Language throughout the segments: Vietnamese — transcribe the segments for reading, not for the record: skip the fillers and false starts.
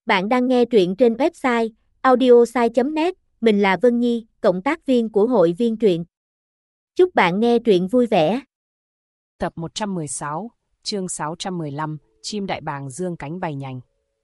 Bạn đang nghe truyện trên website audiosai.net, mình là Vân Nhi, cộng tác viên của hội viên truyện. Chúc bạn nghe truyện vui vẻ. Tập 116, chương 615, chim đại bàng dương cánh bay nhanh.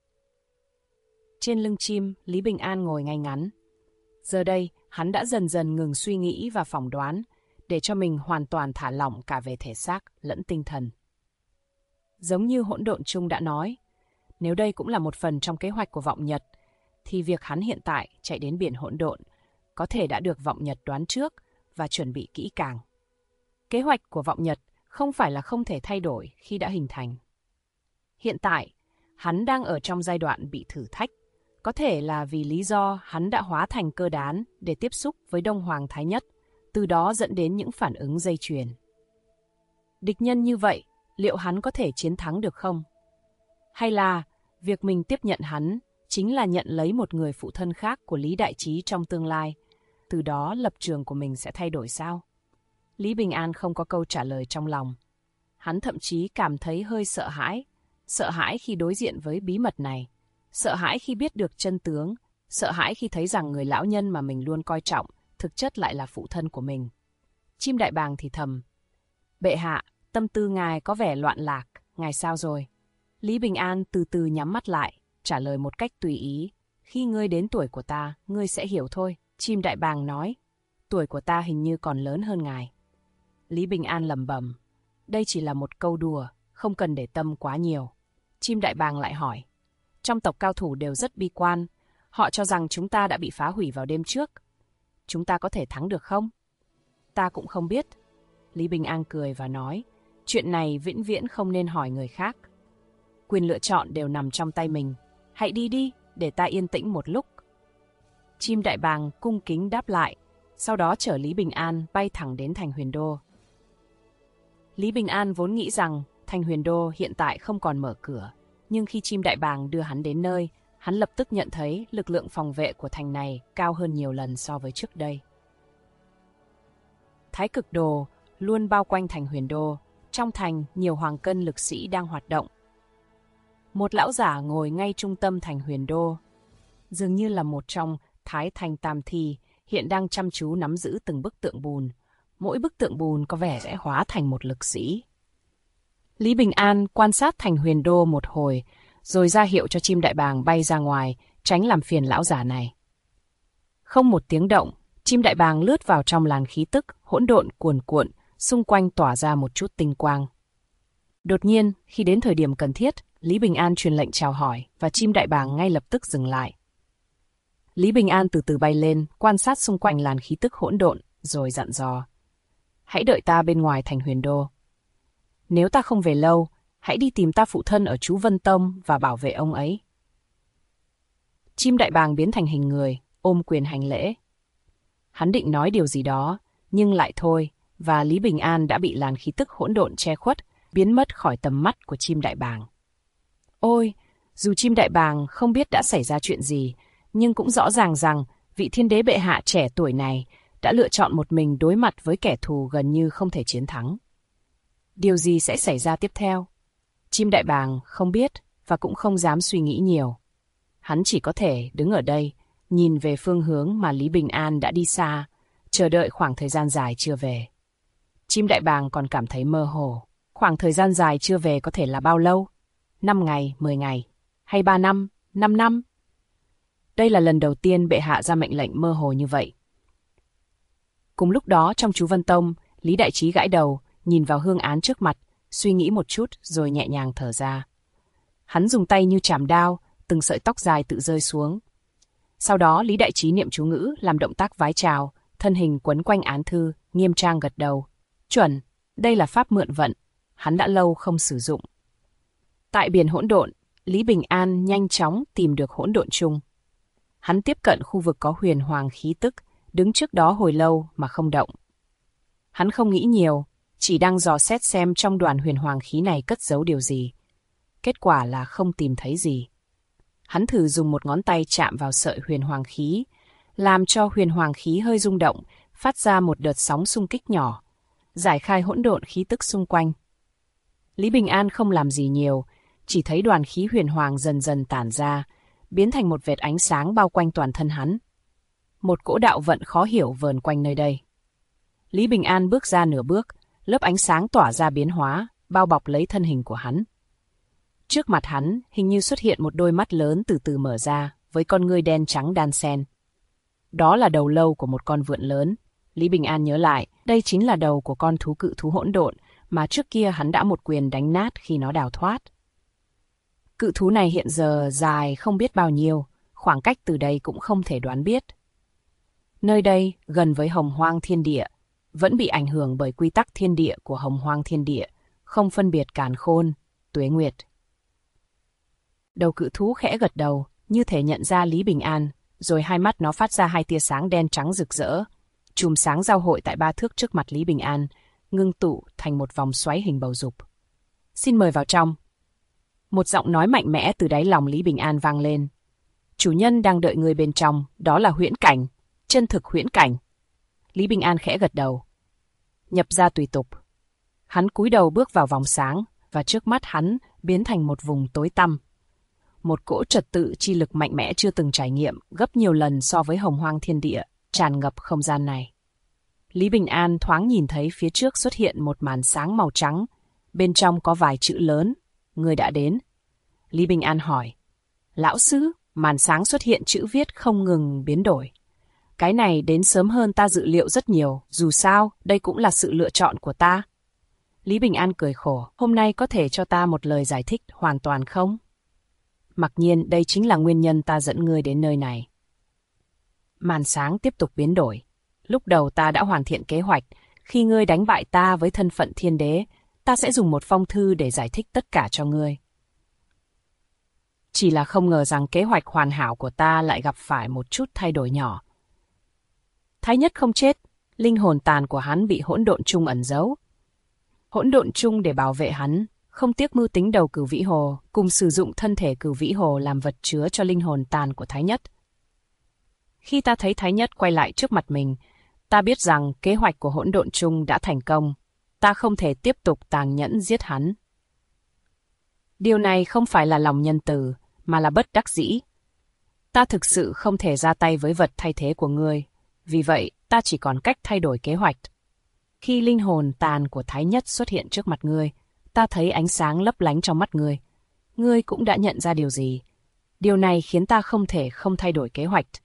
Trên lưng chim, Lý Bình An ngồi ngay ngắn. Giờ đây, hắn đã dần dần ngừng suy nghĩ và phỏng đoán, để cho mình hoàn toàn thả lỏng cả về thể xác lẫn tinh thần. Giống như Hỗn Độn Chung đã nói, nếu đây cũng là một phần trong kế hoạch của Vọng Nhật, thì việc hắn hiện tại chạy đến biển hỗn độn có thể đã được Vọng Nhật đoán trước và chuẩn bị kỹ càng. Kế hoạch của Vọng Nhật không phải là không thể thay đổi khi đã hình thành. Hiện tại, hắn đang ở trong giai đoạn bị thử thách, có thể là vì lý do hắn đã hóa thành cơ đán để tiếp xúc với Đông Hoàng Thái Nhất, từ đó dẫn đến những phản ứng dây chuyền. Địch nhân như vậy, liệu hắn có thể chiến thắng được không? Hay là việc mình tiếp nhận hắn chính là nhận lấy một người phụ thân khác của Lý Đại Trí trong tương lai, từ đó lập trường của mình sẽ thay đổi sao? Lý Bình An không có câu trả lời trong lòng. Hắn thậm chí cảm thấy hơi sợ hãi khi đối diện với bí mật này, sợ hãi khi biết được chân tướng, sợ hãi khi thấy rằng người lão nhân mà mình luôn coi trọng thực chất lại là phụ thân của mình. Chim đại bàng thì thầm: "Bệ hạ, tâm tư ngài có vẻ loạn lạc, ngài sao rồi?" Lý Bình An từ từ nhắm mắt lại, trả lời một cách tùy ý: "Khi ngươi đến tuổi của ta, ngươi sẽ hiểu thôi." Chim đại bàng nói: "Tuổi của ta hình như còn lớn hơn ngài." Lý Bình An lẩm bẩm: "Đây chỉ là một câu đùa, không cần để tâm quá nhiều." Chim đại bàng lại hỏi: "Trong tộc cao thủ đều rất bi quan, họ cho rằng chúng ta đã bị phá hủy vào đêm trước. Chúng ta có thể thắng được không?" "Ta cũng không biết." Lý Bình An cười và nói: "Chuyện này vĩnh viễn không nên hỏi người khác. Quyền lựa chọn đều nằm trong tay mình. Hãy đi đi, để ta yên tĩnh một lúc." Chim đại bàng cung kính đáp lại, sau đó chở Lý Bình An bay thẳng đến thành Huyền Đô. Lý Bình An vốn nghĩ rằng thành Huyền Đô hiện tại không còn mở cửa, nhưng khi chim đại bàng đưa hắn đến nơi, hắn lập tức nhận thấy lực lượng phòng vệ của thành này cao hơn nhiều lần so với trước đây. Thái Cực Đồ luôn bao quanh thành Huyền Đô, trong thành nhiều hoàng cân lực sĩ đang hoạt động. Một lão giả ngồi ngay trung tâm thành Huyền Đô, dường như là một trong Thái Thành Tam Thi, hiện đang chăm chú nắm giữ từng bức tượng bùn. Mỗi bức tượng bùn có vẻ sẽ hóa thành một lực sĩ. Lý Bình An quan sát thành Huyền Đô một hồi, rồi ra hiệu cho chim đại bàng bay ra ngoài, tránh làm phiền lão giả này. Không một tiếng động, chim đại bàng lướt vào trong làn khí tức hỗn độn cuồn cuộn, xung quanh tỏa ra một chút tinh quang. Đột nhiên, khi đến thời điểm cần thiết, Lý Bình An truyền lệnh chào hỏi và chim đại bàng ngay lập tức dừng lại. Lý Bình An từ từ bay lên, quan sát xung quanh làn khí tức hỗn độn, rồi dặn dò: "Hãy đợi ta bên ngoài thành Huyền Đô. Nếu ta không về lâu, hãy đi tìm ta phụ thân ở Chú Vân Tông và bảo vệ ông ấy." Chim đại bàng biến thành hình người, ôm quyền hành lễ. Hắn định nói điều gì đó, nhưng lại thôi, và Lý Bình An đã bị làn khí tức hỗn độn che khuất, biến mất khỏi tầm mắt của chim đại bàng. Ôi, dù chim đại bàng không biết đã xảy ra chuyện gì, nhưng cũng rõ ràng rằng vị thiên đế bệ hạ trẻ tuổi này đã lựa chọn một mình đối mặt với kẻ thù gần như không thể chiến thắng. Điều gì sẽ xảy ra tiếp theo? Chim đại bàng không biết và cũng không dám suy nghĩ nhiều. Hắn chỉ có thể đứng ở đây, nhìn về phương hướng mà Lý Bình An đã đi xa, chờ đợi khoảng thời gian dài chưa về. Chim đại bàng còn cảm thấy mơ hồ. Khoảng thời gian dài chưa về có thể là bao lâu? 5 ngày, 10 ngày, hay 3 năm, 5 năm? Đây là lần đầu tiên bệ hạ ra mệnh lệnh mơ hồ như vậy. Cùng lúc đó trong Chú Vân Tông, Lý Đại Trí gãi đầu, nhìn vào hương án trước mặt, suy nghĩ một chút rồi nhẹ nhàng thở ra. Hắn dùng tay như chàm đao, từng sợi tóc dài tự rơi xuống. Sau đó Lý Đại Trí niệm chú ngữ làm động tác vái chào, thân hình quấn quanh án thư, nghiêm trang gật đầu. Chuẩn, đây là pháp mượn vận, hắn đã lâu không sử dụng. Tại biển hỗn độn, Lý Bình An nhanh chóng tìm được hỗn độn chung. Hắn tiếp cận khu vực có huyền hoàng khí tức, đứng trước đó hồi lâu mà không động. Hắn không nghĩ nhiều, chỉ đang dò xét xem trong đoàn huyền hoàng khí này cất giấu điều gì. Kết quả là không tìm thấy gì. Hắn thử dùng một ngón tay chạm vào sợi huyền hoàng khí, làm cho huyền hoàng khí hơi rung động, phát ra một đợt sóng xung kích nhỏ, giải khai hỗn độn khí tức xung quanh. Lý Bình An không làm gì nhiều, chỉ thấy đoàn khí huyền hoàng dần dần tản ra, biến thành một vệt ánh sáng bao quanh toàn thân hắn. Một cỗ đạo vận khó hiểu vờn quanh nơi đây. Lý Bình An bước ra nửa bước, lớp ánh sáng tỏa ra biến hóa, bao bọc lấy thân hình của hắn. Trước mặt hắn, hình như xuất hiện một đôi mắt lớn từ từ mở ra, với con ngươi đen trắng đan xen. Đó là đầu lâu của một con vượn lớn. Lý Bình An nhớ lại, đây chính là đầu của con thú cự thú hỗn độn mà trước kia hắn đã một quyền đánh nát khi nó đào thoát. Cự thú này hiện giờ dài không biết bao nhiêu, khoảng cách từ đây cũng không thể đoán biết. Nơi đây, gần với Hồng Hoang Thiên Địa, vẫn bị ảnh hưởng bởi quy tắc thiên địa của Hồng Hoang Thiên Địa, không phân biệt càn khôn, tuế nguyệt. Đầu cự thú khẽ gật đầu, như thể nhận ra Lý Bình An, rồi hai mắt nó phát ra hai tia sáng đen trắng rực rỡ. Chùm sáng giao hội tại 3 thước trước mặt Lý Bình An, ngưng tụ thành một vòng xoáy hình bầu dục. Xin mời vào trong. Một giọng nói mạnh mẽ từ đáy lòng Lý Bình An vang lên. Chủ nhân đang đợi người bên trong, đó là huyễn cảnh, chân thực huyễn cảnh. Lý Bình An khẽ gật đầu. Nhập ra tùy tục. Hắn cúi đầu bước vào vòng sáng, và trước mắt hắn biến thành một vùng tối tăm. Một cỗ trật tự chi lực mạnh mẽ chưa từng trải nghiệm, gấp nhiều lần so với Hồng Hoang Thiên Địa, tràn ngập không gian này. Lý Bình An thoáng nhìn thấy phía trước xuất hiện một màn sáng màu trắng, bên trong có vài chữ lớn, người đã đến. Lý Bình An hỏi, lão sư, màn sáng xuất hiện chữ viết không ngừng biến đổi. Cái này đến sớm hơn ta dự liệu rất nhiều, dù sao, đây cũng là sự lựa chọn của ta. Lý Bình An cười khổ, hôm nay có thể cho ta một lời giải thích hoàn toàn không? Mặc nhiên, đây chính là nguyên nhân ta dẫn ngươi đến nơi này. Màn sáng tiếp tục biến đổi. Lúc đầu ta đã hoàn thiện kế hoạch, khi ngươi đánh bại ta với thân phận thiên đế, ta sẽ dùng một phong thư để giải thích tất cả cho ngươi. Chỉ là không ngờ rằng kế hoạch hoàn hảo của ta lại gặp phải một chút thay đổi nhỏ. Thái Nhất không chết, linh hồn tàn của hắn bị hỗn độn chung ẩn giấu. Hỗn độn chung để bảo vệ hắn, không tiếc mưu tính đầu Cửu Vĩ Hồ, cùng sử dụng thân thể Cửu Vĩ Hồ làm vật chứa cho linh hồn tàn của Thái Nhất. Khi ta thấy Thái Nhất quay lại trước mặt mình, ta biết rằng kế hoạch của hỗn độn chung đã thành công. Ta không thể tiếp tục tàn nhẫn giết hắn. Điều này không phải là lòng nhân từ, mà là bất đắc dĩ. Ta thực sự không thể ra tay với vật thay thế của ngươi. Vì vậy, ta chỉ còn cách thay đổi kế hoạch. Khi linh hồn tàn của Thái Nhất xuất hiện trước mặt ngươi, ta thấy ánh sáng lấp lánh trong mắt ngươi. Ngươi cũng đã nhận ra điều gì? Điều này khiến ta không thể không thay đổi kế hoạch.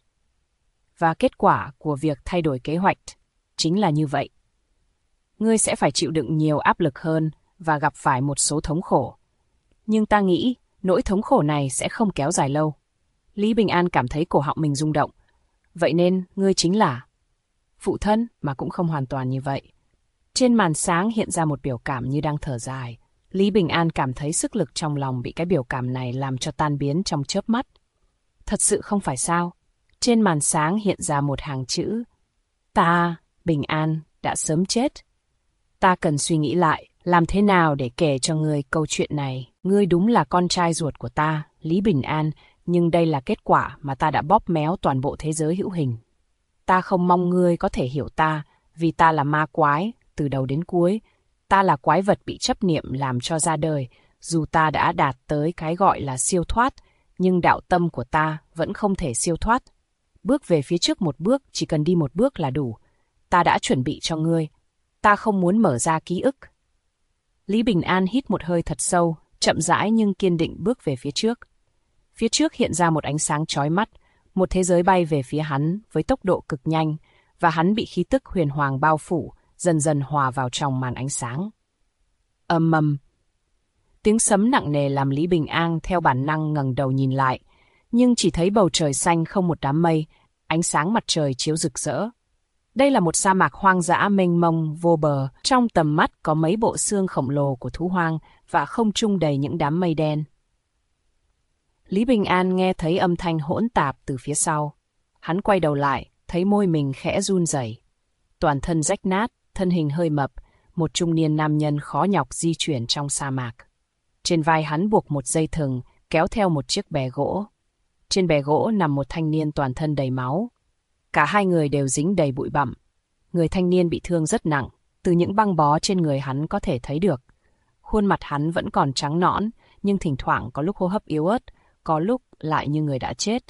Và kết quả của việc thay đổi kế hoạch chính là như vậy. Ngươi sẽ phải chịu đựng nhiều áp lực hơn và gặp phải một số thống khổ. Nhưng ta nghĩ nỗi thống khổ này sẽ không kéo dài lâu. Lý Bình An cảm thấy cổ họng mình rung động. Vậy nên ngươi chính là phụ thân, mà cũng không hoàn toàn như vậy. Trên màn sáng hiện ra một biểu cảm như đang thở dài. Lý Bình An cảm thấy sức lực trong lòng bị cái biểu cảm này làm cho tan biến trong chớp mắt. Thật sự không phải sao? Trên màn sáng hiện ra một hàng chữ. Ta, Bình An, đã sớm chết. Ta cần suy nghĩ lại, làm thế nào để kể cho ngươi câu chuyện này. Ngươi đúng là con trai ruột của ta, Lý Bình An, nhưng đây là kết quả mà ta đã bóp méo toàn bộ thế giới hữu hình. Ta không mong ngươi có thể hiểu ta, vì ta là ma quái, từ đầu đến cuối. Ta là quái vật bị chấp niệm làm cho ra đời, dù ta đã đạt tới cái gọi là siêu thoát, nhưng đạo tâm của ta vẫn không thể siêu thoát. Bước về phía trước một bước, chỉ cần đi một bước là đủ. Ta đã chuẩn bị cho ngươi. Ta không muốn mở ra ký ức. Lý Bình An hít một hơi thật sâu, chậm rãi nhưng kiên định bước về phía trước. Phía trước hiện ra một ánh sáng chói mắt, một thế giới bay về phía hắn với tốc độ cực nhanh, và hắn bị khí tức huyền hoàng bao phủ, dần dần hòa vào trong màn ánh sáng. Ầm ầm. Tiếng sấm nặng nề làm Lý Bình An theo bản năng ngẩng đầu nhìn lại, nhưng chỉ thấy bầu trời xanh không một đám mây, ánh sáng mặt trời chiếu rực rỡ. Đây là một sa mạc hoang dã mênh mông vô bờ, trong tầm mắt có mấy bộ xương khổng lồ của thú hoang và không trung đầy những đám mây đen. Lý Bình An nghe thấy âm thanh hỗn tạp từ phía sau. Hắn quay đầu lại, thấy môi mình khẽ run rẩy. Toàn thân rách nát, thân hình hơi mập, một trung niên nam nhân khó nhọc di chuyển trong sa mạc. Trên vai hắn buộc một dây thừng, kéo theo một chiếc bè gỗ. Trên bè gỗ nằm một thanh niên toàn thân đầy máu. Cả hai người đều dính đầy bụi bặm. Người thanh niên bị thương rất nặng, từ những băng bó trên người hắn có thể thấy được. Khuôn mặt hắn vẫn còn trắng nõn, nhưng thỉnh thoảng có lúc hô hấp yếu ớt, có lúc lại như người đã chết.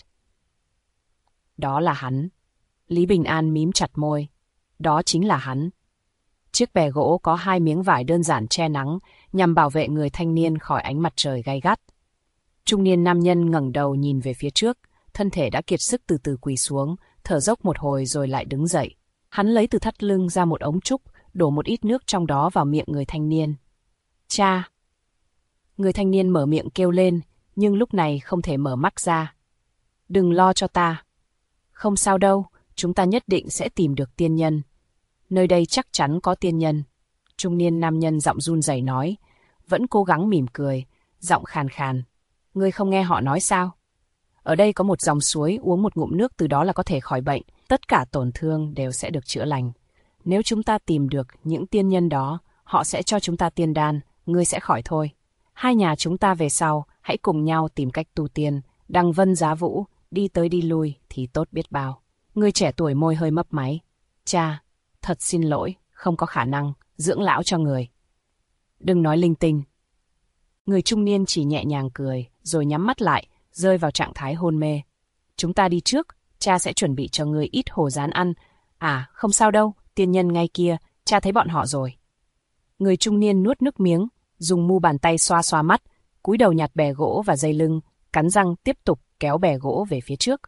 Đó là hắn. Lý Bình An mím chặt môi. Đó chính là hắn. Chiếc bè gỗ có 2 miếng vải đơn giản che nắng, nhằm bảo vệ người thanh niên khỏi ánh mặt trời gay gắt. Trung niên nam nhân ngẩng đầu nhìn về phía trước, thân thể đã kiệt sức từ từ quỳ xuống, thở dốc một hồi rồi lại đứng dậy. Hắn lấy từ thắt lưng ra một ống trúc, đổ một ít nước trong đó vào miệng người thanh niên. Cha! Người thanh niên mở miệng kêu lên, nhưng lúc này không thể mở mắt ra. Đừng lo cho ta. Không sao đâu, chúng ta nhất định sẽ tìm được tiên nhân. Nơi đây chắc chắn có tiên nhân. Trung niên nam nhân giọng run rẩy nói, vẫn cố gắng mỉm cười, giọng khàn khàn. Ngươi không nghe họ nói sao? Ở đây có một dòng suối, uống một ngụm nước từ đó là có thể khỏi bệnh. Tất cả tổn thương đều sẽ được chữa lành. Nếu chúng ta tìm được những tiên nhân đó, họ sẽ cho chúng ta tiên đan, ngươi sẽ khỏi thôi. Hai nhà chúng ta về sau, hãy cùng nhau tìm cách tu tiên, đăng vân giá vũ, đi tới đi lui thì tốt biết bao. Người trẻ tuổi môi hơi mấp máy. Cha, thật xin lỗi, không có khả năng dưỡng lão cho người. Đừng nói linh tinh. Người trung niên chỉ nhẹ nhàng cười, rồi nhắm mắt lại, rơi vào trạng thái hôn mê. Chúng ta đi trước, cha sẽ chuẩn bị cho người ít hồ rán ăn. À, không sao đâu, tiên nhân ngay kia, cha thấy bọn họ rồi. Người trung niên nuốt nước miếng, dùng mu bàn tay xoa xoa mắt, cúi đầu nhặt bè gỗ và dây lưng, cắn răng tiếp tục kéo bè gỗ về phía trước.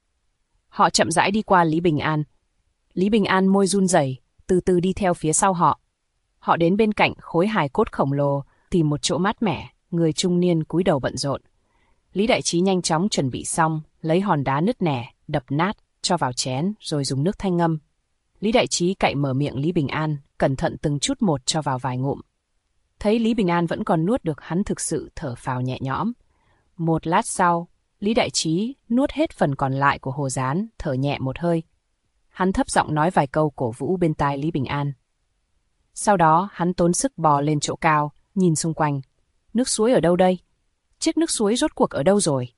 Họ chậm rãi đi qua Lý Bình An. Lý Bình An môi run rẩy, từ từ đi theo phía sau họ. Họ đến bên cạnh khối hài cốt khổng lồ, tìm một chỗ mát mẻ, người trung niên cúi đầu bận rộn. Lý Đại Trí nhanh chóng chuẩn bị xong, lấy hòn đá nứt nẻ, đập nát, cho vào chén, rồi dùng nước thanh ngâm. Lý Đại Trí cậy mở miệng Lý Bình An, cẩn thận từng chút một cho vào vài ngụm. Thấy Lý Bình An vẫn còn nuốt được, hắn thực sự thở phào nhẹ nhõm. Một lát sau, Lý Đại Trí nuốt hết phần còn lại của hồ rán, thở nhẹ một hơi. Hắn thấp giọng nói vài câu cổ vũ bên tai Lý Bình An. Sau đó, hắn tốn sức bò lên chỗ cao, nhìn xung quanh. Nước suối ở đâu đây? Chiếc nước suối rốt cuộc ở đâu rồi?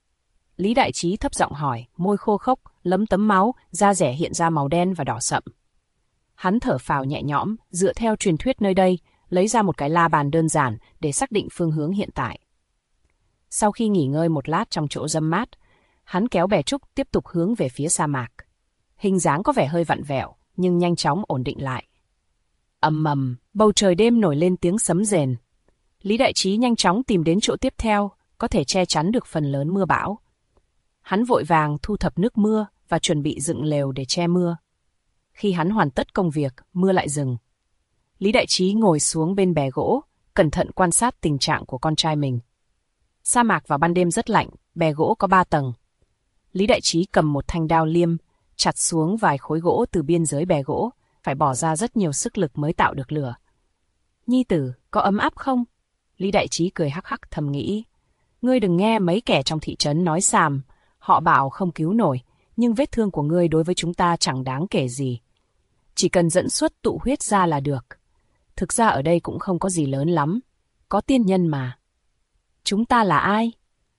Lý Đại Trí thấp giọng hỏi, môi khô khốc, lấm tấm máu, da dẻ hiện ra màu đen và đỏ sậm. Hắn thở phào nhẹ nhõm, dựa theo truyền thuyết nơi đây, lấy ra một cái la bàn đơn giản để xác định phương hướng hiện tại. Sau khi nghỉ ngơi một lát trong chỗ râm mát, hắn kéo bè trúc tiếp tục hướng về phía sa mạc. Hình dáng có vẻ hơi vặn vẹo, nhưng nhanh chóng ổn định lại. Ầm ầm, bầu trời đêm nổi lên tiếng sấm rền. Lý Đại Trí nhanh chóng tìm đến chỗ tiếp theo, có thể che chắn được phần lớn mưa bão. Hắn vội vàng thu thập nước mưa và chuẩn bị dựng lều để che mưa. Khi hắn hoàn tất công việc, mưa lại dừng. Lý Đại Trí ngồi xuống bên bè gỗ, cẩn thận quan sát tình trạng của con trai mình. Sa mạc vào ban đêm rất lạnh, bè gỗ có 3 tầng. Lý Đại Trí cầm một thanh đao liêm, chặt xuống vài khối gỗ từ biên giới bè gỗ, phải bỏ ra rất nhiều sức lực mới tạo được lửa. Nhi tử, có ấm áp không? Lý Đại Trí cười hắc hắc thầm nghĩ. Ngươi đừng nghe mấy kẻ trong thị trấn nói xàm, họ bảo không cứu nổi, nhưng vết thương của ngươi đối với chúng ta chẳng đáng kể gì. Chỉ cần dẫn xuất tụ huyết ra là được. Thực ra ở đây cũng không có gì lớn lắm, có tiên nhân mà. Chúng ta là ai?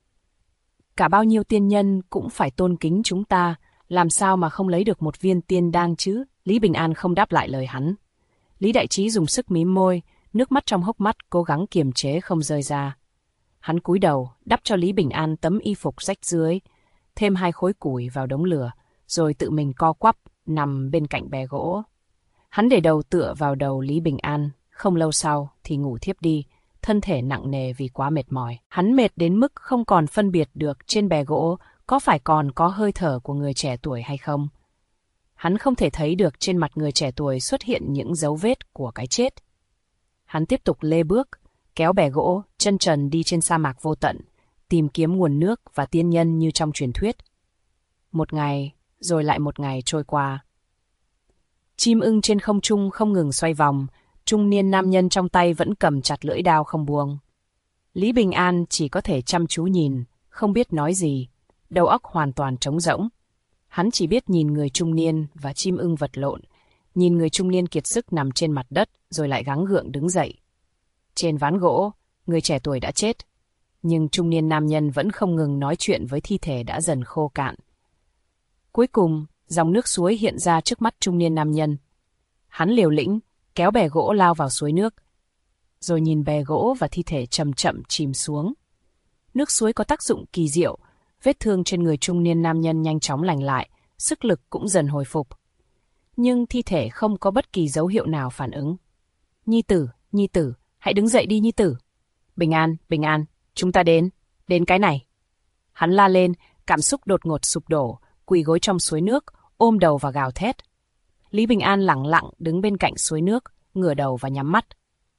Cả bao nhiêu tiên nhân cũng phải tôn kính chúng ta, làm sao mà không lấy được một viên tiên đan chứ? Lý Bình An không đáp lại lời hắn. Lý Đại Trí dùng sức mím môi, nước mắt trong hốc mắt cố gắng kiềm chế không rơi ra. Hắn cúi đầu, đắp cho Lý Bình An tấm y phục rách rưới, thêm 2 khối củi vào đống lửa, rồi tự mình co quắp, nằm bên cạnh bè gỗ. Hắn để đầu tựa vào đầu Lý Bình An, không lâu sau thì ngủ thiếp đi, thân thể nặng nề vì quá mệt mỏi. Hắn mệt đến mức không còn phân biệt được trên bè gỗ có phải còn có hơi thở của người trẻ tuổi hay không. Hắn không thể thấy được trên mặt người trẻ tuổi xuất hiện những dấu vết của cái chết. Hắn tiếp tục lê bước, kéo bè gỗ, chân trần đi trên sa mạc vô tận, tìm kiếm nguồn nước và tiên nhân như trong truyền thuyết. Một ngày, rồi lại một ngày trôi qua. Chim ưng trên không trung không ngừng xoay vòng, trung niên nam nhân trong tay vẫn cầm chặt lưỡi đao không buông. Lý Bình An chỉ có thể chăm chú nhìn, không biết nói gì, đầu óc hoàn toàn trống rỗng. Hắn chỉ biết nhìn người trung niên và chim ưng vật lộn, nhìn người trung niên kiệt sức nằm trên mặt đất rồi lại gắng gượng đứng dậy. Trên ván gỗ, người trẻ tuổi đã chết, nhưng trung niên nam nhân vẫn không ngừng nói chuyện với thi thể đã dần khô cạn. Cuối cùng, dòng nước suối hiện ra trước mắt trung niên nam nhân. Hắn liều lĩnh, kéo bè gỗ lao vào suối nước, rồi nhìn bè gỗ và thi thể chậm chậm chìm xuống. Nước suối có tác dụng kỳ diệu, vết thương trên người trung niên nam nhân nhanh chóng lành lại, sức lực cũng dần hồi phục. Nhưng thi thể không có bất kỳ dấu hiệu nào phản ứng. Nhi tử, hãy đứng dậy đi Nhi tử. Bình an, chúng ta đến cái này. Hắn la lên, cảm xúc đột ngột sụp đổ, quỳ gối trong suối nước, ôm đầu và gào thét. Lý Bình An lẳng lặng đứng bên cạnh suối nước, ngửa đầu và nhắm mắt.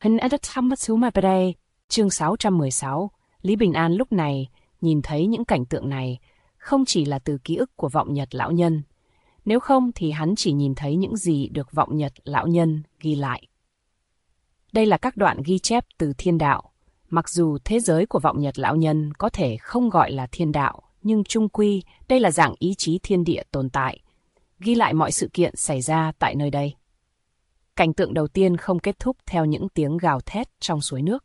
Chương 616, Lý Bình An lúc này nhìn thấy những cảnh tượng này, không chỉ là từ ký ức của vọng nhật lão nhân. Nếu không thì hắn chỉ nhìn thấy những gì được vọng nhật lão nhân ghi lại. Đây là các đoạn ghi chép từ thiên đạo. Mặc dù thế giới của vọng nhật lão nhân có thể không gọi là thiên đạo, nhưng chung quy đây là dạng ý chí thiên địa tồn tại, ghi lại mọi sự kiện xảy ra tại nơi đây. Cảnh tượng đầu tiên không kết thúc theo những tiếng gào thét trong suối nước.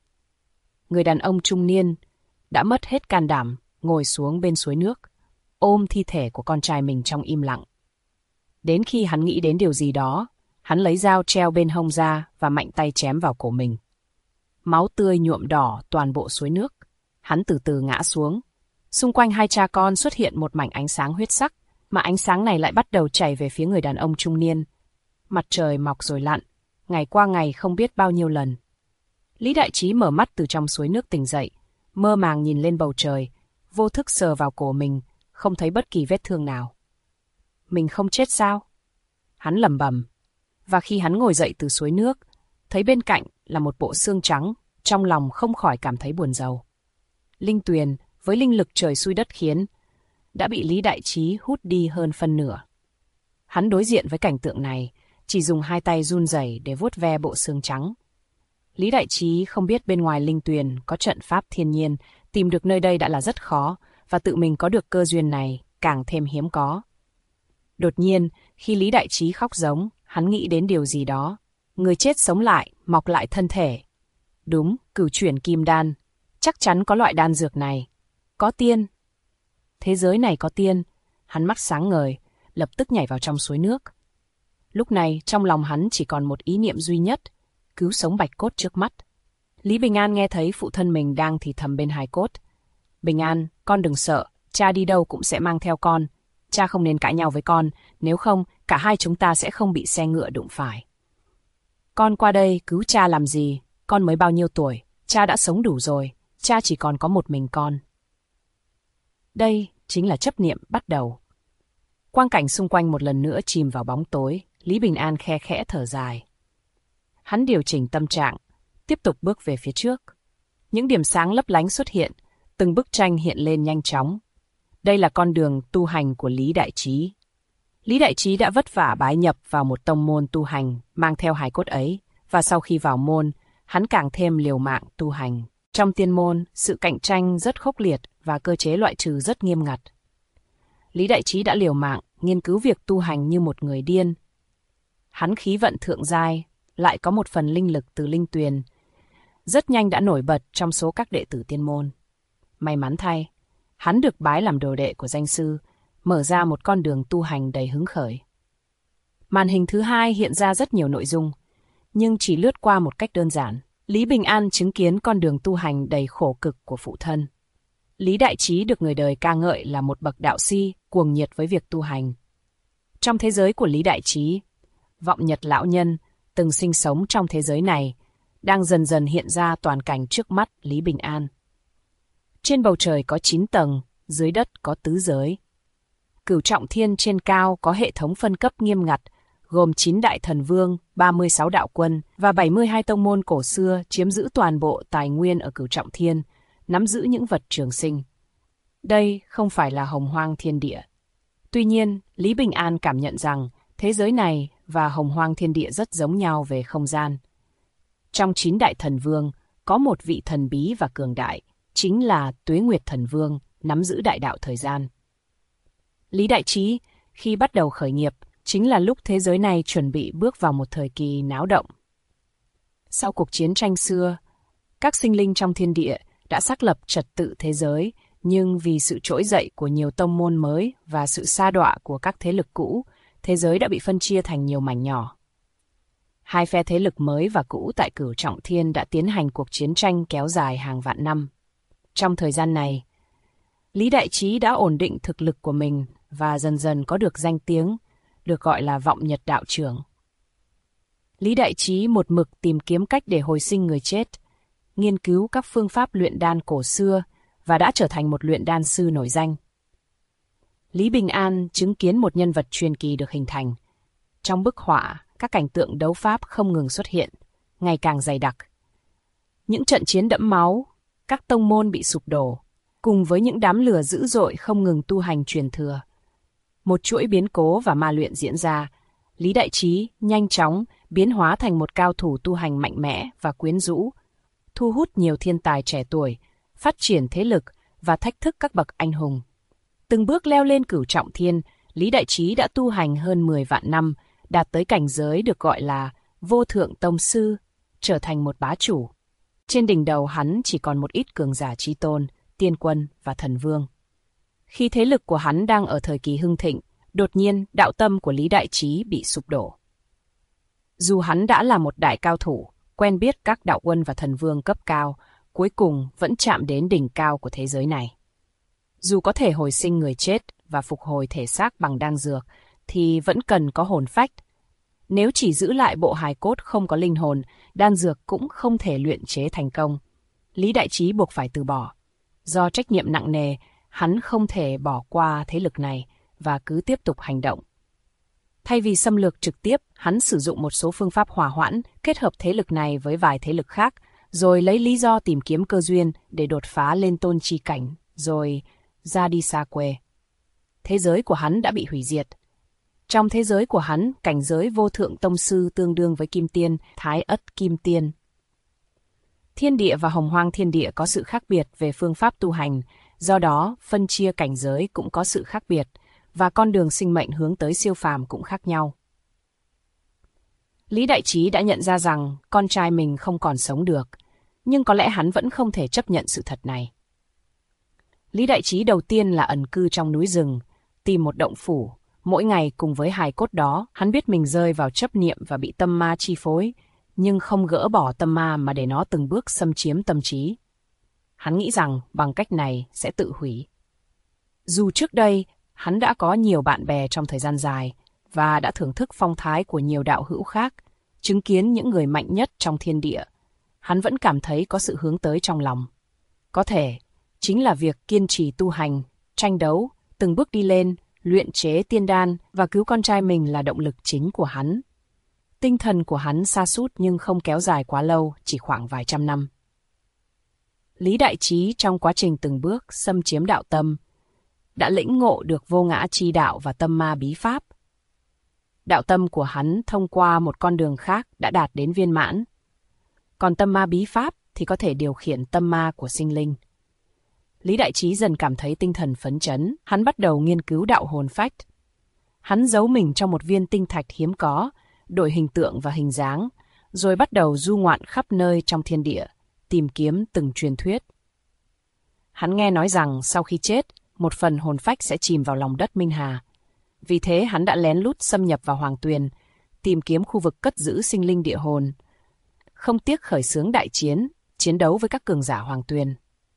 Người đàn ông trung niên đã mất hết can đảm, ngồi xuống bên suối nước, ôm thi thể của con trai mình trong im lặng. Đến khi hắn nghĩ đến điều gì đó, hắn lấy dao treo bên hông ra và mạnh tay chém vào cổ mình. Máu tươi nhuộm đỏ toàn bộ suối nước. Hắn từ từ ngã xuống. Xung quanh hai cha con xuất hiện một mảnh ánh sáng huyết sắc, mà ánh sáng này lại bắt đầu chảy về phía người đàn ông trung niên. Mặt trời mọc rồi lặn, ngày qua ngày không biết bao nhiêu lần. Lý Đại Trí mở mắt từ trong suối nước tỉnh dậy, mơ màng nhìn lên bầu trời, vô thức sờ vào cổ mình, không thấy bất kỳ vết thương nào. Mình không chết sao? Hắn lẩm bẩm. Và khi hắn ngồi dậy từ suối nước, thấy bên cạnh là một bộ xương trắng, trong lòng không khỏi cảm thấy buồn rầu. Linh tuyền với linh lực trời xui đất khiến đã bị Lý Đại Trí hút đi hơn phân nửa. Hắn đối diện với cảnh tượng này, chỉ dùng hai tay run rẩy để vuốt ve bộ xương trắng. Lý Đại Trí không biết bên ngoài linh tuyền có trận pháp thiên nhiên, tìm được nơi đây đã là rất khó, và tự mình có được cơ duyên này càng thêm hiếm có. Đột nhiên, khi Lý Đại Trí khóc giống, hắn nghĩ đến điều gì đó. Người chết sống lại, mọc lại thân thể. Đúng, cửu chuyển kim đan. Chắc chắn có loại đan dược này. Có tiên. Thế giới này có tiên. Hắn mắt sáng ngời, lập tức nhảy vào trong suối nước. Lúc này, trong lòng hắn chỉ còn một ý niệm duy nhất, cứu sống bạch cốt trước mắt. Lý Bình An nghe thấy phụ thân mình đang thì thầm bên hài cốt. Bình An, con đừng sợ, cha đi đâu cũng sẽ mang theo con. Cha không nên cãi nhau với con, nếu không, cả hai chúng ta sẽ không bị xe ngựa đụng phải. Con qua đây cứu cha làm gì? Con mới bao nhiêu tuổi? Cha đã sống đủ rồi, cha chỉ còn có một mình con. Đây chính là chấp niệm bắt đầu. Quang cảnh xung quanh một lần nữa chìm vào bóng tối, Lý Bình An khe khẽ thở dài. Hắn điều chỉnh tâm trạng, tiếp tục bước về phía trước. Những điểm sáng lấp lánh xuất hiện, từng bức tranh hiện lên nhanh chóng. Đây là con đường tu hành của Lý Đại Trí. Lý Đại Trí đã vất vả bái nhập vào một tông môn tu hành, mang theo hài cốt ấy, và sau khi vào môn, hắn càng thêm liều mạng tu hành. Trong tiên môn, sự cạnh tranh rất khốc liệt và cơ chế loại trừ rất nghiêm ngặt. Lý Đại Trí đã liều mạng, nghiên cứu việc tu hành như một người điên. Hắn khí vận thượng giai, lại có một phần linh lực từ linh tuyền. Rất nhanh đã nổi bật trong số các đệ tử tiên môn. May mắn thay, hắn được bái làm đồ đệ của danh sư, mở ra một con đường tu hành đầy hứng khởi. Màn hình thứ hai hiện ra rất nhiều nội dung, nhưng chỉ lướt qua một cách đơn giản. Lý Bình An chứng kiến con đường tu hành đầy khổ cực của phụ thân. Lý Đại Trí được người đời ca ngợi là một bậc đạo si, cuồng nhiệt với việc tu hành. Trong thế giới của Lý Đại Trí, vọng nhật lão nhân từng sinh sống trong thế giới này, đang dần dần hiện ra toàn cảnh trước mắt Lý Bình An. Trên bầu trời có 9 tầng, dưới đất có tứ giới. Cửu trọng thiên trên cao có hệ thống phân cấp nghiêm ngặt, gồm 9 đại thần vương, 36 đạo quân và 72 tông môn cổ xưa chiếm giữ toàn bộ tài nguyên ở cửu trọng thiên, nắm giữ những vật trường sinh. Đây không phải là hồng hoang thiên địa. Tuy nhiên, Lý Bình An cảm nhận rằng thế giới này và hồng hoang thiên địa rất giống nhau về không gian. Trong 9 đại thần vương, có một vị thần bí và cường đại, chính là Tuế Nguyệt Thần Vương, nắm giữ đại đạo thời gian. Lý Đại Trí, khi bắt đầu khởi nghiệp, chính là lúc thế giới này chuẩn bị bước vào một thời kỳ náo động. Sau cuộc chiến tranh xưa, các sinh linh trong thiên địa đã xác lập trật tự thế giới, nhưng vì sự trỗi dậy của nhiều tông môn mới và sự sa đọa của các thế lực cũ, thế giới đã bị phân chia thành nhiều mảnh nhỏ. Hai phe thế lực mới và cũ tại Cửu Trọng Thiên đã tiến hành cuộc chiến tranh kéo dài hàng vạn năm. Trong thời gian này, Lý Đại Trí đã ổn định thực lực của mình và dần dần có được danh tiếng, được gọi là vọng nhật đạo trưởng. Lý Đại Trí một mực tìm kiếm cách để hồi sinh người chết, nghiên cứu các phương pháp luyện đan cổ xưa và đã trở thành một luyện đan sư nổi danh. Lý Bình An chứng kiến một nhân vật truyền kỳ được hình thành. Trong bức họa, các cảnh tượng đấu pháp không ngừng xuất hiện, ngày càng dày đặc. Những trận chiến đẫm máu, các tông môn bị sụp đổ, cùng với những đám lửa dữ dội không ngừng tu hành truyền thừa. Một chuỗi biến cố và ma luyện diễn ra, Lý Đại Trí nhanh chóng biến hóa thành một cao thủ tu hành mạnh mẽ và quyến rũ, thu hút nhiều thiên tài trẻ tuổi, phát triển thế lực và thách thức các bậc anh hùng. Từng bước leo lên cửu trọng thiên, Lý Đại Trí đã tu hành hơn 10 vạn năm, đạt tới cảnh giới được gọi là vô thượng tông sư, trở thành một bá chủ. Trên đỉnh đầu hắn chỉ còn một ít cường giả chí tôn, tiên quân và thần vương. Khi thế lực của hắn đang ở thời kỳ hưng thịnh, đột nhiên đạo tâm của Lý Đại Trí bị sụp đổ. Dù hắn đã là một đại cao thủ, quen biết các đạo quân và thần vương cấp cao, cuối cùng vẫn chạm đến đỉnh cao của thế giới này. Dù có thể hồi sinh người chết và phục hồi thể xác bằng đan dược, thì vẫn cần có hồn phách. Nếu chỉ giữ lại bộ hài cốt không có linh hồn, đan dược cũng không thể luyện chế thành công. Lý Đại Trí buộc phải từ bỏ. Do trách nhiệm nặng nề, hắn không thể bỏ qua thế lực này và cứ tiếp tục hành động. Thay vì xâm lược trực tiếp, hắn sử dụng một số phương pháp hòa hoãn, kết hợp thế lực này với vài thế lực khác, rồi lấy lý do tìm kiếm cơ duyên để đột phá lên tôn chi cảnh, rồi ra đi xa quê. Thế giới của hắn đã bị hủy diệt. Trong thế giới của hắn, cảnh giới vô thượng tông sư tương đương với kim tiên, thái ất kim tiên. Thiên địa và hồng hoang thiên địa có sự khác biệt về phương pháp tu hành, do đó phân chia cảnh giới cũng có sự khác biệt, và con đường sinh mệnh hướng tới siêu phàm cũng khác nhau. Lý Đại Trí đã nhận ra rằng con trai mình không còn sống được, nhưng có lẽ hắn vẫn không thể chấp nhận sự thật này. Lý Đại Trí đầu tiên là ẩn cư trong núi rừng, tìm một động phủ. Mỗi ngày cùng với hài cốt đó, hắn biết mình rơi vào chấp niệm và bị tâm ma chi phối, nhưng không gỡ bỏ tâm ma mà để nó từng bước xâm chiếm tâm trí. Hắn nghĩ rằng bằng cách này sẽ tự hủy. Dù trước đây, hắn đã có nhiều bạn bè trong thời gian dài và đã thưởng thức phong thái của nhiều đạo hữu khác, chứng kiến những người mạnh nhất trong thiên địa, hắn vẫn cảm thấy có sự hướng tới trong lòng. Có thể, chính là việc kiên trì tu hành, tranh đấu, từng bước đi lên, luyện chế tiên đan và cứu con trai mình là động lực chính của hắn. Tinh thần của hắn sa sút nhưng không kéo dài quá lâu, chỉ khoảng vài trăm năm. Lý Đại Trí trong quá trình từng bước xâm chiếm đạo tâm, đã lĩnh ngộ được vô ngã chi đạo và tâm ma bí pháp. Đạo tâm của hắn thông qua một con đường khác đã đạt đến viên mãn. Còn tâm ma bí pháp thì có thể điều khiển tâm ma của sinh linh. Lý Đại Trí dần cảm thấy tinh thần phấn chấn, hắn bắt đầu nghiên cứu đạo hồn phách. Hắn giấu mình trong một viên tinh thạch hiếm có, đổi hình tượng và hình dáng, rồi bắt đầu du ngoạn khắp nơi trong thiên địa, tìm kiếm từng truyền thuyết. Hắn nghe nói rằng sau khi chết, một phần hồn phách sẽ chìm vào lòng đất Minh Hà. Vì thế hắn đã lén lút xâm nhập vào Hoàng Tuyền, tìm kiếm khu vực cất giữ sinh linh địa hồn, không tiếc khởi xướng đại chiến, chiến đấu với các cường giả Hoàng Tuyền.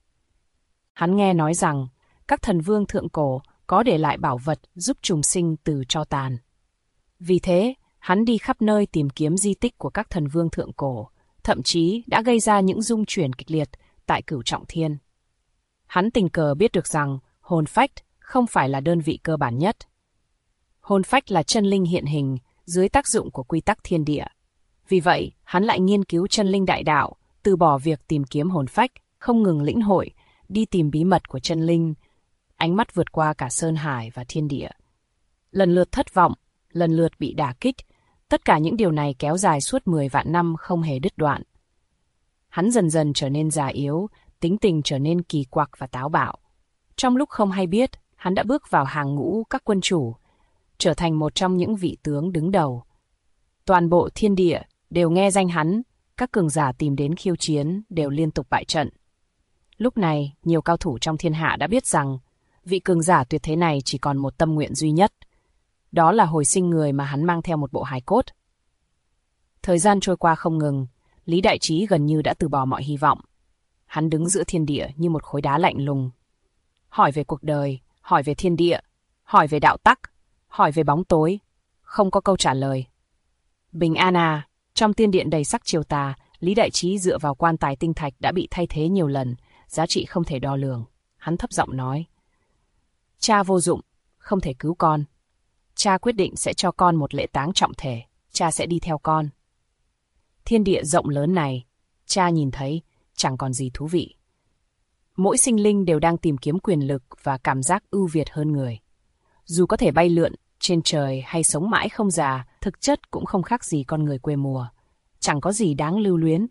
Hắn nghe nói rằng các thần vương thượng cổ có để lại bảo vật giúp trùng sinh từ tro tàn. Vì thế, hắn đi khắp nơi tìm kiếm di tích của các thần vương thượng cổ, thậm chí đã gây ra những rung chuyển kịch liệt tại Cửu Trọng Thiên. Hắn tình cờ biết được rằng hồn phách không phải là đơn vị cơ bản nhất. Hồn phách là chân linh hiện hình dưới tác dụng của quy tắc thiên địa. Vì vậy, hắn lại nghiên cứu chân linh đại đạo, từ bỏ việc tìm kiếm hồn phách, không ngừng lĩnh hội, đi tìm bí mật của chân linh, ánh mắt vượt qua cả sơn hải và thiên địa. Lần lượt thất vọng, lần lượt bị đả kích, tất cả những điều này kéo dài suốt 10 vạn năm không hề đứt đoạn. Hắn dần dần trở nên già yếu, tính tình trở nên kỳ quặc và táo bạo. Trong lúc không hay biết, hắn đã bước vào hàng ngũ các quân chủ, trở thành một trong những vị tướng đứng đầu. Toàn bộ thiên địa đều nghe danh hắn, các cường giả tìm đến khiêu chiến đều liên tục bại trận. Lúc này, nhiều cao thủ trong thiên hạ đã biết rằng vị cường giả tuyệt thế này chỉ còn một tâm nguyện duy nhất. Đó là hồi sinh người mà hắn mang theo một bộ hài cốt. Thời gian trôi qua không ngừng, Lý Đại Trí gần như đã từ bỏ mọi hy vọng. Hắn đứng giữa thiên địa như một khối đá lạnh lùng. Hỏi về cuộc đời, hỏi về thiên địa, hỏi về đạo tắc, hỏi về bóng tối. Không có câu trả lời. Bình an à, trong tiên điện đầy sắc chiều tà, Lý Đại Trí dựa vào quan tài tinh thạch đã bị thay thế nhiều lần, giá trị không thể đo lường. Hắn thấp giọng nói. Cha vô dụng, không thể cứu con. Cha quyết định sẽ cho con một lễ táng trọng thể, cha sẽ đi theo con. Thiên địa rộng lớn này, cha nhìn thấy, chẳng còn gì thú vị. Mỗi sinh linh đều đang tìm kiếm quyền lực và cảm giác ưu việt hơn người. Dù có thể bay lượn trên trời hay sống mãi không già, thực chất cũng không khác gì con người quê mùa. Chẳng có gì đáng lưu luyến.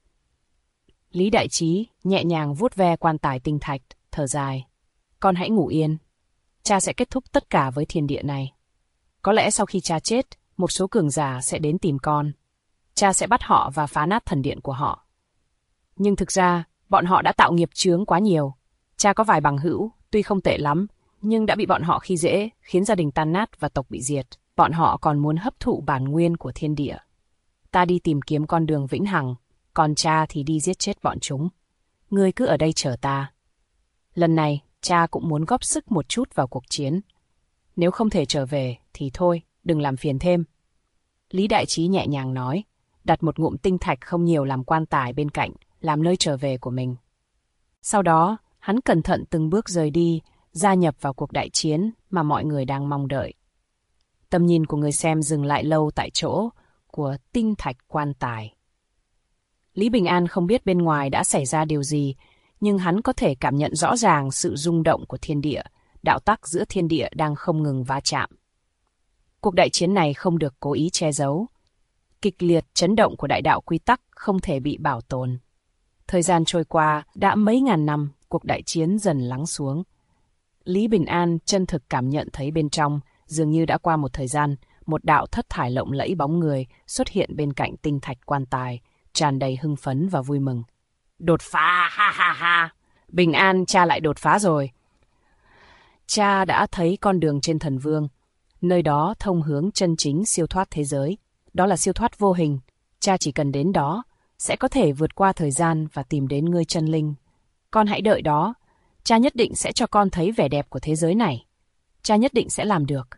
Lý Đại Trí nhẹ nhàng vuốt ve quan tài tinh thạch, thở dài. Con hãy ngủ yên. Cha sẽ kết thúc tất cả với thiên địa này. Có lẽ sau khi cha chết, một số cường giả sẽ đến tìm con. Cha sẽ bắt họ và phá nát thần điện của họ. Nhưng thực ra, bọn họ đã tạo nghiệp chướng quá nhiều. Cha có vài bằng hữu, tuy không tệ lắm, nhưng đã bị bọn họ khi dễ, khiến gia đình tan nát và tộc bị diệt. Bọn họ còn muốn hấp thụ bản nguyên của thiên địa. Ta đi tìm kiếm con đường vĩnh hằng, còn cha thì đi giết chết bọn chúng. Ngươi cứ ở đây chờ ta. Lần này, cha cũng muốn góp sức một chút vào cuộc chiến. Nếu không thể trở về, thì thôi, đừng làm phiền thêm. Lý Đại Trí nhẹ nhàng nói, đặt một ngụm tinh thạch không nhiều làm quan tài bên cạnh, làm nơi trở về của mình. Sau đó, hắn cẩn thận từng bước rời đi, gia nhập vào cuộc đại chiến mà mọi người đang mong đợi. Tầm nhìn của người xem dừng lại lâu tại chỗ của tinh thạch quan tài. Lý Bình An không biết bên ngoài đã xảy ra điều gì, nhưng hắn có thể cảm nhận rõ ràng sự rung động của thiên địa, đạo tắc giữa thiên địa đang không ngừng va chạm. Cuộc đại chiến này không được cố ý che giấu. Kịch liệt chấn động của đại đạo quy tắc không thể bị bảo tồn. Thời gian trôi qua, đã mấy ngàn năm, cuộc đại chiến dần lắng xuống. Lý Bình An chân thực cảm nhận thấy bên trong, dường như đã qua một thời gian, một đạo thất thải lộng lẫy bóng người xuất hiện bên cạnh tinh thạch quan tài, tràn đầy hưng phấn và vui mừng. Đột phá, ha ha ha! Bình An, cha lại đột phá rồi. Cha đã thấy con đường trên thần vương, nơi đó thông hướng chân chính siêu thoát thế giới. Đó là siêu thoát vô hình, cha chỉ cần đến đó, sẽ có thể vượt qua thời gian và tìm đến ngươi chân linh. Con hãy đợi đó, cha nhất định sẽ cho con thấy vẻ đẹp của thế giới này. Cha nhất định sẽ làm được.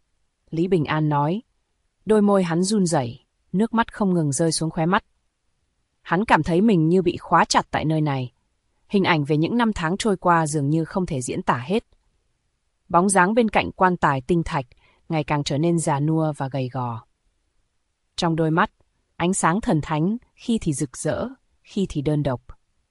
Lý Bình An nói, đôi môi hắn run rẩy, nước mắt không ngừng rơi xuống khóe mắt. Hắn cảm thấy mình như bị khóa chặt tại nơi này. Hình ảnh về những năm tháng trôi qua dường như không thể diễn tả hết. Bóng dáng bên cạnh quan tài tinh thạch ngày càng trở nên già nua và gầy gò. Trong đôi mắt, ánh sáng thần thánh khi thì rực rỡ, khi thì đơn độc.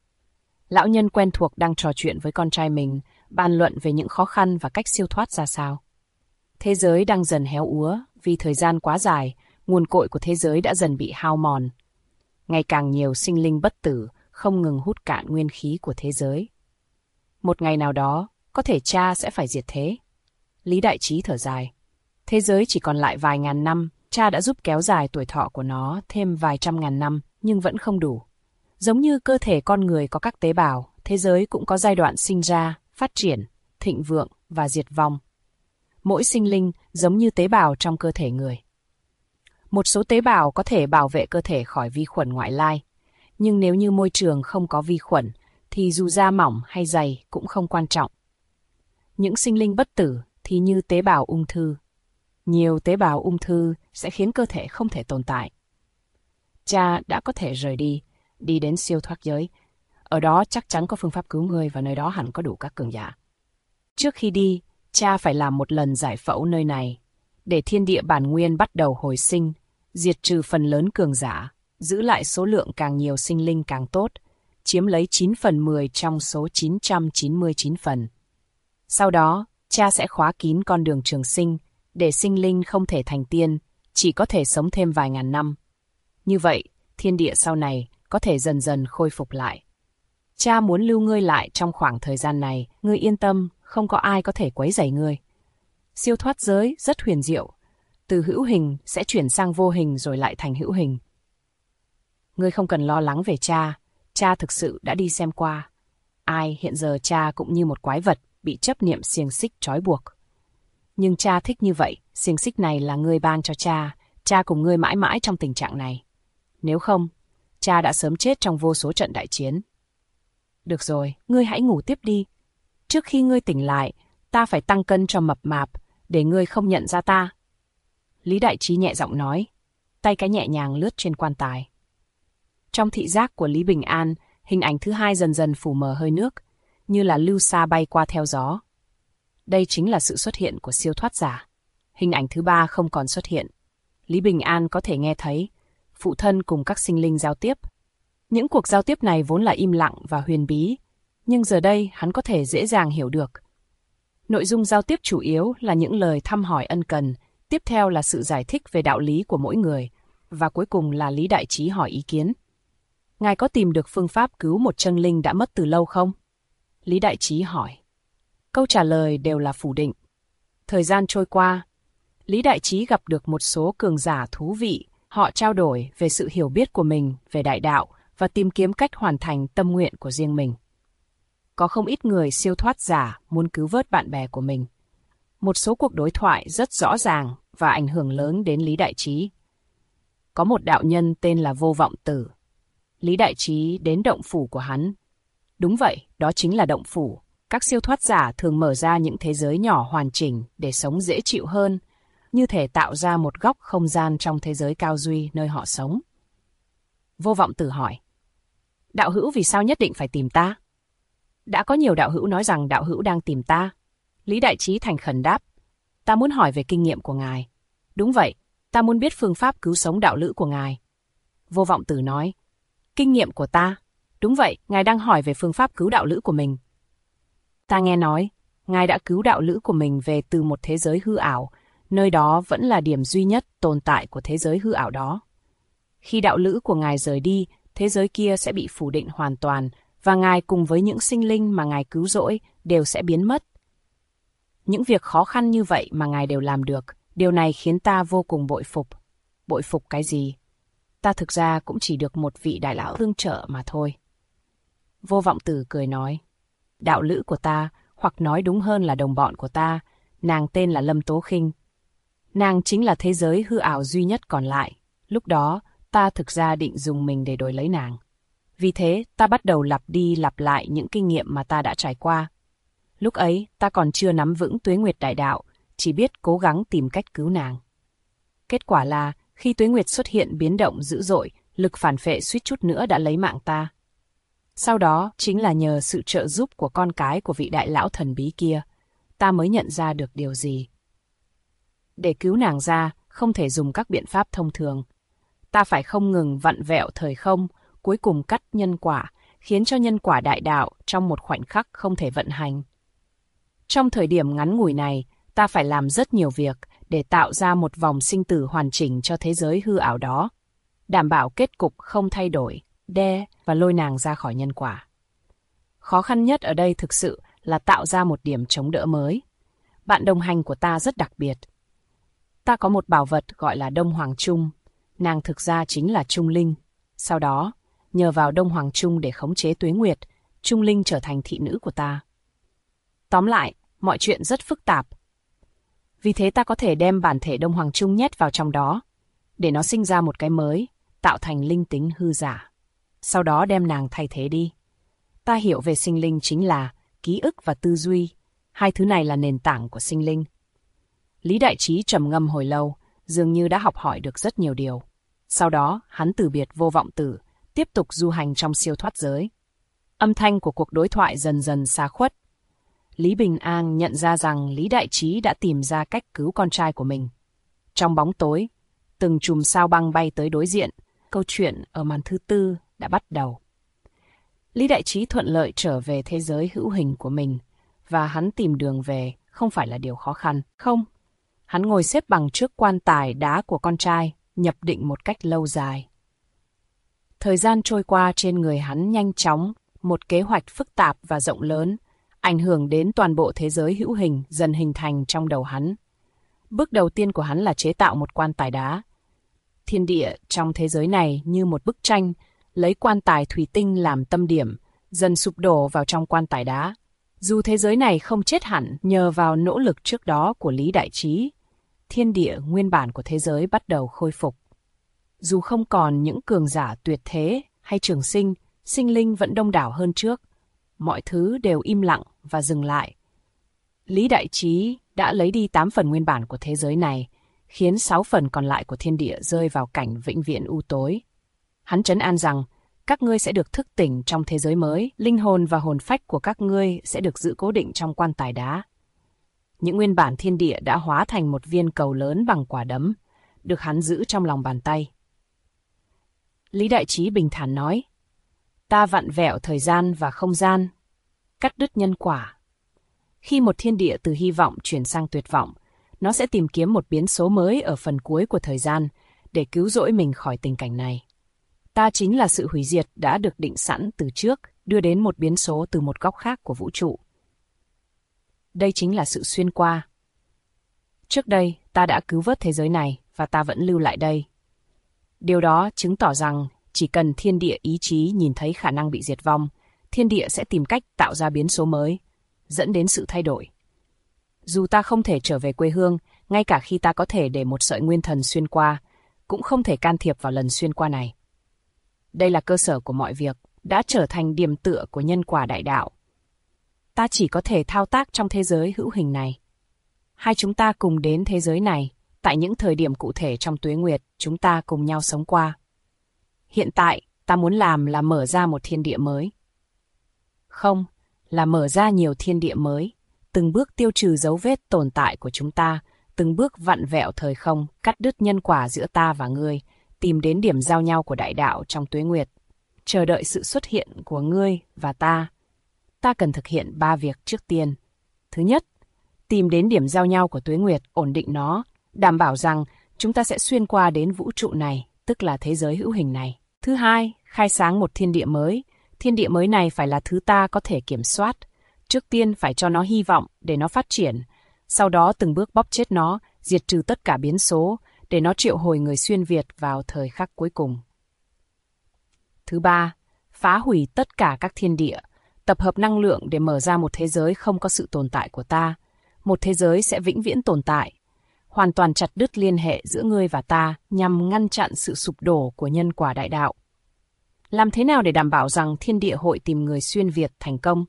Lão nhân quen thuộc đang trò chuyện với con trai mình, bàn luận về những khó khăn và cách siêu thoát ra sao. Thế giới đang dần héo úa, vì thời gian quá dài, nguồn cội của thế giới đã dần bị hao mòn. Ngày càng nhiều sinh linh bất tử không ngừng hút cạn nguyên khí của thế giới. Một ngày nào đó, có thể cha sẽ phải diệt thế. Lý Đại Trí thở dài. Thế giới chỉ còn lại vài ngàn năm, cha đã giúp kéo dài tuổi thọ của nó thêm vài trăm ngàn năm, nhưng vẫn không đủ. Giống như cơ thể con người có các tế bào, thế giới cũng có giai đoạn sinh ra, phát triển, thịnh vượng và diệt vong. Mỗi sinh linh giống như tế bào trong cơ thể người. Một số tế bào có thể bảo vệ cơ thể khỏi vi khuẩn ngoại lai, nhưng nếu như môi trường không có vi khuẩn, thì dù da mỏng hay dày cũng không quan trọng. Những sinh linh bất tử thì như tế bào ung thư. Nhiều tế bào ung thư sẽ khiến cơ thể không thể tồn tại. Cha đã có thể rời đi, đi đến siêu thoát giới. Ở đó chắc chắn có phương pháp cứu ngươi và nơi đó hẳn có đủ các cường giả. Trước khi đi, cha phải làm một lần giải phẫu nơi này, để thiên địa bản nguyên bắt đầu hồi sinh, diệt trừ phần lớn cường giả, giữ lại số lượng càng nhiều sinh linh càng tốt, chiếm lấy 9/10 trong số 999 phần. Sau đó, cha sẽ khóa kín con đường trường sinh, để sinh linh không thể thành tiên, chỉ có thể sống thêm vài ngàn năm. Như vậy, thiên địa sau này có thể dần dần khôi phục lại. Cha muốn lưu ngươi lại trong khoảng thời gian này, ngươi yên tâm, không có ai có thể quấy rầy ngươi. Siêu thoát giới rất huyền diệu, từ hữu hình sẽ chuyển sang vô hình rồi lại thành hữu hình. Ngươi không cần lo lắng về cha thực sự đã đi xem qua. Ai hiện giờ cha cũng như một quái vật bị chấp niệm xiềng xích trói buộc. Nhưng cha thích như vậy, xiềng xích này là ngươi ban cho cha cùng ngươi mãi mãi trong tình trạng này. Nếu không, cha đã sớm chết trong vô số trận đại chiến. Được rồi, ngươi hãy ngủ tiếp đi. Trước khi ngươi tỉnh lại, ta phải tăng cân cho mập mạp, để ngươi không nhận ra ta. Lý Đại Trí nhẹ giọng nói, tay cái nhẹ nhàng lướt trên quan tài. Trong thị giác của Lý Bình An, hình ảnh thứ hai dần dần phủ mờ hơi nước, như là lưu sa bay qua theo gió. Đây chính là sự xuất hiện của siêu thoát giả. Hình ảnh thứ ba không còn xuất hiện. Lý Bình An có thể nghe thấy phụ thân cùng các sinh linh giao tiếp. Những cuộc giao tiếp này vốn là im lặng và huyền bí, nhưng giờ đây hắn có thể dễ dàng hiểu được. Nội dung giao tiếp chủ yếu là những lời thăm hỏi ân cần, tiếp theo là sự giải thích về đạo lý của mỗi người, và cuối cùng là Lý Đại Trí hỏi ý kiến. Ngài có tìm được phương pháp cứu một chân linh đã mất từ lâu không? Lý Đại Trí hỏi. Câu trả lời đều là phủ định. Thời gian trôi qua, Lý Đại Trí gặp được một số cường giả thú vị. Họ trao đổi về sự hiểu biết của mình về đại đạo và tìm kiếm cách hoàn thành tâm nguyện của riêng mình. Có không ít người siêu thoát giả muốn cứu vớt bạn bè của mình. Một số cuộc đối thoại rất rõ ràng và ảnh hưởng lớn đến Lý Đại Trí. Có một đạo nhân tên là Vô Vọng Tử. Lý Đại Trí đến động phủ của hắn. Đúng vậy, đó chính là động phủ. Các siêu thoát giả thường mở ra những thế giới nhỏ hoàn chỉnh để sống dễ chịu hơn, như thể tạo ra một góc không gian trong thế giới cao duy nơi họ sống. Vô Vọng Tử hỏi, đạo hữu vì sao nhất định phải tìm ta? Đã có nhiều đạo hữu nói rằng đạo hữu đang tìm ta. Lý Đại Trí thành khẩn đáp, ta muốn hỏi về kinh nghiệm của ngài. Đúng vậy, ta muốn biết phương pháp cứu sống đạo lữ của ngài. Vô Vọng Tử nói, kinh nghiệm của ta? Đúng vậy, ngài đang hỏi về phương pháp cứu đạo lữ của mình. Ta nghe nói, ngài đã cứu đạo lữ của mình về từ một thế giới hư ảo, nơi đó vẫn là điểm duy nhất tồn tại của thế giới hư ảo đó. Khi đạo lữ của ngài rời đi, thế giới kia sẽ bị phủ định hoàn toàn, và ngài cùng với những sinh linh mà ngài cứu rỗi đều sẽ biến mất. Những việc khó khăn như vậy mà ngài đều làm được, điều này khiến ta vô cùng bội phục. Bội phục cái gì? Ta thực ra cũng chỉ được một vị đại lão tương trợ mà thôi. Vô Vọng Tử cười nói, đạo lữ của ta, hoặc nói đúng hơn là đồng bọn của ta, nàng tên là Lâm Tố Khinh. Nàng chính là thế giới hư ảo duy nhất còn lại. Lúc đó, ta thực ra định dùng mình để đổi lấy nàng. Vì thế, ta bắt đầu lặp đi lặp lại những kinh nghiệm mà ta đã trải qua. Lúc ấy, ta còn chưa nắm vững tuế nguyệt đại đạo, chỉ biết cố gắng tìm cách cứu nàng. Kết quả là, khi tuế nguyệt xuất hiện biến động dữ dội, lực phản phệ suýt chút nữa đã lấy mạng ta. Sau đó, chính là nhờ sự trợ giúp của con cái của vị đại lão thần bí kia, ta mới nhận ra được điều gì. Để cứu nàng ra, không thể dùng các biện pháp thông thường. Ta phải không ngừng vặn vẹo thời không, cuối cùng cắt nhân quả, khiến cho nhân quả đại đạo trong một khoảnh khắc không thể vận hành. Trong thời điểm ngắn ngủi này, ta phải làm rất nhiều việc để tạo ra một vòng sinh tử hoàn chỉnh cho thế giới hư ảo đó, đảm bảo kết cục không thay đổi, đe và lôi nàng ra khỏi nhân quả. Khó khăn nhất ở đây thực sự là tạo ra một điểm chống đỡ mới. Bạn đồng hành của ta rất đặc biệt. Ta có một bảo vật gọi là Đông Hoàng Trung, nàng thực ra chính là Trung Linh. Sau đó, nhờ vào Đông Hoàng Trung để khống chế tuế nguyệt, Trung Linh trở thành thị nữ của ta. Tóm lại, mọi chuyện rất phức tạp. Vì thế ta có thể đem bản thể Đông Hoàng Trung nhét vào trong đó, để nó sinh ra một cái mới, tạo thành linh tính hư giả. Sau đó đem nàng thay thế đi. Ta hiểu về sinh linh chính là ký ức và tư duy. Hai thứ này là nền tảng của sinh linh. Lý Đại Trí trầm ngâm hồi lâu, dường như đã học hỏi được rất nhiều điều. Sau đó, hắn từ biệt Vô Vọng Tử, tiếp tục du hành trong siêu thoát giới. Âm thanh của cuộc đối thoại dần dần xa khuất. Lý Bình An nhận ra rằng Lý Đại Trí đã tìm ra cách cứu con trai của mình. Trong bóng tối, từng chùm sao băng bay tới đối diện, câu chuyện ở màn thứ tư đã bắt đầu. Lý Đại Trí thuận lợi trở về thế giới hữu hình của mình, và hắn tìm đường về không phải là điều khó khăn. Không, hắn ngồi xếp bằng trước quan tài đá của con trai, nhập định một cách lâu dài. Thời gian trôi qua trên người hắn nhanh chóng, một kế hoạch phức tạp và rộng lớn, ảnh hưởng đến toàn bộ thế giới hữu hình dần hình thành trong đầu hắn. Bước đầu tiên của hắn là chế tạo một quan tài đá. Thiên địa trong thế giới này như một bức tranh, lấy quan tài thủy tinh làm tâm điểm, dần sụp đổ vào trong quan tài đá. Dù thế giới này không chết hẳn nhờ vào nỗ lực trước đó của Lý Đại Trí, thiên địa nguyên bản của thế giới bắt đầu khôi phục. Dù không còn những cường giả tuyệt thế hay trường sinh, sinh linh vẫn đông đảo hơn trước. mọi thứ đều im lặng và dừng lại. Lý Đại Trí đã lấy đi 8 phần nguyên bản của thế giới này, khiến 6 phần còn lại của thiên địa rơi vào cảnh vĩnh viễn u tối. Hắn trấn an rằng, các ngươi sẽ được thức tỉnh trong thế giới mới, linh hồn và hồn phách của các ngươi sẽ được giữ cố định trong quan tài đá. Những nguyên bản thiên địa đã hóa thành một viên cầu lớn bằng quả đấm, được hắn giữ trong lòng bàn tay. Lý Đại Trí bình thản nói, ta vặn vẹo thời gian và không gian, cắt đứt nhân quả. Khi một thiên địa từ hy vọng chuyển sang tuyệt vọng, nó sẽ tìm kiếm một biến số mới ở phần cuối của thời gian để cứu rỗi mình khỏi tình cảnh này. Ta chính là sự hủy diệt đã được định sẵn từ trước, đưa đến một biến số từ một góc khác của vũ trụ. Đây chính là sự xuyên qua. Trước đây, ta đã cứu vớt thế giới này và ta vẫn lưu lại đây. Điều đó chứng tỏ rằng chỉ cần thiên địa ý chí nhìn thấy khả năng bị diệt vong, thiên địa sẽ tìm cách tạo ra biến số mới, dẫn đến sự thay đổi. Dù ta không thể trở về quê hương, ngay cả khi ta có thể để một sợi nguyên thần xuyên qua, cũng không thể can thiệp vào lần xuyên qua này. Đây là cơ sở của mọi việc, đã trở thành điểm tựa của nhân quả đại đạo. Ta chỉ có thể thao tác trong thế giới hữu hình này. Hai chúng ta cùng đến thế giới này, tại những thời điểm cụ thể trong tuế nguyệt, chúng ta cùng nhau sống qua. Hiện tại, ta muốn làm là mở ra một thiên địa mới. Không, là mở ra nhiều thiên địa mới, từng bước tiêu trừ dấu vết tồn tại của chúng ta, từng bước vặn vẹo thời không, cắt đứt nhân quả giữa ta và ngươi, tìm đến điểm giao nhau của đại đạo trong tuế nguyệt, chờ đợi sự xuất hiện của ngươi và ta. Ta cần thực hiện 3 việc trước tiên. Thứ nhất, tìm đến điểm giao nhau của tuế nguyệt, ổn định nó, đảm bảo rằng chúng ta sẽ xuyên qua đến vũ trụ này, tức là thế giới hữu hình này. Thứ hai, khai sáng một thiên địa mới. Thiên địa mới này phải là thứ ta có thể kiểm soát. Trước tiên phải cho nó hy vọng để nó phát triển, sau đó từng bước bóp chết nó, diệt trừ tất cả biến số, để nó triệu hồi người xuyên Việt vào thời khắc cuối cùng. Thứ ba, phá hủy tất cả các thiên địa, tập hợp năng lượng để mở ra một thế giới không có sự tồn tại của ta. Một thế giới sẽ vĩnh viễn tồn tại, hoàn toàn chặt đứt liên hệ giữa ngươi và ta nhằm ngăn chặn sự sụp đổ của nhân quả đại đạo. Làm thế nào để đảm bảo rằng thiên địa hội tìm người xuyên Việt thành công?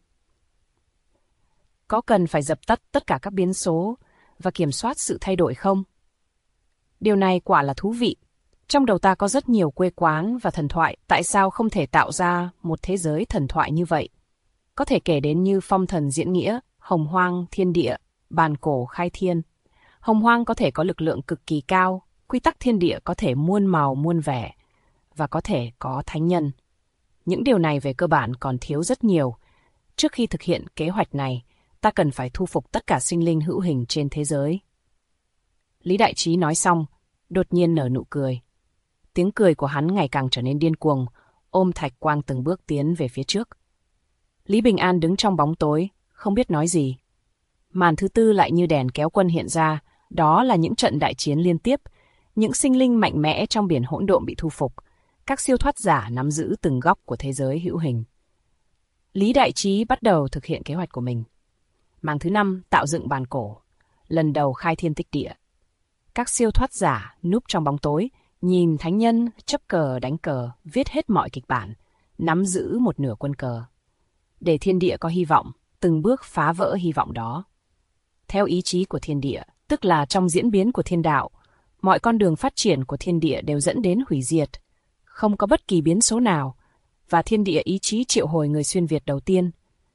Có cần phải dập tắt tất cả các biến số và kiểm soát sự thay đổi không? Điều này quả là thú vị. Trong đầu ta có rất nhiều quê quán và thần thoại, tại sao không thể tạo ra một thế giới thần thoại như vậy? Có thể kể đến như phong thần diễn nghĩa, hồng hoang, thiên địa, bàn cổ khai thiên. Hồng hoang có thể có lực lượng cực kỳ cao, quy tắc thiên địa có thể muôn màu muôn vẻ, và có thể có thánh nhân. Những điều này về cơ bản còn thiếu rất nhiều. Trước khi thực hiện kế hoạch này, ta cần phải thu phục tất cả sinh linh hữu hình trên thế giới. Lý Đại Trí nói xong, đột nhiên nở nụ cười. Tiếng cười của hắn ngày càng trở nên điên cuồng, ôm Thạch Quang từng bước tiến về phía trước. Lý Bình An đứng trong bóng tối, không biết nói gì. Màn thứ tư lại như đèn kéo quân hiện ra, đó là những trận đại chiến liên tiếp, những sinh linh mạnh mẽ trong biển hỗn độn bị thu phục, các siêu thoát giả nắm giữ từng góc của thế giới hữu hình. Lý Đại Trí bắt đầu thực hiện kế hoạch của mình. Màn thứ 5 tạo dựng bàn cổ, lần đầu khai thiên tích địa. Các siêu thoát giả núp trong bóng tối, nhìn thánh nhân chấp cờ đánh cờ, viết hết mọi kịch bản, nắm giữ một nửa quân cờ. Để thiên địa có hy vọng, từng bước phá vỡ hy vọng đó. Theo ý chí của thiên địa, tức là trong diễn biến của thiên đạo, mọi con đường phát triển của thiên địa đều dẫn đến hủy diệt, không có bất kỳ biến số nào, và thiên địa ý chí triệu hồi người xuyên Việt đầu tiên.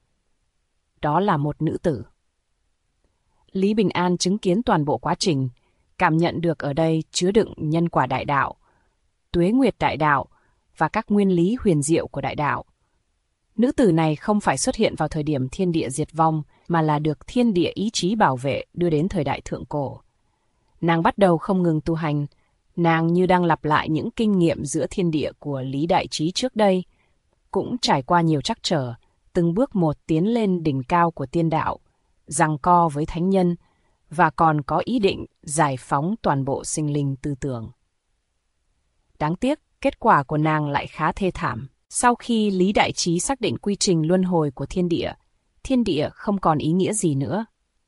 Đó là một nữ tử. Lý Bình An chứng kiến toàn bộ quá trình, cảm nhận được ở đây chứa đựng nhân quả đại đạo, tuế nguyệt đại đạo và các nguyên lý huyền diệu của đại đạo. Nữ tử này không phải xuất hiện vào thời điểm thiên địa diệt vong, mà là được thiên địa ý chí bảo vệ đưa đến thời đại thượng cổ. Nàng bắt đầu không ngừng tu hành, nàng như đang lặp lại những kinh nghiệm giữa thiên địa của Lý Đại Trí trước đây, cũng trải qua nhiều trắc trở, từng bước một tiến lên đỉnh cao của tiên đạo, giằng co với thánh nhân, và còn có ý định giải phóng toàn bộ sinh linh tư tưởng. Đáng tiếc, kết quả của nàng lại khá thê thảm. Sau khi Lý Đại Trí xác định quy trình luân hồi của thiên địa không còn ý nghĩa gì nữa.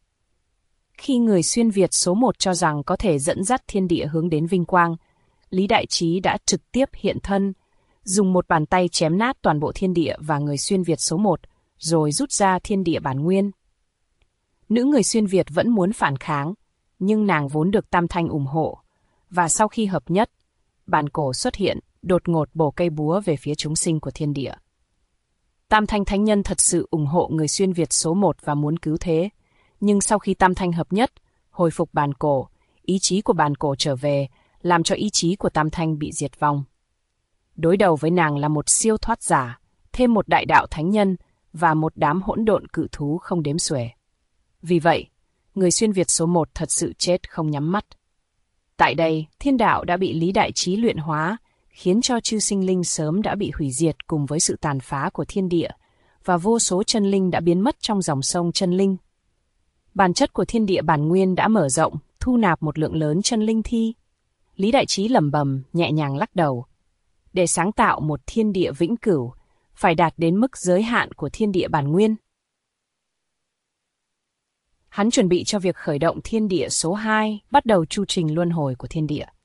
Khi người xuyên Việt số 1 cho rằng có thể dẫn dắt thiên địa hướng đến vinh quang, Lý Đại Trí đã trực tiếp hiện thân, dùng một bàn tay chém nát toàn bộ thiên địa và người xuyên Việt số 1, rồi rút ra thiên địa bản nguyên. Nữ người xuyên Việt vẫn muốn phản kháng, nhưng nàng vốn được Tam Thanh ủng hộ, và sau khi hợp nhất, bản cổ xuất hiện, đột ngột bổ cây búa về phía chúng sinh của thiên địa. Tam Thanh Thánh Nhân thật sự ủng hộ người xuyên Việt số 1 và muốn cứu thế, nhưng sau khi Tam Thanh hợp nhất, hồi phục bản cổ, ý chí của bản cổ trở về, làm cho ý chí của Tam Thanh bị diệt vong. Đối đầu với nàng là một siêu thoát giả, thêm một đại đạo thánh nhân và một đám hỗn độn cự thú không đếm xuể. Vì vậy, người xuyên Việt số 1 thật sự chết không nhắm mắt. Tại đây, thiên đạo đã bị Lý Đại Trí luyện hóa, khiến cho chư sinh linh sớm đã bị hủy diệt cùng với sự tàn phá của thiên địa, và vô số chân linh đã biến mất trong dòng sông chân linh. Bản chất của thiên địa bản nguyên đã mở rộng, thu nạp một lượng lớn chân linh thi. Lý Đại Trí lẩm bẩm, nhẹ nhàng lắc đầu. Để sáng tạo một thiên địa vĩnh cửu, phải đạt đến mức giới hạn của thiên địa bản nguyên. Hắn chuẩn bị cho việc khởi động thiên địa số 2, bắt đầu chu trình luân hồi của thiên địa.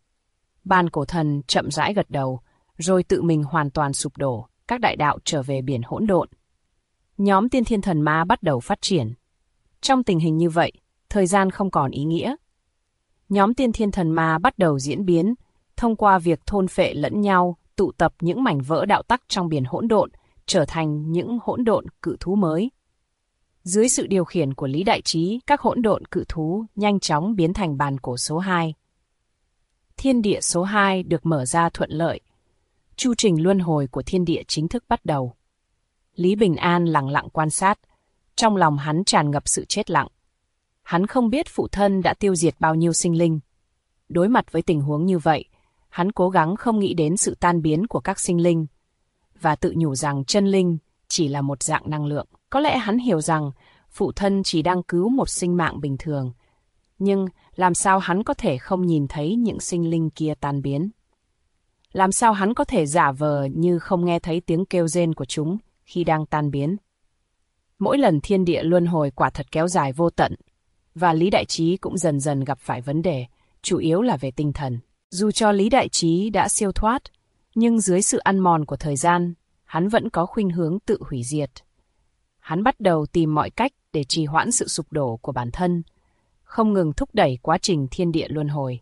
Bàn cổ thần chậm rãi gật đầu, rồi tự mình hoàn toàn sụp đổ, các đại đạo trở về biển hỗn độn. Nhóm tiên thiên thần ma bắt đầu phát triển. Trong tình hình như vậy, thời gian không còn ý nghĩa. Nhóm tiên thiên thần ma bắt đầu diễn biến, thông qua việc thôn phệ lẫn nhau, tụ tập những mảnh vỡ đạo tắc trong biển hỗn độn, trở thành những hỗn độn cự thú mới. Dưới sự điều khiển của Lý Đại Trí, các hỗn độn cự thú nhanh chóng biến thành bàn cổ số 2. Thiên địa số 2 được mở ra thuận lợi. Chu trình luân hồi của thiên địa chính thức bắt đầu. Lý Bình An lặng lặng quan sát, trong lòng hắn tràn ngập sự chết lặng. Hắn không biết phụ thân đã tiêu diệt bao nhiêu sinh linh. Đối mặt với tình huống như vậy, hắn cố gắng không nghĩ đến sự tan biến của các sinh linh, và tự nhủ rằng chân linh chỉ là một dạng năng lượng. Có lẽ hắn hiểu rằng phụ thân chỉ đang cứu một sinh mạng bình thường, nhưng làm sao hắn có thể không nhìn thấy những sinh linh kia tan biến? Làm sao hắn có thể giả vờ như không nghe thấy tiếng kêu rên của chúng khi đang tan biến? Mỗi lần thiên địa luân hồi quả thật kéo dài vô tận, và Lý Đại Trí cũng dần dần gặp phải vấn đề, chủ yếu là về tinh thần. Dù cho Lý Đại Trí đã siêu thoát, nhưng dưới sự ăn mòn của thời gian, hắn vẫn có khuynh hướng tự hủy diệt. Hắn bắt đầu tìm mọi cách để trì hoãn sự sụp đổ của bản thân, không ngừng thúc đẩy quá trình thiên địa luân hồi.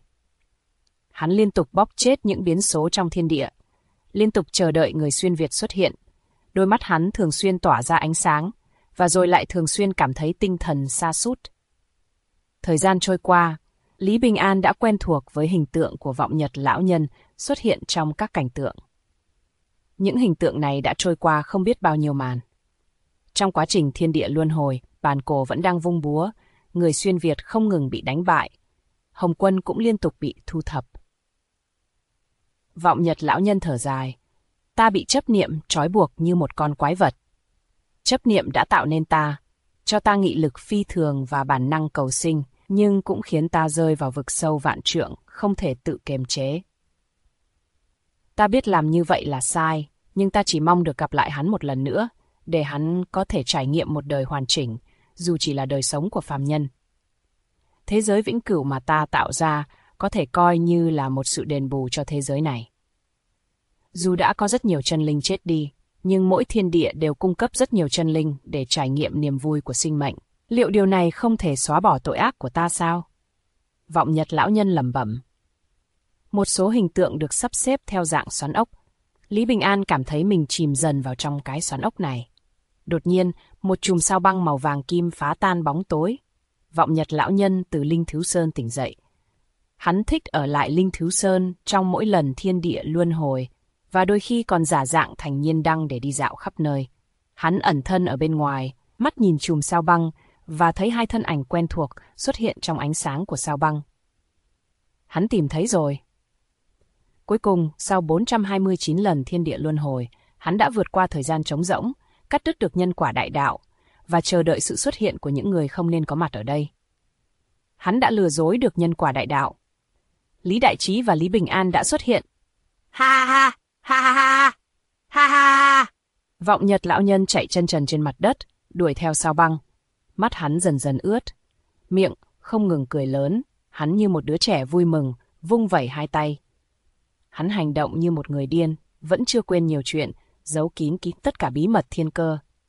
Hắn liên tục bóp chết những biến số trong thiên địa, liên tục chờ đợi người xuyên Việt xuất hiện. Đôi mắt hắn thường xuyên tỏa ra ánh sáng, và rồi lại thường xuyên cảm thấy tinh thần sa sút. Thời gian trôi qua, Lý Bình An đã quen thuộc với hình tượng của vọng nhật lão nhân xuất hiện trong các cảnh tượng. Những hình tượng này đã trôi qua không biết bao nhiêu màn. Trong quá trình thiên địa luân hồi, bàn cổ vẫn đang vung búa, người xuyên Việt không ngừng bị đánh bại. Hồng Quân cũng liên tục bị thu thập. Vọng nhật lão nhân thở dài. Ta bị chấp niệm trói buộc như một con quái vật. Chấp niệm đã tạo nên ta, cho ta nghị lực phi thường và bản năng cầu sinh, nhưng cũng khiến ta rơi vào vực sâu vạn trượng, không thể tự kiềm chế. Ta biết làm như vậy là sai, nhưng ta chỉ mong được gặp lại hắn một lần nữa, để hắn có thể trải nghiệm một đời hoàn chỉnh, dù chỉ là đời sống của phàm nhân. Thế giới vĩnh cửu mà ta tạo ra có thể coi như là một sự đền bù cho thế giới này. Dù đã có rất nhiều chân linh chết đi, nhưng mỗi thiên địa đều cung cấp rất nhiều chân linh để trải nghiệm niềm vui của sinh mệnh. Liệu điều này không thể xóa bỏ tội ác của ta sao? Vọng nhật lão nhân lẩm bẩm. Một số hình tượng được sắp xếp theo dạng xoắn ốc. Lý Bình An cảm thấy mình chìm dần vào trong cái xoắn ốc này. Đột nhiên, một chùm sao băng màu vàng kim phá tan bóng tối. Vọng nhật lão nhân từ Linh Thiếu Sơn tỉnh dậy. Hắn thích ở lại Linh Thiếu Sơn trong mỗi lần thiên địa luân hồi, và đôi khi còn giả dạng thành Nhiên Đăng để đi dạo khắp nơi. Hắn ẩn thân ở bên ngoài, mắt nhìn chùm sao băng, và thấy hai thân ảnh quen thuộc xuất hiện trong ánh sáng của sao băng. Hắn tìm thấy rồi. Cuối cùng, sau 429 lần thiên địa luân hồi, hắn đã vượt qua thời gian trống rỗng, cắt đứt được nhân quả đại đạo, và chờ đợi sự xuất hiện của những người không nên có mặt ở đây. Hắn đã lừa dối được nhân quả đại đạo. Lý Đại Trí và Lý Bình An đã xuất hiện. Ha ha, ha ha ha, ha ha. Vọng nhật lão nhân chạy chân trần trên mặt đất, đuổi theo sao băng. Mắt hắn dần dần ướt, miệng không ngừng cười lớn, hắn như một đứa trẻ vui mừng, vung vẩy hai tay. Hắn hành động như một người điên, vẫn chưa quên nhiều chuyện, giấu kín tất cả bí mật thiên cơ.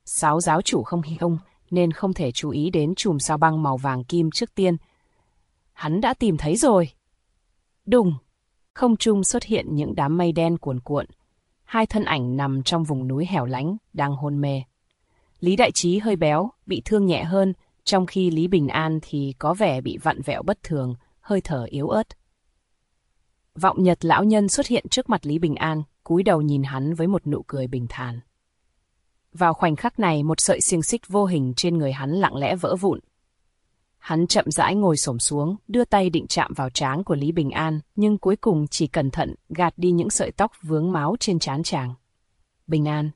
Sáu giáo chủ không nên không thể chú ý đến chùm sao băng màu vàng kim trước tiên. Hắn đã tìm thấy rồi. Đùng! Không trung xuất hiện những đám mây đen cuồn cuộn. Hai thân ảnh nằm trong vùng núi hẻo lánh, đang hôn mê. Lý Đại Trí hơi béo, bị thương nhẹ hơn, trong khi Lý Bình An thì có vẻ bị vặn vẹo bất thường, hơi thở yếu ớt. Vọng Nhật lão nhân xuất hiện trước mặt Lý Bình An, cúi đầu nhìn hắn với một nụ cười bình thản. Vào khoảnh khắc này, một sợi xiềng xích vô hình trên người hắn lặng lẽ vỡ vụn. Hắn chậm rãi ngồi xổm xuống, đưa tay định chạm vào trán của Lý Bình An, nhưng cuối cùng chỉ cẩn thận gạt đi những sợi tóc vướng máu trên trán chàng. Bình An,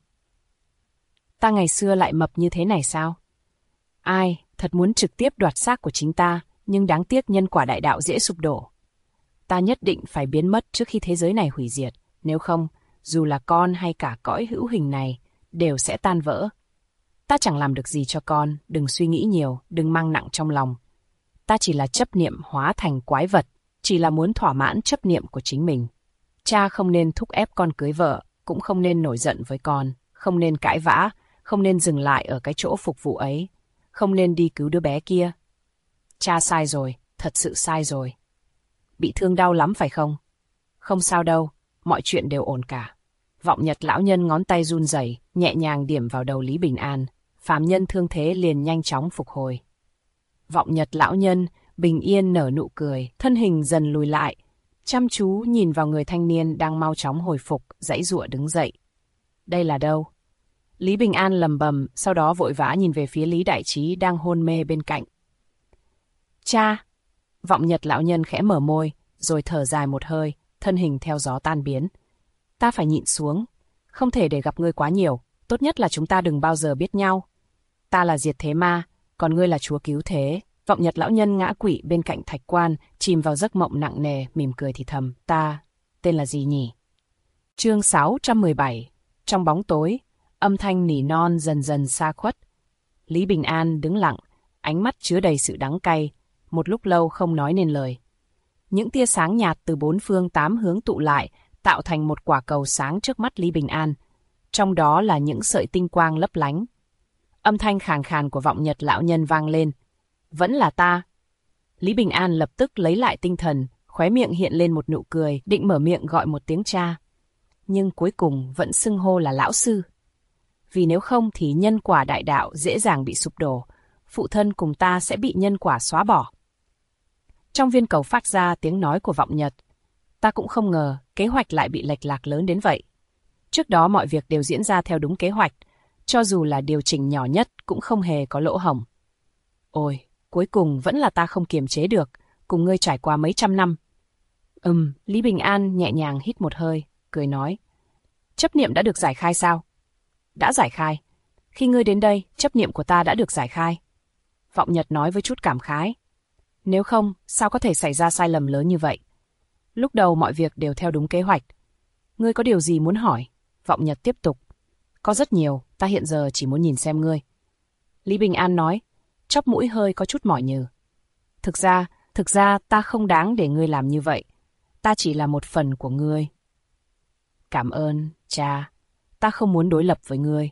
ta ngày xưa lại mập như thế này sao? Ai, thật muốn trực tiếp đoạt xác của chính ta, nhưng đáng tiếc nhân quả đại đạo dễ sụp đổ. Ta nhất định phải biến mất trước khi thế giới này hủy diệt, nếu không, dù là con hay cả cõi hữu hình này, đều sẽ tan vỡ. Ta chẳng làm được gì cho con, đừng suy nghĩ nhiều, đừng mang nặng trong lòng. Ta chỉ là chấp niệm hóa thành quái vật, chỉ là muốn thỏa mãn chấp niệm của chính mình. Cha không nên thúc ép con cưới vợ, cũng không nên nổi giận với con, không nên cãi vã, không nên dừng lại ở cái chỗ phục vụ ấy, không nên đi cứu đứa bé kia. Cha sai rồi, thật sự sai rồi. Bị thương đau lắm phải không? Không sao đâu, mọi chuyện đều ổn cả. Vọng Nhật lão nhân ngón tay run rẩy, nhẹ nhàng điểm vào đầu Lý Bình An, phàm nhân thương thế liền nhanh chóng phục hồi. Vọng Nhật lão nhân bình yên nở nụ cười, thân hình dần lùi lại, chăm chú nhìn vào người thanh niên đang mau chóng hồi phục, giãy giụa đứng dậy. Đây là đâu? Lý Bình An lầm bầm, sau đó vội vã nhìn về phía Lý Đại Trí đang hôn mê bên cạnh. Cha! Vọng Nhật lão nhân khẽ mở môi, rồi thở dài một hơi, thân hình theo gió tan biến. Ta phải nhịn xuống, không thể để gặp ngươi quá nhiều, tốt nhất là chúng ta đừng bao giờ biết nhau. Ta là diệt thế ma, còn ngươi là chúa cứu thế. Vọng Nhật lão nhân ngã quỵ bên cạnh thạch quan, chìm vào giấc mộng nặng nề, mỉm cười thì thầm. Ta, tên là gì nhỉ? Chương 617. Trong bóng tối, âm thanh nỉ non dần dần xa khuất. Lý Bình An đứng lặng, ánh mắt chứa đầy sự đắng cay, một lúc lâu không nói nên lời. Những tia sáng nhạt từ bốn phương tám hướng tụ lại, tạo thành một quả cầu sáng trước mắt Lý Bình An. Trong đó là những sợi tinh quang lấp lánh. Âm thanh khàn khàn của Vọng Nhật lão nhân vang lên. Vẫn là ta. Lý Bình An lập tức lấy lại tinh thần, khóe miệng hiện lên một nụ cười, định mở miệng gọi một tiếng cha. Nhưng cuối cùng vẫn xưng hô là lão sư. Vì nếu không thì nhân quả đại đạo dễ dàng bị sụp đổ, phụ thân cùng ta sẽ bị nhân quả xóa bỏ. Trong viên cầu phát ra tiếng nói của Vọng Nhật. Ta cũng không ngờ kế hoạch lại bị lệch lạc lớn đến vậy. Trước đó mọi việc đều diễn ra theo đúng kế hoạch, cho dù là điều chỉnh nhỏ nhất cũng không hề có lỗ hổng. Ôi, cuối cùng vẫn là ta không kiềm chế được, cùng ngươi trải qua mấy trăm năm. Lý Bình An nhẹ nhàng hít một hơi, cười nói. Chấp niệm đã được giải khai sao? Đã giải khai. Khi ngươi đến đây, chấp niệm của ta đã được giải khai. Vọng Nhật nói với chút cảm khái. Nếu không, sao có thể xảy ra sai lầm lớn như vậy? Lúc đầu mọi việc đều theo đúng kế hoạch. Ngươi có điều gì muốn hỏi? Vọng Nhật tiếp tục. Có rất nhiều, ta hiện giờ chỉ muốn nhìn xem ngươi. Lý Bình An nói, chóp mũi hơi có chút mỏi nhừ. Thực ra ta không đáng để ngươi làm như vậy. Ta chỉ là một phần của ngươi. Cảm ơn, cha. Ta không muốn đối lập với ngươi.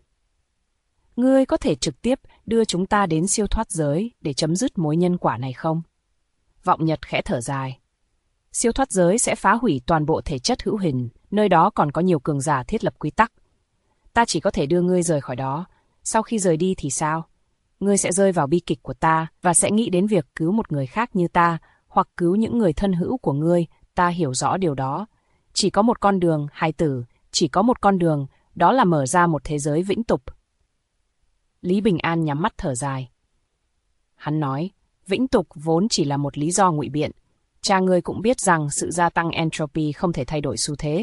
Ngươi có thể trực tiếp đưa chúng ta đến siêu thoát giới để chấm dứt mối nhân quả này không? Vọng Nhật khẽ thở dài. Siêu thoát giới sẽ phá hủy toàn bộ thể chất hữu hình, nơi đó còn có nhiều cường giả thiết lập quy tắc. Ta chỉ có thể đưa ngươi rời khỏi đó. Sau khi rời đi thì sao? Ngươi sẽ rơi vào bi kịch của ta và sẽ nghĩ đến việc cứu một người khác như ta, hoặc cứu những người thân hữu của ngươi. Ta hiểu rõ điều đó. Chỉ có một con đường, hài tử, chỉ có một con đường, đó là mở ra một thế giới vĩnh tục. Lý Bình An nhắm mắt thở dài. Hắn nói, vĩnh tục vốn chỉ là một lý do ngụy biện. Cha ngươi cũng biết rằng sự gia tăng entropy không thể thay đổi xu thế.